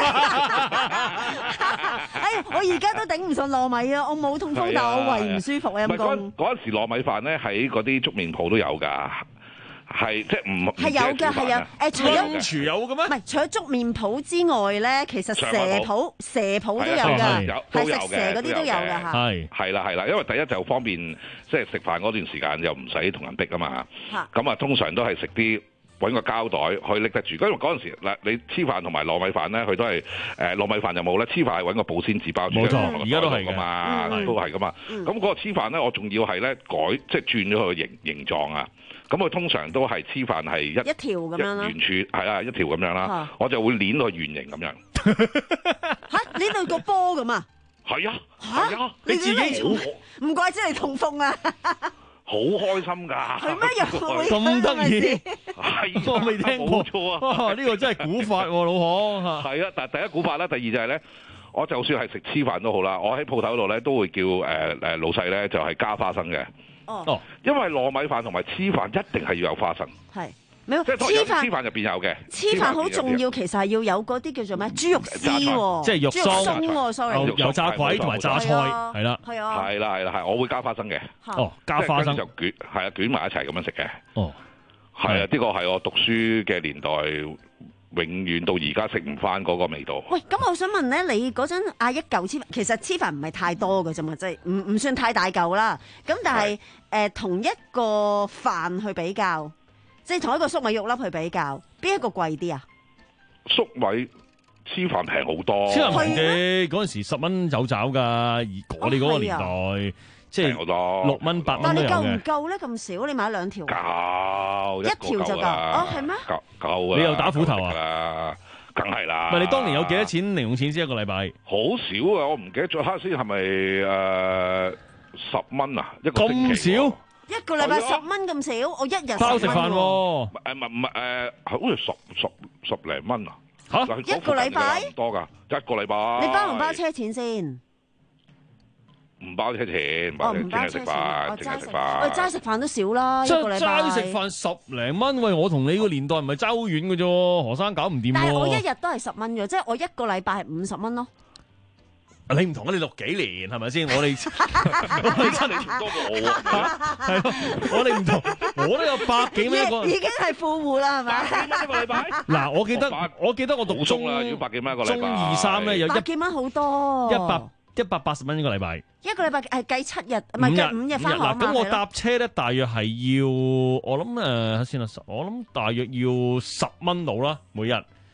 哎，我而家都頂唔順糯米啊！我冇痛風，但我胃唔舒服啊！陰公。 嗰陣時糯米飯咧喺嗰啲粥麵鋪都有㗎。係即係唔係有嘅係有誒，除咗廚有嘅咩？ 唔係除咗粥麵鋪之外咧，其實蛇鋪蛇鋪都有㗎，係食蛇嗰啲都有㗎嚇。 係係啦係啦，因為第一就方便，即係食飯嗰段時間又唔使同人逼啊嘛。咁啊，通常都係食啲揾個膠袋可以拎得住。因為嗰陣時嗱，你黐飯同埋糯米飯咧，佢都係誒糯米飯就冇啦，黐飯係揾個保鮮紙包住。 冇錯，而家都係㗎嘛，都係㗎嘛。咁嗰個黐飯咧，我仲要係咧改，即係轉咗佢個形形狀啊。咁佢通常都係黐飯係一一條咁樣啦，圓柱係啊一條咁樣啦，我就會攣到圓形咁樣。 嚇，攣到個波咁啊？ 係啊，係啊， 你自己唔怪之你痛風啊！ 好開心㗎！ 係咩又咁得意？ 係我未聽過， 冇錯啊！ 呢個真係古法喎，老可。 係啊，但係第一古法啦，第二就係咧，我就算係食黐飯都好啦，我喺鋪頭度咧都會叫誒誒老細咧就係加花生嘅。 哦， 因為糯米飯同埋黐飯一定係要有花生， 係，冇即係黐飯黐飯入邊有嘅。 黐飯好重要，其實係要有嗰啲叫做咩豬肉絲喎， 即係肉鬆，sorry， 油炸鬼同埋炸菜，係啦， 係啊， 係啦係啦係，我會加花生嘅。 哦，加花生就捲係啊，捲埋一齊咁樣食嘅。 哦， 係啊，呢個係我讀書嘅年代，永遠到而家食唔翻嗰個味道。 喂，咁我想問咧，你嗰陣嗌一嚿黐飯，其實黐飯唔係太多嘅啫嘛，即係唔唔算太大嚿啦。咁但係誒、呃、同一個飯去比較，即係同一個粟米肉粒去比較，邊一個貴啲啊？ 粟米黐飯平好多， 黐飯平啲，嗰陣時十蚊有找㗎，而我哋嗰個年代。哦即係六蚊八蚊。 但係你夠唔夠咧？咁少，你買兩條。 夠一條就夠。哦，係咩？ 夠夠啊！ 你又打斧頭啊？ 梗係啦。 唔係你當年有幾多錢零用錢先一個禮拜？ 好少啊！我唔記得咗，下先係咪誒十蚊啊？一個星期。 咁少？ 一個禮拜十蚊咁少，我一日包食飯喎。誒唔係唔係誒，好似十十十零蚊啊！ 嚇？ 一個禮拜？ 唔多㗎，一個禮拜。 你包唔包車錢先？ 唔包車錢，包淨係食飯，淨係食飯。 喂，齋食飯都少啦，一個禮拜。 齋食飯十零蚊，喂！我同你個年代唔係爭好遠嘅啫，何生搞唔掂。 但係我一日都係十蚊嘅，即係我一個禮拜係五十蚊咯。 你唔同啊！你六幾年係咪先？我哋我哋真係多過我啊！係咯，我哋唔同，我都有百幾蚊一個。 已經係富戶啦，係咪？ 百幾蚊一個禮拜。 嗱，我記得我記得我讀中啦，要百幾蚊一個禮拜。 中二三咧有百幾蚊好多。 一百一百八十蚊一個禮拜。 一個禮拜係計七日，唔係計五日返學嘛？ 咁我搭車咧，大約係要我諗誒先啦，我諗大約要十蚊到啦，每日。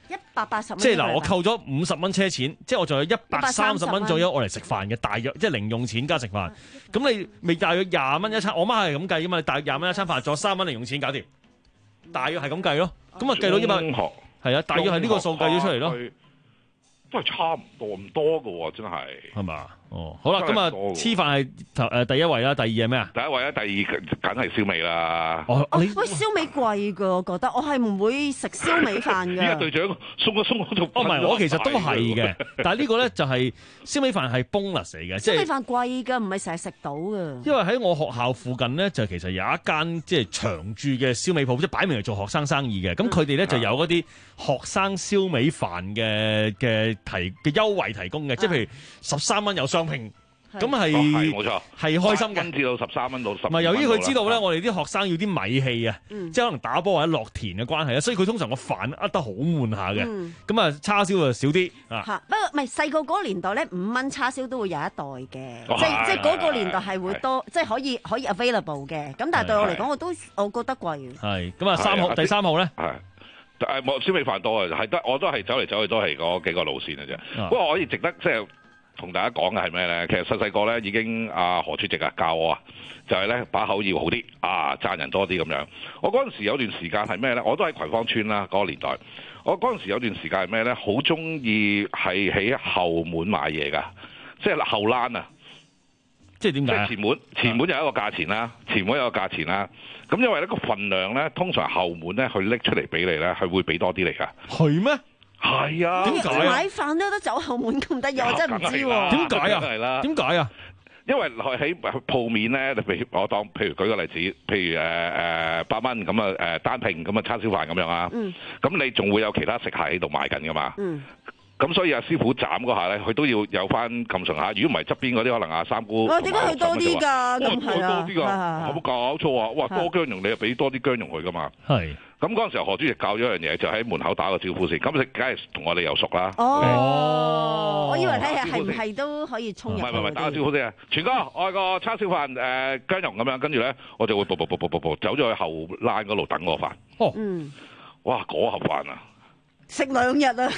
一百八十蚊。 即係嗱，我扣咗五十蚊車錢，即係我仲有一百三十蚊左右我嚟食飯嘅，大約即係零用錢加食飯。咁你未大約廿蚊一餐，我媽係咁計噶嘛？你大約廿蚊一餐飯，仲有三蚊零用錢搞掂，大約係咁計咯。咁啊計到一百，係啊，大約係呢個數計咗出嚟咯。 都係差唔多唔多㗎喎，真係係嘛？哦，好啦，咁啊，黐飯係頭誒第一位啦，第二係咩啊？ 第一位咧，第二梗係燒味啦。 哦，喂，燒味貴㗎，我覺得我係唔會食燒味飯㗎。 而家隊長鬆一鬆嗰度。 哦，唔係，我其實都係嘅，但係呢個咧就係燒味飯係 bonus 嚟嘅，即係燒味飯貴㗎，唔係成日食到㗎。 因為喺我學校附近咧，就其實有一間即係長駐嘅燒味鋪，即係擺明係做學生生意嘅。咁佢哋咧就有嗰啲學生燒味飯嘅嘅提嘅優惠提供嘅，即係譬如十三蚊有雙拼。咁係冇錯， 係開心嘅。 跟至到十三蚊到十。唔係，由於佢知道咧，我哋啲學生要啲米氣啊，即係可能打波或者落田嘅關係啊，所以佢通常個飯呃得好悶下嘅。咁啊，叉燒就少啲啊。 嚇，不過唔係細個嗰個年代咧，五蚊叉燒都會有一袋嘅，即係即係嗰個年代係會多，即係可以可以 available 嘅。咁但係對我嚟講，我都我覺得貴。 係咁啊，三號第三號咧。 係。誒冇燒味飯多啊，係得我都係走嚟走去都係嗰幾個路線嘅啫。不過我可以值得即係。同大家講嘅係咩咧？其實細細個咧已經阿何主席啊教我啊，就係咧把口要好啲啊，讚人多啲咁樣。我嗰陣時有段時間係咩咧？我都喺葵芳村啦嗰個年代。我嗰陣時有段時間係咩咧？好中意係喺後門買嘢㗎，即係後欄啊。 即係點解？ 即係前門，前門有一個價錢啦，前門有一個價錢啦。咁因為呢個份量咧，通常後門咧佢拎出嚟俾你咧，係會俾多啲嚟㗎。 係咩？ 係啊， 點解啊？ 買飯都得走後門咁得意，我真係唔知喎。 點解啊？係啦，點解啊？ 因為喺鋪面咧，你譬如我當，譬如舉個例子，譬如誒誒八蚊咁啊誒單拼咁啊叉燒飯咁樣啊。嗯。咁你仲會有其他食客喺度賣緊噶嘛？嗯。咁所以阿師傅斬嗰下咧，佢都要有翻咁上下。如果唔係側邊嗰啲，可能阿三姑。 哇！點解佢多啲㗎？咁係啊。 多啲㗎，有冇搞錯啊？哇！多薑蓉你又俾多啲薑蓉佢㗎嘛？係。咁嗰陣時候，何主席教咗一樣嘢，就喺門口打個招呼先。咁你梗係同我哋又熟啦。 哦，我以為睇下係唔係都可以衝入。 唔係唔係，打個招呼先啊！全哥，我係個叉燒飯誒薑蓉咁樣，跟住咧我就會步步步步步步走咗去後欄嗰度等我飯。哦，嗯，哇！嗰盒飯啊， 食兩日啊！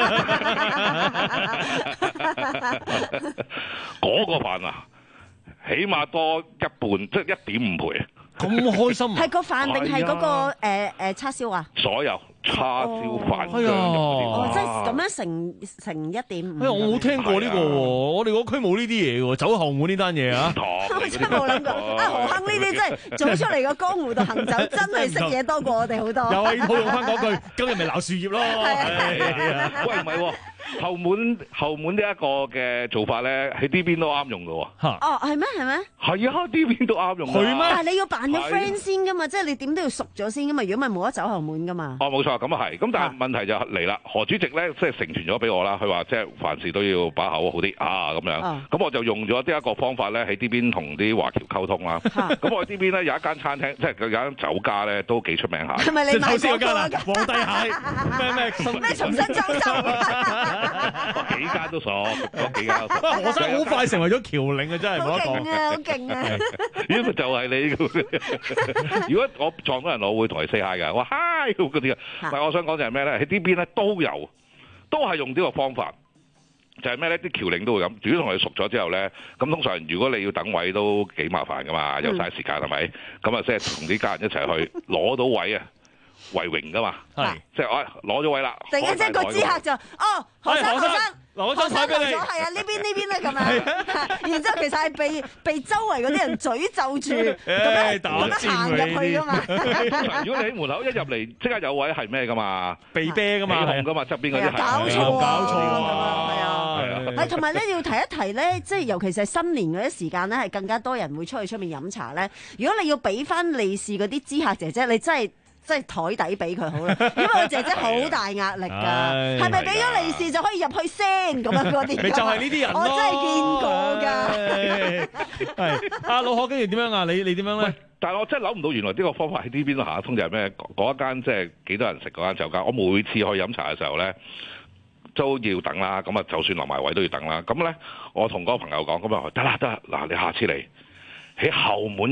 嗰個飯啊，起碼多一半，即係一點五倍。 咁開心啊！ 係個飯定係嗰個誒誒叉燒啊？ 所有叉燒飯薑蓉哦，即係咁樣乘乘一點五。 哎呀，我冇聽過呢個喎，我哋嗰區冇呢啲嘢喎，走後門呢單嘢啊！ 我真係冇諗過，啊何坑呢啲真係做出嚟個江湖度行走，真係識嘢多過我哋好多。 又係套用翻嗰句，今日咪鬧樹葉咯。 喂，唔係喎。後門後門呢一個嘅做法咧，喺呢邊都啱用嘅喎。 哦，係咩？係咩？ 係啊，呢邊都啱用。 係咩？但係你要扮咗 friend 先噶嘛，即係你點都要熟咗先噶嘛，如果唔係冇得走後門噶嘛。 哦，冇錯，咁啊係。咁但係問題就嚟啦，何主席咧即係成全咗俾我啦。佢話即係凡事都要把口好啲啊咁樣。咁我就用咗呢一個方法咧，喺呢邊同啲華僑溝通啦。咁我呢邊咧有一間餐廳，即係有間酒家咧都幾出名下。 係咪你買嗰間啊？ 皇帝蟹咩咩咩重新裝修？ 幾間都熟，嗰幾間都熟。 何生好快成為咗僑領啊！真係冇得講。 勁啊！好勁啊！ 呢個就係你。如果我撞到人，我會同佢 say hi 㗎。我 hi 嗰啲啊。但係我想講就係咩咧？喺呢邊咧都有，都係用呢個方法。就係咩咧？啲僑領都會咁。如果同佢熟咗之後咧，咁通常如果你要等位都幾麻煩㗎嘛，又嘥時間係咪？咁啊，即係同啲家人一齊去攞到位啊！為榮噶嘛，係即係我攞咗位啦。 突然間即係個知客就哦，何生何生攞張台俾你， 係啊呢邊呢邊咧咁樣。然之後其實係被被周圍嗰啲人詛咒住咁樣咁樣行入去噶嘛。 如果你喺門口一入嚟即刻有位係咩噶嘛？ 被啤噶嘛， 起哄噶嘛，側邊嗰啲係搞錯啊！ 搞錯啊！係啊，係同埋咧要提一提咧，即係尤其是係新年嗰啲時間咧，係更加多人會出去出面飲茶咧。如果你要俾翻利是嗰啲知客姐姐，你真係〜即係台底俾佢好啦，因為個姐姐好大壓力㗎，係咪俾咗利是就可以入去先咁樣嗰啲？ 咪就係呢啲人咯， 我真係見過㗎。 係阿老何，跟住點樣啊？你你點樣咧？ 但係我真係諗唔到，原來呢個方法喺呢邊都行得通，就係咩？嗰一間即係幾多人食嗰間酒家，我每次去飲茶嘅時候咧，都要等啦。咁啊，就算落埋位都要等啦。咁咧，我同嗰個朋友講，咁啊得啦得啦，嗱你下次嚟。 喺後門入，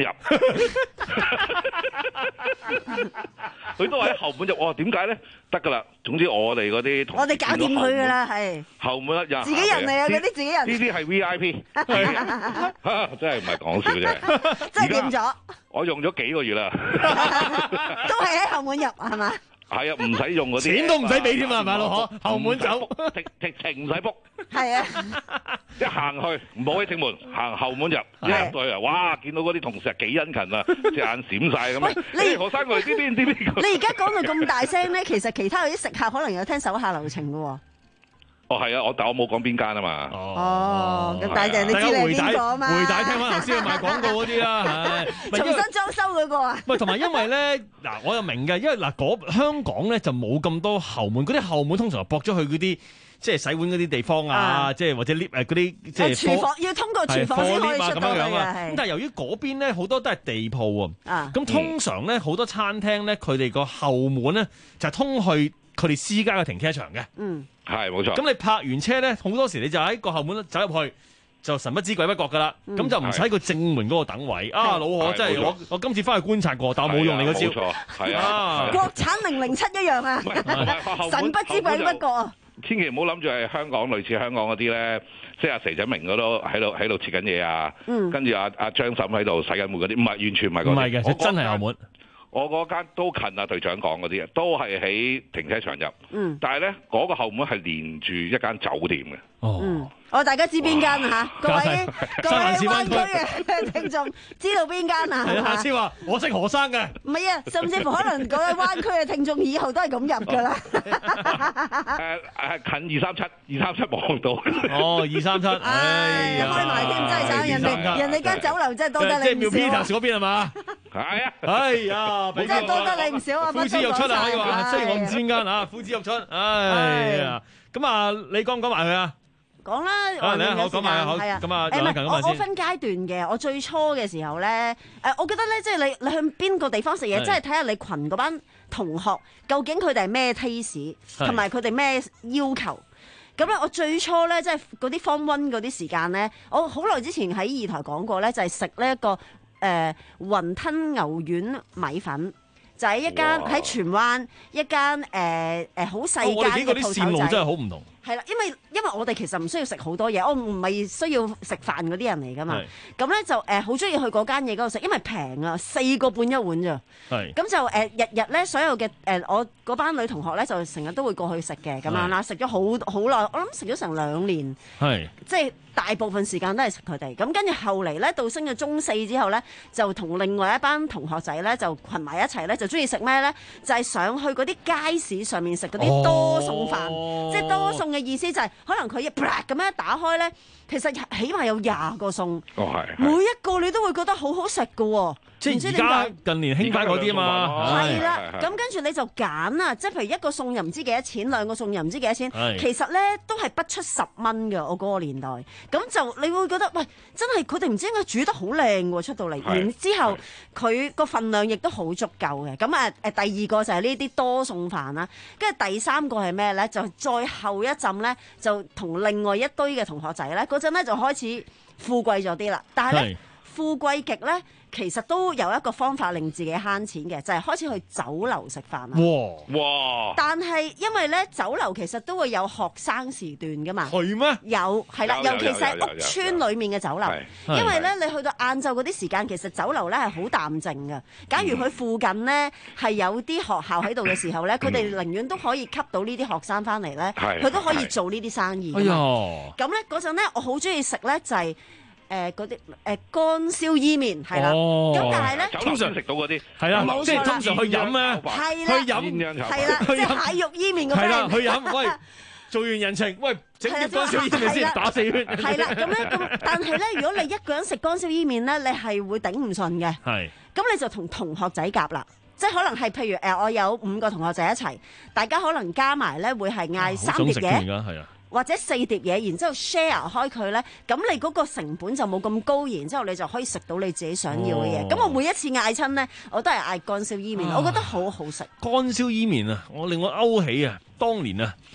佢都話喺後門入。我話點解咧？得噶啦，總之我哋嗰啲同我哋搞掂佢噶啦，係後門一入， 自己人嚟啊！嗰啲自己人， 呢啲係 V I P， 真係唔係講笑啫， 真係掂咗。 我用咗幾個月啦， 都係喺後門入係嘛？ 係啊，唔使用嗰啲錢都唔使俾添啊，係咪老可？後門走， 直直情唔使 book。 係啊， 一行去唔好喺正門，行後門入，一入到去啊，哇！見到嗰啲同事幾殷勤啊，隻眼閃晒咁樣。你何生過嚟呢邊呢邊？ 你而家講到咁大聲咧，其實其他嗰啲食客可能有聽手下留情噶喎。 哦，係啊，我但我冇講邊間啊嘛。 哦，咁但係你知你係邊個啊嘛？ 回帶聽翻頭先賣廣告嗰啲啦，係重新裝修嗰個啊。 唔係，同埋因為咧嗱，我又明嘅，因為嗱嗰香港咧就冇咁多後門，嗰啲後門通常係駁咗去嗰啲即係洗碗嗰啲地方啊，即係或者 lift 誒嗰啲即係廚房要通過廚房先可以出到去嘅。 咁但係由於嗰邊咧好多都係地鋪啊，咁通常咧好多餐廳咧佢哋個後門咧就係通去佢哋私家嘅停車場嘅。 嗯。 係冇錯， 咁你泊完車咧，好多時你就喺個後門走入去，就神不知鬼不覺噶啦。咁、嗯、就唔使喺個正門嗰個等位。啊，老可真係我我今次翻去觀察過，但我冇用你個招。冇錯，係啊。 國產零零七一樣啊，神不知鬼不覺啊。 千祈唔好諗住係香港類似香港嗰啲咧，即係阿佘仔明嗰度喺度喺度切緊嘢啊，嗯、跟住阿阿張嬸喺度洗緊門嗰啲，唔係完全唔係嗰啲。唔係嘅，真係後門。我嗰間都近啊，隊長講嗰啲都係喺停車場入。嗯，但係咧嗰個後門係連住一間酒店嘅。 哦。 嗯我大家知邊間啊嚇？各位各位灣區嘅聽眾知道邊間啊？ 係啊，下次話我識何生嘅。 唔係啊，甚至乎可能各位灣區嘅聽眾以後都係咁入㗎啦。 誒誒近二三七，二三七望到。 哦，二三七。 唉，開埋添，真係慘！人哋人哋間酒樓真係多得你唔少。 即係 Peters 嗰邊係嘛？ 係啊。 哎呀， 真係多得你唔少啊！ 呼之欲出啊！可以話，雖然我唔知邊間啊，呼之欲出。哎呀，咁啊，你講唔講埋佢啊？ 講啦， 我我講埋好，咁啊，誒唔係， 我我分階段嘅。我最初嘅時候咧，誒，我覺得咧，即係你你向邊個地方食嘢，即係睇下你群嗰班同學究竟佢哋係咩 taste，同埋佢哋咩要求。咁咧，我最初咧，即係嗰啲 form one嗰啲時間咧，我好耐之前喺二台講過咧，就係食呢一個誒雲吞牛丸米粉。就喺一間喺荃灣一間誒誒好細間嘅鋪頭仔。我哋幾個啲線路真係好唔同。係啦，因為因為我哋其實唔需要食好多嘢，我唔係需要食飯嗰啲人嚟噶嘛。咁咧就誒好中意去嗰間嘢嗰度食，因為平啊，四個半一碗咋。係。咁就誒日日咧，所有嘅誒我嗰班女同學咧，就成日都會過去食嘅咁樣啦，食咗好好耐，我諗食咗成兩年。係。即係大部分時間都係食佢哋。咁跟住後嚟咧，到升咗中四之後咧，就同另外一班同學仔咧，就群埋一齊咧，就中意食咩咧？就係上去嗰啲街市上面食嗰啲多餸飯，哦、即係多餸嘅意思就係、是、可能佢一啪咁樣打開咧，其實起碼有廿個餸，哦、每一個你都會覺得好好食㗎喎。 即係而家近年興翻嗰啲啊嘛， 係啦，咁跟住你就揀啊，即係譬如一個餸又唔知幾多錢，兩個餸又唔知幾多錢，其實咧都係不出十蚊嘅。我嗰個年代，咁就你會覺得喂，真係佢哋唔知點解煮得好靚喎，出到嚟，然之後佢個份量亦都好足夠嘅。咁啊誒，第二個就係呢啲多餸飯啦，跟住第三個係咩咧？就再後一陣咧，就同另外一堆嘅同學仔咧，嗰陣咧就開始富貴咗啲啦。但係咧富貴極咧。其實都有一個方法令自己慳錢嘅，就係、是、開始去酒樓食飯啦。哇！哇！但係因為咧酒樓其實都會有學生時段噶嘛。係咩？有係啦，尤其是喺屋村裡面嘅酒樓，因為咧你去到晏晝嗰啲時間，其實酒樓咧係好淡靜嘅。假如佢附近咧係有啲學校喺度嘅時候咧，佢哋寧願都可以吸到呢啲學生翻嚟咧，佢都可以做呢啲生意。哎呀！咁咧嗰陣咧，我好中意食咧就係、是。誒嗰啲誒乾燒伊麵係啦，咁但係咧通常食到嗰啲係啦，即係通常去飲咧，去飲係啦，即係蟹肉伊麵嗰啲係啦， 去飲喂，做完人情喂，整啲乾燒伊麵先打四圈。 係啦，咁咧咁，但係咧，如果你一個人食乾燒伊麵咧，你係會頂唔順嘅。係，咁你就同同學仔夾啦，即係可能係譬如誒，我有五個同學仔一齊，大家可能加埋咧會係嗌三碟嘢。或者四碟嘢，然之後 share 開佢咧，咁你嗰個成本就冇咁高，然之後你就可以食到你自己想要嘅嘢。咁、哦、我每一次嗌親咧，我都係嗌乾燒伊麵，啊、我覺得好好食。 乾燒伊麵啊，我令我勾起啊，當年啊，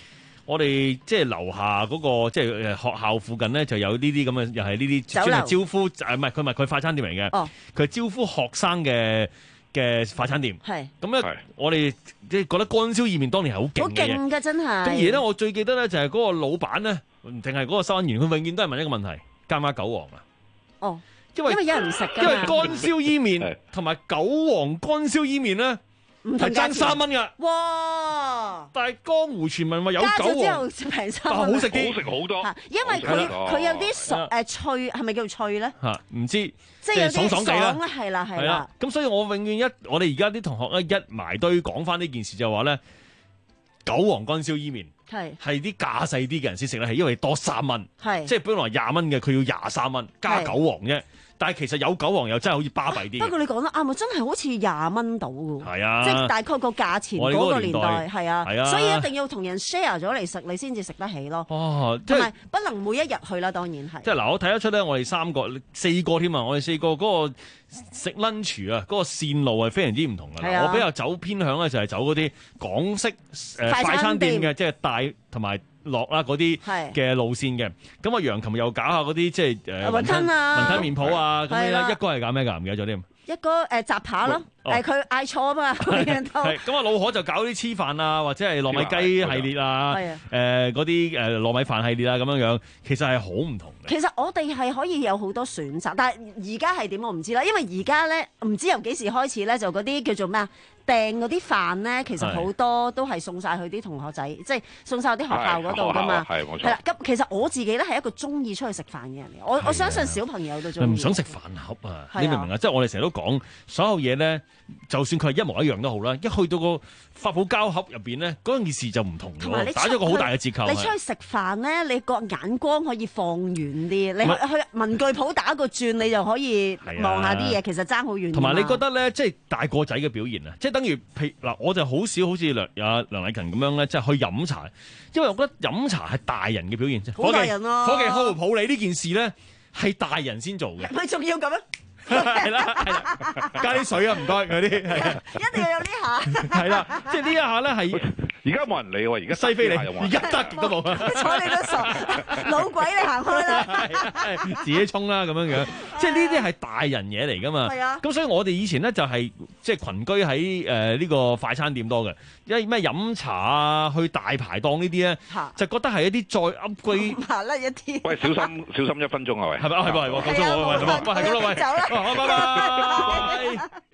我哋即係樓下嗰個即係誒學校附近咧，就有呢啲咁嘅，又係呢啲專係招呼誒，唔係佢唔係佢快餐店嚟嘅，佢係、哦、招呼學生嘅嘅快餐店。係咁咧，我哋即係覺得乾燒意麵當年係好勁嘅，好勁㗎真係。咁而咧，我最記得咧就係嗰個老闆咧，定係嗰個收銀員，佢永遠都係問一個問題：加唔加韭黃啊？哦，因為因為有人食㗎，因為乾燒意麵同埋韭黃乾燒意麵咧。係爭三蚊噶，哇！但係江湖傳聞話有韭黃平三蚊，好食啲，好食好多。因為佢佢有啲熟誒脆，係咪叫脆咧？嚇，唔知即係有啲爽啦，係啦係啦。咁所以我永遠一我哋而家啲同學咧一埋堆講翻呢件事就話咧，韭黃乾燒伊麵係係啲價細啲嘅人先食得起，因為多三蚊，係即係本來廿蚊嘅，佢要廿三蚊加韭黃啫。但係其實有韭黃又真係好似巴閉啲。不過你講得啱啊，真係好似廿蚊到㗎。係啊，即係大概個價錢嗰個年代係啊，係啊，所以一定要同人 share 咗嚟食，你先至食得起咯。哦，同埋不能每一日去啦，當然係。即係嗱，我睇得出咧，我哋三個、四個添啊，我哋四個嗰個食 lunch 啊，嗰個線路係非常之唔同㗎。係啊，我比較走偏向咧，就係走嗰啲港式誒快餐店嘅，即係大同埋落啦嗰啲嘅路線嘅，咁啊楊琴又搞下嗰啲即係誒雲吞啊、雲吞麵鋪啊，咁樣一個係搞咩㗎？唔記得咗添。一個誒雜扒咯，誒佢嗌錯啊嘛，咁樣都係咁啊！老何就搞啲黐飯啊，或者係糯米雞系列啊，誒嗰啲誒糯米飯系列啊，咁樣樣其實係好唔同嘅。其實我哋係可以有好多選擇，但係而家係點我唔知啦，因為而家咧唔知由幾時開始咧，就嗰啲叫做咩啊？訂嗰啲飯咧，其實好多都係送晒去啲同學仔，即係送晒去啲學校嗰度噶嘛。係冇錯。係啦，咁其實我自己咧係一個中意出去食飯嘅人嚟，我我相信小朋友都中意。唔想食飯盒啊！你明唔明啊？即係我哋成日都講所有嘢咧，就算佢係一模一樣都好啦，一去到個發泡膠盒入邊咧，嗰件事就唔同咗，打咗個好大嘅折扣。你出去食飯咧，你個眼光可以放遠啲，你去去文具鋪打個轉，你就可以望下啲嘢，其實爭好遠。同埋你覺得咧，即係大個仔嘅表現啊，即係等於譬嗱，我就好少好似梁阿梁禮勤咁樣咧，即係去飲茶，因為我覺得飲茶係大人嘅表現啫。好大人啊！伙計好唔抱你呢件事咧，係大人先做嘅。咪仲要咁樣？係啦，係啦，加啲水啊，唔該嗰啲，係一定要有呢下。係啦，即係呢一下咧係， 而家冇人理喎，而家西非你，而家得極都冇啊！ 睬你都傻，老鬼你行開啦， 自己沖啦咁樣樣，即係呢啲係大人嘢嚟噶嘛。係啊，咁所以我哋以前咧就係即係群居喺誒呢個快餐店多嘅，因為咩飲茶啊、去大排檔呢啲咧，就覺得係一啲再 upgrade 麻甩一啲。 喂，小心小心一分鐘啊喂！ 係咪啊？係喎係喎，夠鐘喎喂，係喎，係咁啦喂。走啦。好，拜拜。